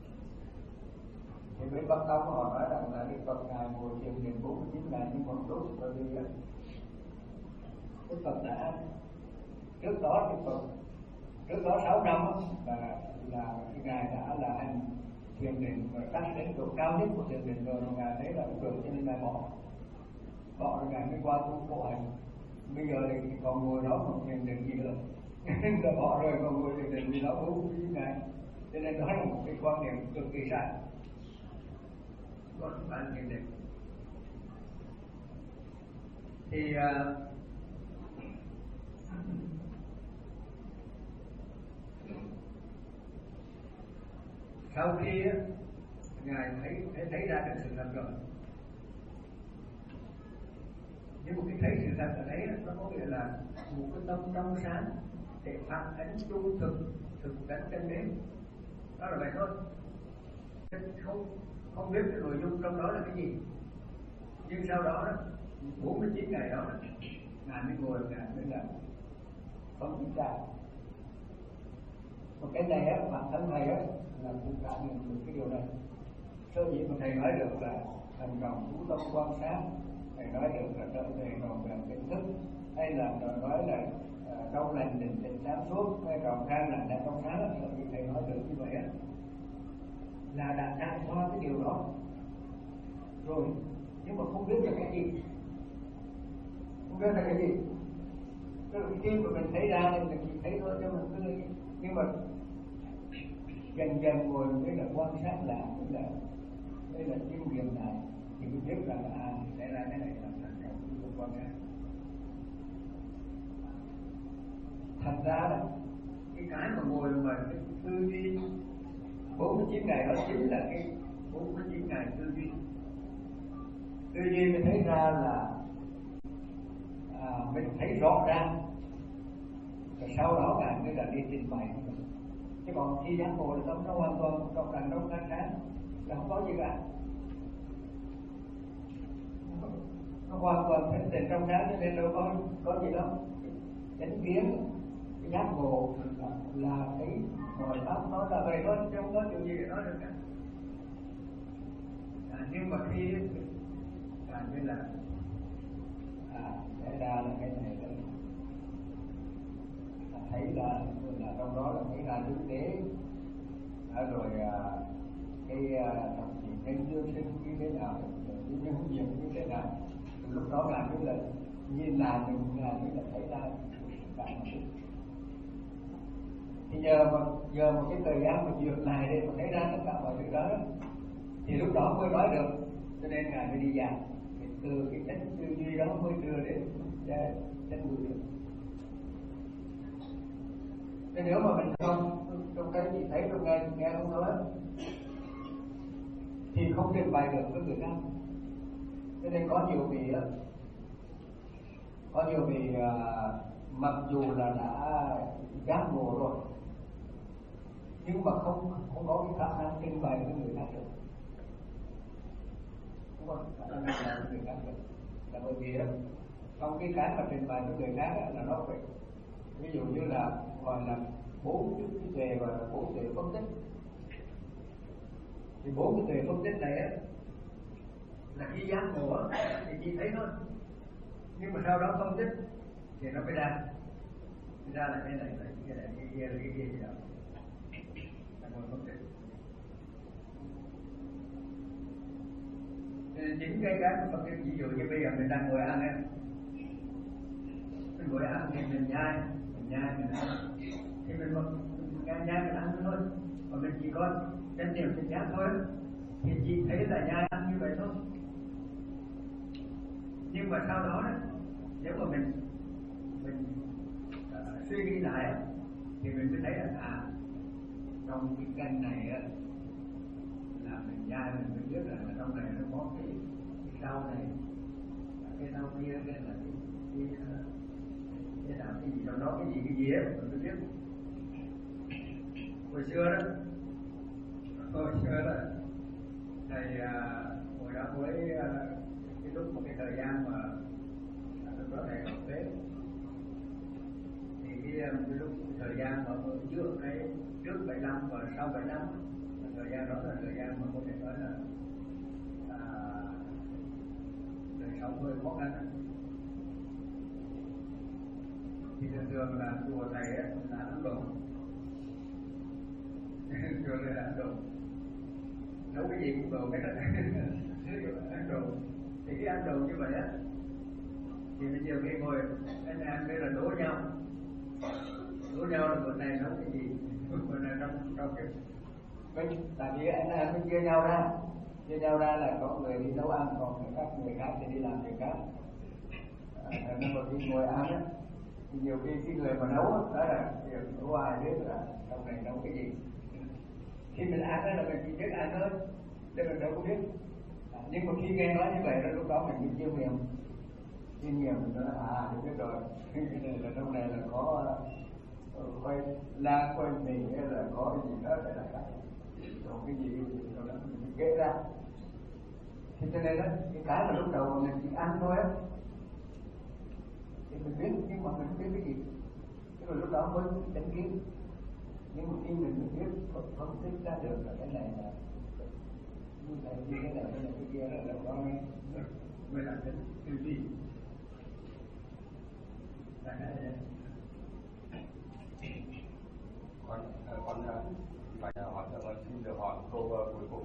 Thì bên Bắc Tông họ nói rằng là Đức Phật ngài ngồi thiền định bốn mươi chín ngày nhưng còn đốt rồi đi á. Đức Phật đã trước đó Đức Phật trước đó sáu năm là là ngài đã là hành thiền định và đạt đến độ cao nhất của thiền định rồi, mà ngài thấy là không được cho nên ngài bỏ bỏ rồi ngài mới qua tu khổ hạnh. Bây giờ thì còn ngồi đó còn thiền định gì nữa nên là bỏ rồi còn ngồi thiền định gì đó bốn mươi chín ngày. Cho nên đó là một cái quan niệm cực kỳ sai. Còn bạn thiền định thì uh, sau khi á, ngài thấy thấy thấy ra được sự thật rồi, nhưng một cái thấy sự thật ở đấy nó có nghĩa là một cái tâm trong sáng để phản ánh trung thực thực tánh chân lý. Đó là vậy thôi. Không không biết cái nội dung trong đó là cái gì, nhưng sau đó bốn mươi chín ngày đó ngài mới ngồi ngài mới là không kiểm tra. Một cái này á, bản thân thầy á là cũng cảm nhận được cái điều này. Sơ dĩ mà thầy nói được là thành đồng chú tâm quan sát, thầy nói được là trở về còn về kiến thức, hay là nói là uh, trong lành định định sáng suốt, hay còn khang lành đã trong sáng, là vì thầy nói được như vậy á là đã trải qua cái điều đó rồi, nhưng mà không biết là cái gì, không biết là cái gì. Tức là khi mà mình thấy ra thì mình chỉ thấy thôi, cho mình cứ nghĩ. Nhưng mà dần dần ngồi mới là quan sát lại, mới là mới là chiêm nghiệm lại thì mới biết rằng là à, xảy ra cái này là thành công của quan sát. Thành ra đó, cái cái mà ngồi mà cái tư duy bốn mươi chín ngày đó chính là cái bốn mươi chín ngày tư duy. Tư duy mới thấy ra là à, mình thấy rõ ràng, rồi sau đó ngài mới là đi trình bày. Chứ còn khi giác ngộ thì tâm nó hoàn toàn trong lành trong sáng sáng là không có gì cả, nó hoàn toàn thanh tịnh trong sáng, cho nên đâu có có gì đâu. Chánh kiến, cái giác ngộ là, là cái mọi pháp nó là vậy thôi, chứ không có chuyện gì để nói được cả. À, nhưng mà khi à, như là à, xảy ra là cái này là thấy là, là trong đó là thấy ra thực tế à, rồi à, cái à, thậm chí nhân dương sinh như thế nào, nhân nhân diệt như thế nào, lúc đó là như là nhìn lại mình là như là thấy ra cả một cái. Thì giờ mà giờ một cái thời gian mà duyệt này để mà thấy ra tất cả mọi thứ đó, thì lúc đó mới nói được. Cho nên ngài mới đi giảng từ cái cách tư duy đó mới đưa đến chân ngữ được. Thế nếu mà mình không trong cái gì thấy trong nghe nghe không nói thì không trình bày được với người khác. Cho nên có nhiều vị có nhiều vị uh, mặc dù là đã giác ngộ rồi nhưng mà không không có cái khả năng trình bày với người khác được. Không có khả năng trình bày với người khác được. Là bởi vì trong cái cái mà trình bày với người khác là nó phải, ví dụ như là gọi là bốn cái tuệ, gọi là bốn tuệ phân tích. Thì bốn cái tuệ phân tích này á là khi giác ngộ thì chỉ thấy thôi, nhưng mà sau đó phân tích thì nó mới ra thì ra là cái này là cái này cái kia là cái kia gì đó là ngồi phân tích. Thì chính cái cái mà phân tích, ví dụ như bây giờ mình đang ngồi ăn ấy, mình ngồi ăn thì mình nhai mình nhai mình ăn thì mình nhai nhai mình ăn thôi, mà mình chỉ có chánh niệm tỉnh giác thôi thì chỉ thấy là nhai ăn như vậy thôi. Nhưng mà sau đó đó, nếu mà mình mình uh, suy nghĩ lại thì mình mới thấy là à, trong cái canh này á, là mình nhai mình mới biết là trong này nó có cái, cái rau này, cái rau kia, cái là cái cái, cái nào cái gì trong đó, cái gì cái gì ấy mình mới biết. Hồi xưa đó, hồi xưa là thầy uh, hồi đó với uh, cái lúc một cái thời gian mà lúc đó thầy học tế thì cái, cái lúc cái thời gian mà ở giữa cái trước bảy năm và sau bảy năm, thời gian đó là thời gian mà có thể nói là à, đời sống hơi khó khăn. Thì thường thường là chùa thầy ấy, là ăn đồ chùa thầy là ăn đồ, nấu cái gì cũng đồ cái đó ăn đồ. Thì cái ăn đồ như vậy á thì bây giờ khi ngồi anh em đây là đố nhau đố nhau là bữa nay nấu cái gì, bữa nay trong trong cái bên, tại vì anh em mới chia nhau ra chia nhau ra là có người đi nấu ăn, còn các người khác thì đi làm việc khác. À, nên mà khi ngồi ăn á thì nhiều khi cái người mà nấu á, đó là nấu ai biết là trong này nấu cái gì. Khi mình ăn đó là mình chỉ biết ăn thôi, chứ mình đâu có biết. À, nhưng mà khi nghe nói như vậy đó, lúc đó mình mới chiêm nghiệm chiêm nghiệm mình nói à thì biết rồi, cái này là trong này là có uh, khoai lang, khoai mì hay là có cái gì đó để là cái còn cái gì cái gì đó mình kể ra. Thì cho nên đó, cái cái mà lúc đầu mà mình chỉ ăn thôi á thì mình biết, nhưng mà mình không biết cái gì, thế rồi lúc đó mới đánh kiến. Nhưng mà khi mình biết phân tích ra được là cái này là như thế như thế này, cái này cái kia là lúc đó mới mới là cái tư duy. Là cái này. Con con phải hỏi con xin được hỏi câu cuối cùng.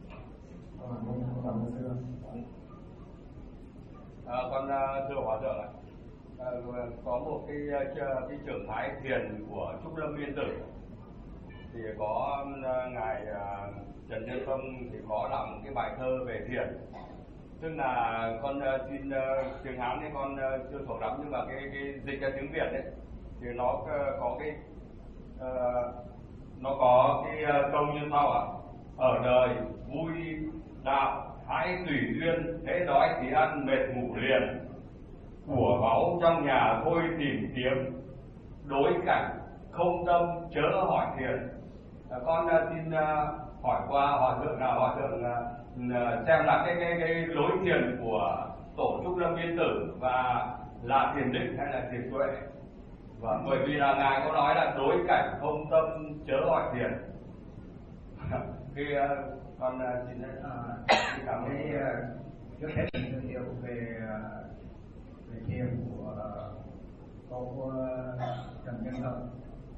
À, con thưa hòa thượng ạ, à, có một cái cái trưởng thái thiền của Trúc Lâm Yên Tử thì có ngài uh, Trần Nhân Tông thì có làm một cái bài thơ về thiền, tức là con uh, xin uh, tiếng Hán thì con uh, chưa thuộc lắm, nhưng mà cái cái dịch ra tiếng Việt đấy thì nó uh, có cái uh, nó có cái uh, câu như sau ạ: ở đời vui đạo hãy tùy duyên, thế đói thì ăn, mệt ngủ liền, của báu trong nhà thôi tìm kiếm, đối cảnh không tâm chớ hỏi thiền. À, con uh, xin uh, hỏi qua hòa thượng là hòa thượng uh, xem là cái cái cái lối thiền của tổ Trúc Lâm Yên Tử và là thiền định hay là thiền tuệ. Và bởi vì là ngài có nói là đối cảnh không tâm chớ hỏi thiền. Khi uh, con uh, xin uh, cảm thấy uh, trước hết giới thiệu về uh, về thiền của uh, cô uh, Trần Nhân Tông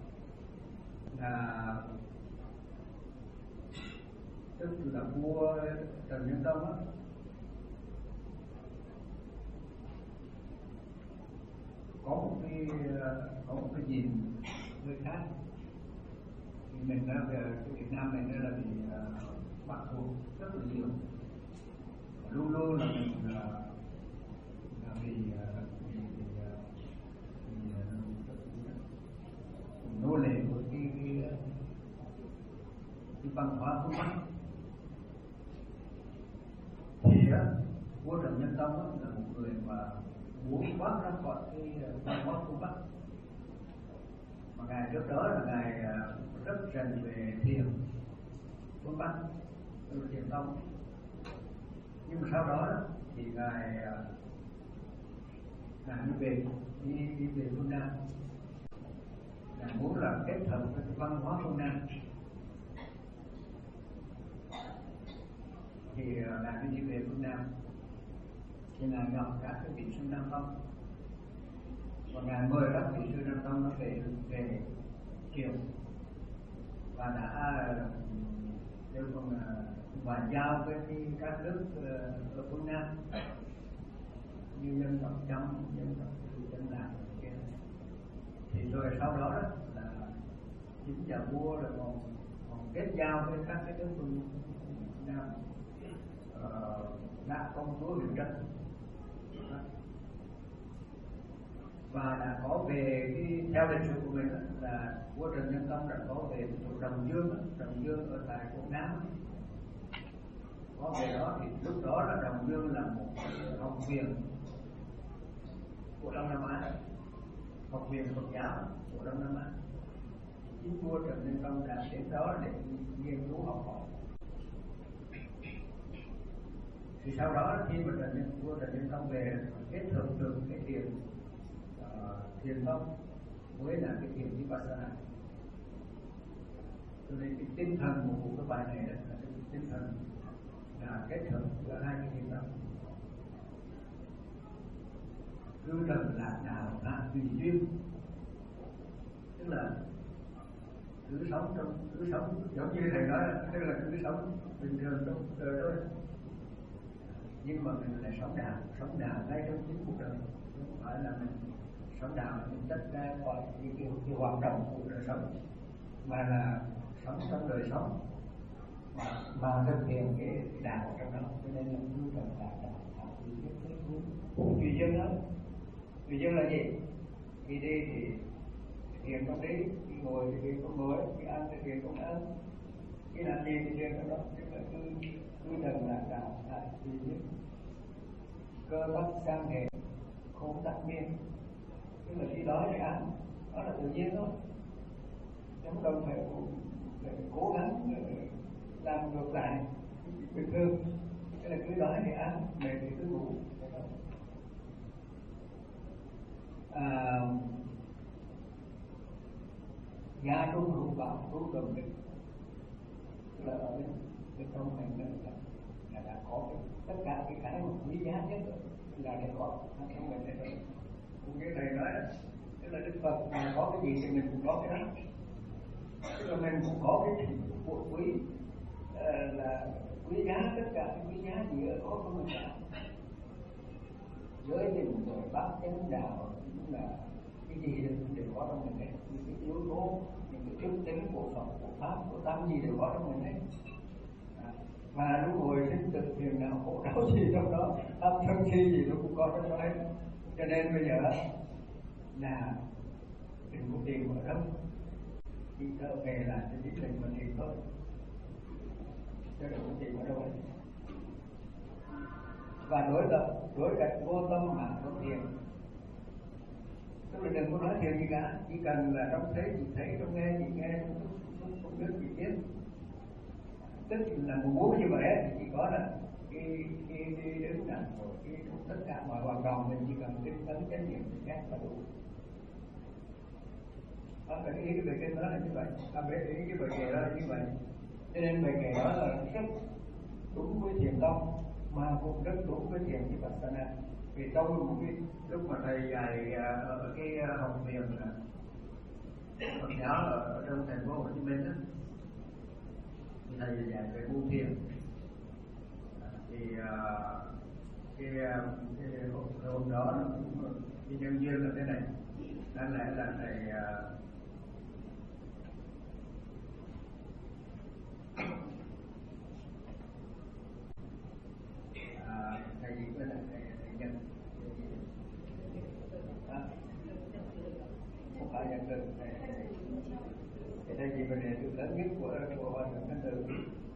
là tức là vua Trần Nhân Tông á, có một cái có một cái nhìn hơi khác. Thì mình ở về cái Việt Nam này là bị uh, bắt buộc rất là nhiều, luôn luôn là mình uh, là vì uh, vì, vì, uh, vì uh, nô lệ của cái cái, cái văn hóa phương Bắc. Thì á, vua Trần Nhân Tông á, là một người mà muốn thoát ra khỏi cái văn hóa phương Bắc. Mà ngài trước đó là ngài rất rành về thiền phương Bắc, từ thiền tông. Nhưng mà sau đó thì ngài ngài đi về đi, đi về phương Nam. Ngài muốn là kết hợp với cái văn hóa phương Nam. Thì ngài đi về phương Nam. Thì ngài gặp các cái vị sư Nam Tông. Và ngài mời các vị sư Nam Tông nó về về triều và đã kêu con và giao với các nước ở phương Nam như dân tộc Chăm, dân tộc dân Lạp kia. Thì rồi sau đó, đó là chính nhà vua là còn, còn kết giao với các cái nước phương Nam, đã công chúa Huyền Trân và đã có về cái theo lịch sử của mình là vua Trần Nhân Tông đã có về chỗ Đồng Dương, Đồng Dương ở tại Quảng Nam. Có về đó thì lúc đó là Đồng Dương là một học viện của Đông Nam Á, học viện Phật giáo của Đông Nam Á. Chính vua Trần Nhân Tông đã đến đó để nghiên cứu học hỏi. Thì sau đó khi mà Trần Nhân vua Trần Nhân Tông về kết hợp được cái thiền uh, thiền tông với là cái thiền Vipassana. Cho nên cái tinh thần của cái bài này là cái tinh thần là kết hợp giữa hai cái thiền tông. Cứ trần lạc đạo là tùy duyên, tức là cứ sống trong cứ sống giống như thầy nói, tức là cứ sống bình thường trong đời thôi. Nhưng mà mình lại sống đạo, sống đạo ngay trong chính cuộc đời, không phải là mình sống đạo là mình tách ra khỏi cái, cái, cái hoạt động của đời sống, mà là sống trong đời sống mà, mà thực hiện cái đạo trong đó. Cho nên là cứ cần đạo đạo đạo tùy duyên thế hướng. Tùy duyên đó, tùy duyên là gì? Khi đi thì thiền không đi, khi ngồi thì thiền không ngồi, khi ăn thì thiền không ăn, khi làm gì thì thiền không đó. Tức là cứ cứ cần là đạo đạo tùy duyên. Cơ tắc sang hệ, khôn tắc miên, tức là khi đói thì ăn, đó là tự nhiên thôi, không cần phải, phải cố gắng làm ngược lại bình thường. Tức là cứ đói thì ăn, mệt thì cứ ngủ. À, gia trung hữu bảo trung đồng định, tức là ở bên, bên trong thành này là đã có cái, tất cả cái cái mà quý giá nhất là để có trong mình này. Cũng như thầy nói, tức là Đức Phật mà có cái gì thì mình cũng có cái đó. Tức là mình cũng có cái của quý uh, là quý giá, tất cả cái quý giá gì ở có của mình cả. Giới định rồi bác chánh đạo cũng là cái gì cũng đều có trong mình đấy. Những cái yếu tố, những cái đức tính của Phật, của Pháp, của Tâm gì đều có trong mình đấy. Và lúc ngồi sinh tử phiền nào khổ đau gì trong đó, âm thanh khi gì nó cũng có trong đó hết. Cho nên bây giờ là đừng có tìm ở đâu, khi trở về là cho chính mình mình tìm thôi, chứ đừng có tìm ở đâu hết. Và đối lập đối cảnh vô tâm mà có thiền, tức là đừng có nói thiền gì cả, chỉ cần là trong thấy gì thấy, trong nghe gì nghe, trong không biết gì biết. Tức là muốn như vậy thì chỉ có là khi khi đi đứng nằm rồi khi tất cả mọi hoạt động mình chỉ cần tinh tấn chánh niệm thì khác là đủ. Đó là cái ý về cái đó là như vậy, à, về ý cái bài kệ đó là như vậy. Cho nên bài kể đó là rất đúng với thiền tông mà cũng rất đúng với thiền Vipassana. Vì trong một cái lúc mà thầy dạy ở cái học viện Phật giáo ở trong thành phố Hồ Chí Minh đó, thì thầy dạy về bu thiền. Thì cái, cái hôm đó nó cũng cái nhân duyên là thế này, đáng lẽ là thầy à, thầy gì cái này thầy thầy nhân không phải nhận từ thì đây gì vấn đề từ lớn nhất của của Hòa Thượng Thanh Từ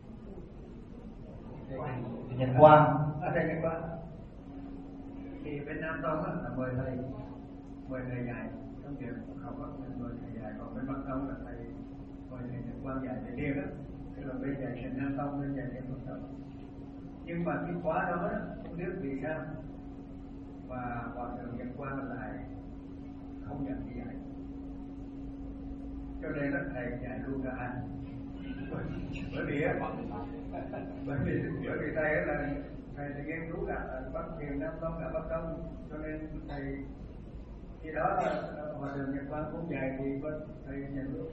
Nhật Quang. À, thầy Nhật Quang thì bên Nam Tông á, là mời thầy mời thầy dạy trong việc học á, mời thầy dạy, còn bên Bắc Tông là thầy mời thầy Nhật Quang dạy về riêng á, tức là bên dạy thiền Nam Tông, bên dạy thiền Bắc Tông. Nhưng mà cái khóa đó không biết vì sao và Hòa Thượng Nhật Quang lại không nhận đi dạy, cho nên là thầy dạy luôn cả hai. Bởi vì á, bởi vì bởi vì thầy là thầy thì nghiên cứu cả Bắc thiền Nam Tông cả Bắc Tông, cho nên thầy khi đó Hòa Thượng Nhật Quang cũng dạy thì thầy nhận luôn.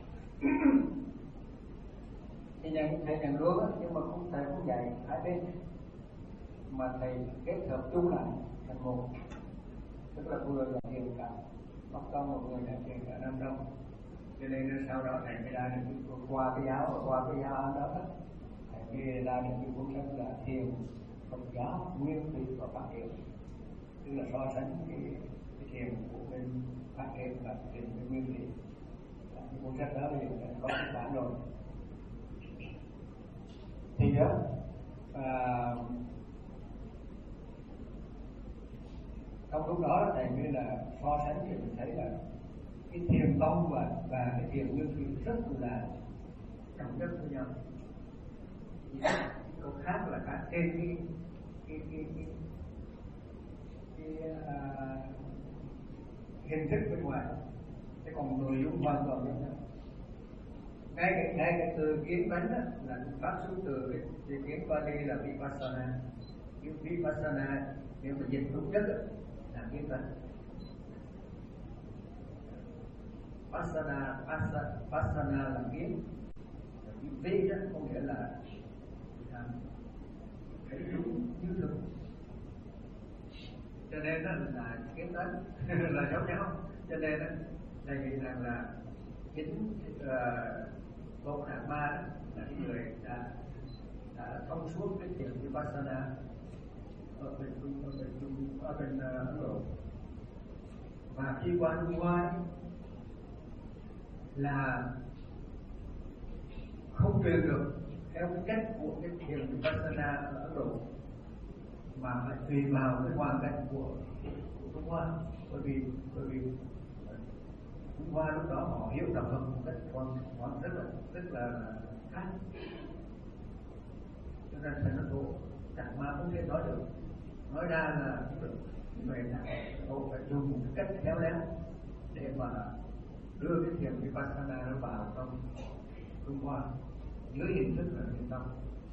Thì nhận thầy nhận luôn á, nhưng mà không thầy cũng dạy hai bên, mà thầy kết hợp chung lại thành một, tức là vừa dạy thiền cả Bắc Tông và vừa dạy thiền cả Nam Tông. Cho nên sau đó thầy mới ra được qua cái giáo và qua cái giáo đó thầy mới ra được cái cuốn sách là Thiền Phật giáo Nguyên Thủy và Phát Hiện, tức là so sánh cái, cái thiền của bên Phát Hiện và thiền bên Nguyên Thủy. Cái cuốn sách đó bây giờ đã có cái bản rồi. Thì đó à, trong lúc đó thầy mới là so sánh thì mình thấy là cái thiền tông và và cái thiền nguyên thủy rất là trọng nhất với nhau. Câu khác là khác trên cái cái cái cái, cái, cái uh, hình thức bên ngoài, thế còn nội dung hoàn toàn giống nhau. Ngay cái ngay cái từ kiến bánh đó là phát xuất từ cái, cái tiếng Pali là Vipassana. Cái Vipassana nếu mà dịch đúng nhất là kiến bánh. Passana, Passana, Passana là kiến, vi đó có nghĩa là thấy đúng như thực, cho nên đó là kiến tánh là giống nhau. Cho nên đó thầy nghĩ rằng là chính Bồ Đạt Ma là cái người đã đã thông suốt cái chuyện Vipassana ở bên Trung ở bên Trung ở bên Ấn Độ, và khi qua Trung Hoa là không truyền được theo cái cách của cái thiền Vipassana ở Ấn Độ, mà phải tùy vào cái hoàn cảnh của, của Trung Hoa, bởi vì bởi vì Trung Hoa lúc đó họ hiểu đạo Phật một cách hoàn toàn rất là rất là khác, cho nên thành nó tổ chẳng mà không thể nói được, nói ra là không được. Vậy là họ phải dùng một cách khéo léo để mà đưa cái thiền Vipassana nó vào trong Trung Hoa dưới hình thức là thiền tông.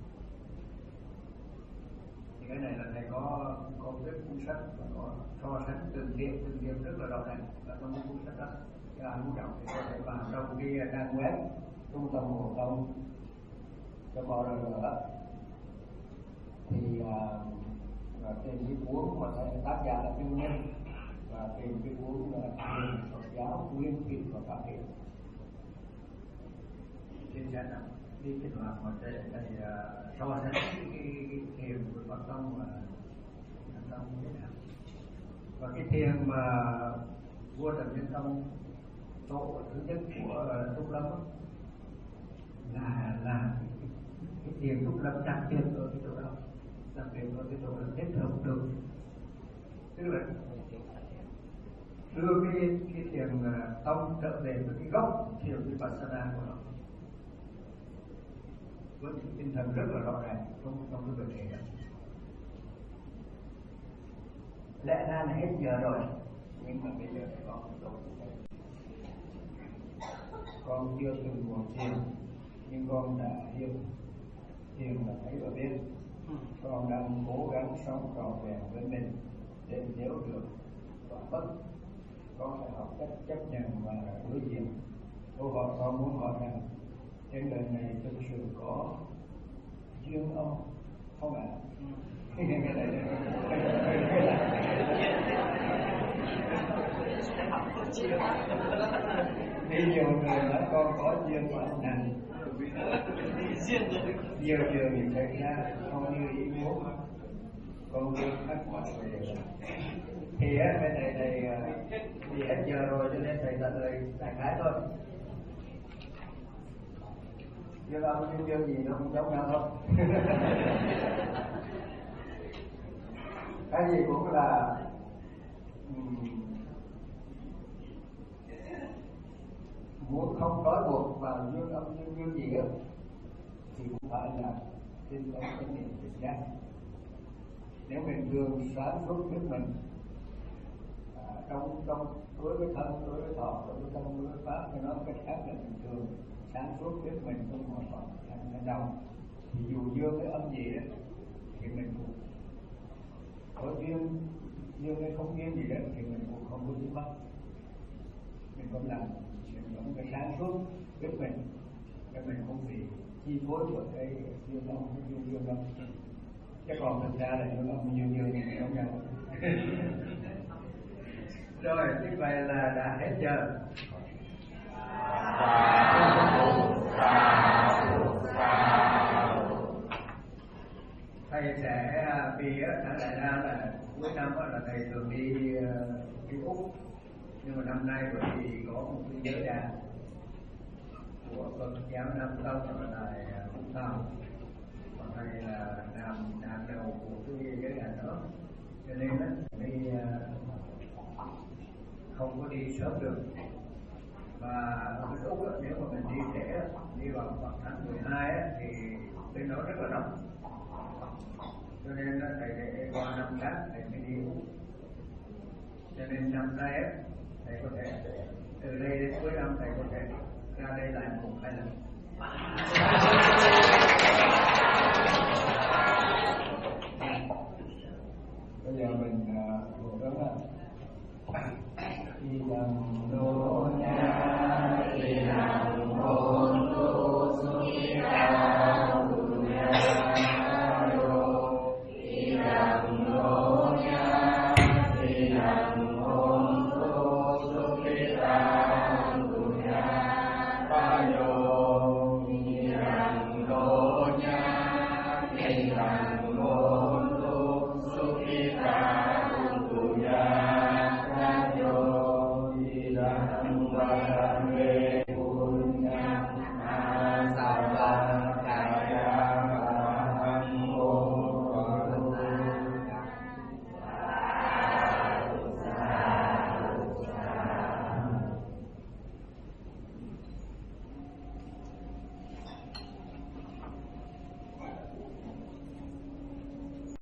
Thì cái này là thầy có có viết cuốn sách và có so sánh từng thiền từng thiền rất là rõ ràng ở trong cái cuốn sách đó. Các bạn muốn đọc thì có thể vào trong cái trang web Trung tâm Hồ Tông cho bờ rờ thì uh, trên cái cuốn mà tác giả là Tiêu Nhân, và trên cái cuốn là Thiền Phật giáo Nguyên Thủy và Phát Hiện. Trên sẽ nằm đi cái đoạn mà thầy thầy so sánh cái cái thiền của Phật tông và Nam Tông như thế nào. Và cái thiền mà vua Trần Nhân Tông tổ thứ nhất của Trúc Lâm là là cái, cái thiền Trúc Lâm đặc biệt ở cái chỗ đó, đặc biệt ở cái chỗ là kết hợp được, tức là đưa cái cái thiền tông trở về với cái gốc thiền Vipassana của nó, với những tinh thần rất là rõ ràng trong trong cái vấn đề đó. Lẽ ra là hết giờ rồi, nhưng mà bây giờ có một câu con chưa từng buồn thiền nhưng con đã hiểu, hiểu là thấy và biết. Con đang cố gắng sống trọn vẹn với mình để nếu được và mất, con phải học cách chấp nhận và đối diện. Câu hỏi con muốn hỏi rằng trên đời này thực sự có duyên ông không ạ? Cái này thì nhiều người nói con có duyên mà ông nặng, nhiều điều thì xảy ra không như ý muốn, con duyên thắc mắc về điều đó. Thì á, cái này thầy vì hết giờ rồi cho nên thầy trả lời đại khái thôi. Duyên ông duyên duyên gì nó cũng giống nhau thôi. Cái gì cũng là um, muốn không trói buộc vào duyên âm duyên duyên gì đó thì cũng phải là tin tưởng cái niệm tỉnh giác. Nếu mình thường sáng suốt biết mình à, trong trong đối với thân, đối với thọ, đối với tâm, đối với pháp, thì nói cách khác là mình thường sáng suốt biết mình không hoàn toàn thành hành động, thì dù dương cái âm gì đó thì mình cũng có duyên, duyên hay không duyên gì đó thì mình cũng không có dính mắc. Mình vẫn làm, mình vẫn phải sáng suốt biết mình, để mình không bị chi phối bởi cái duyên âm, cái duyên duyên âm. Chứ còn thực ra là duyên âm duyên duyên thì giống nhau. Rồi, như vậy là đã hết giờ. Thầy sẽ vì đã đại ra là cuối năm là thầy thường đi đi Úc, nhưng mà năm nay bởi vì có một cái giới đàn của Phật giáo Nam Tông ở tại Vũng Tàu, và thầy là làm đàn đầu của cái giới đàn đó, cho nên á đi không có đi sớm được. Và ở cái Úc á, nếu mà mình đi trễ đi vào khoảng tháng mười hai á, thì bên đó rất là nóng, cho nên là thầy để qua năm khác thầy mới đi Úc. Cho nên năm nay á, thầy có thể từ đây đến cuối năm thầy có thể ra đây lại một hai lần.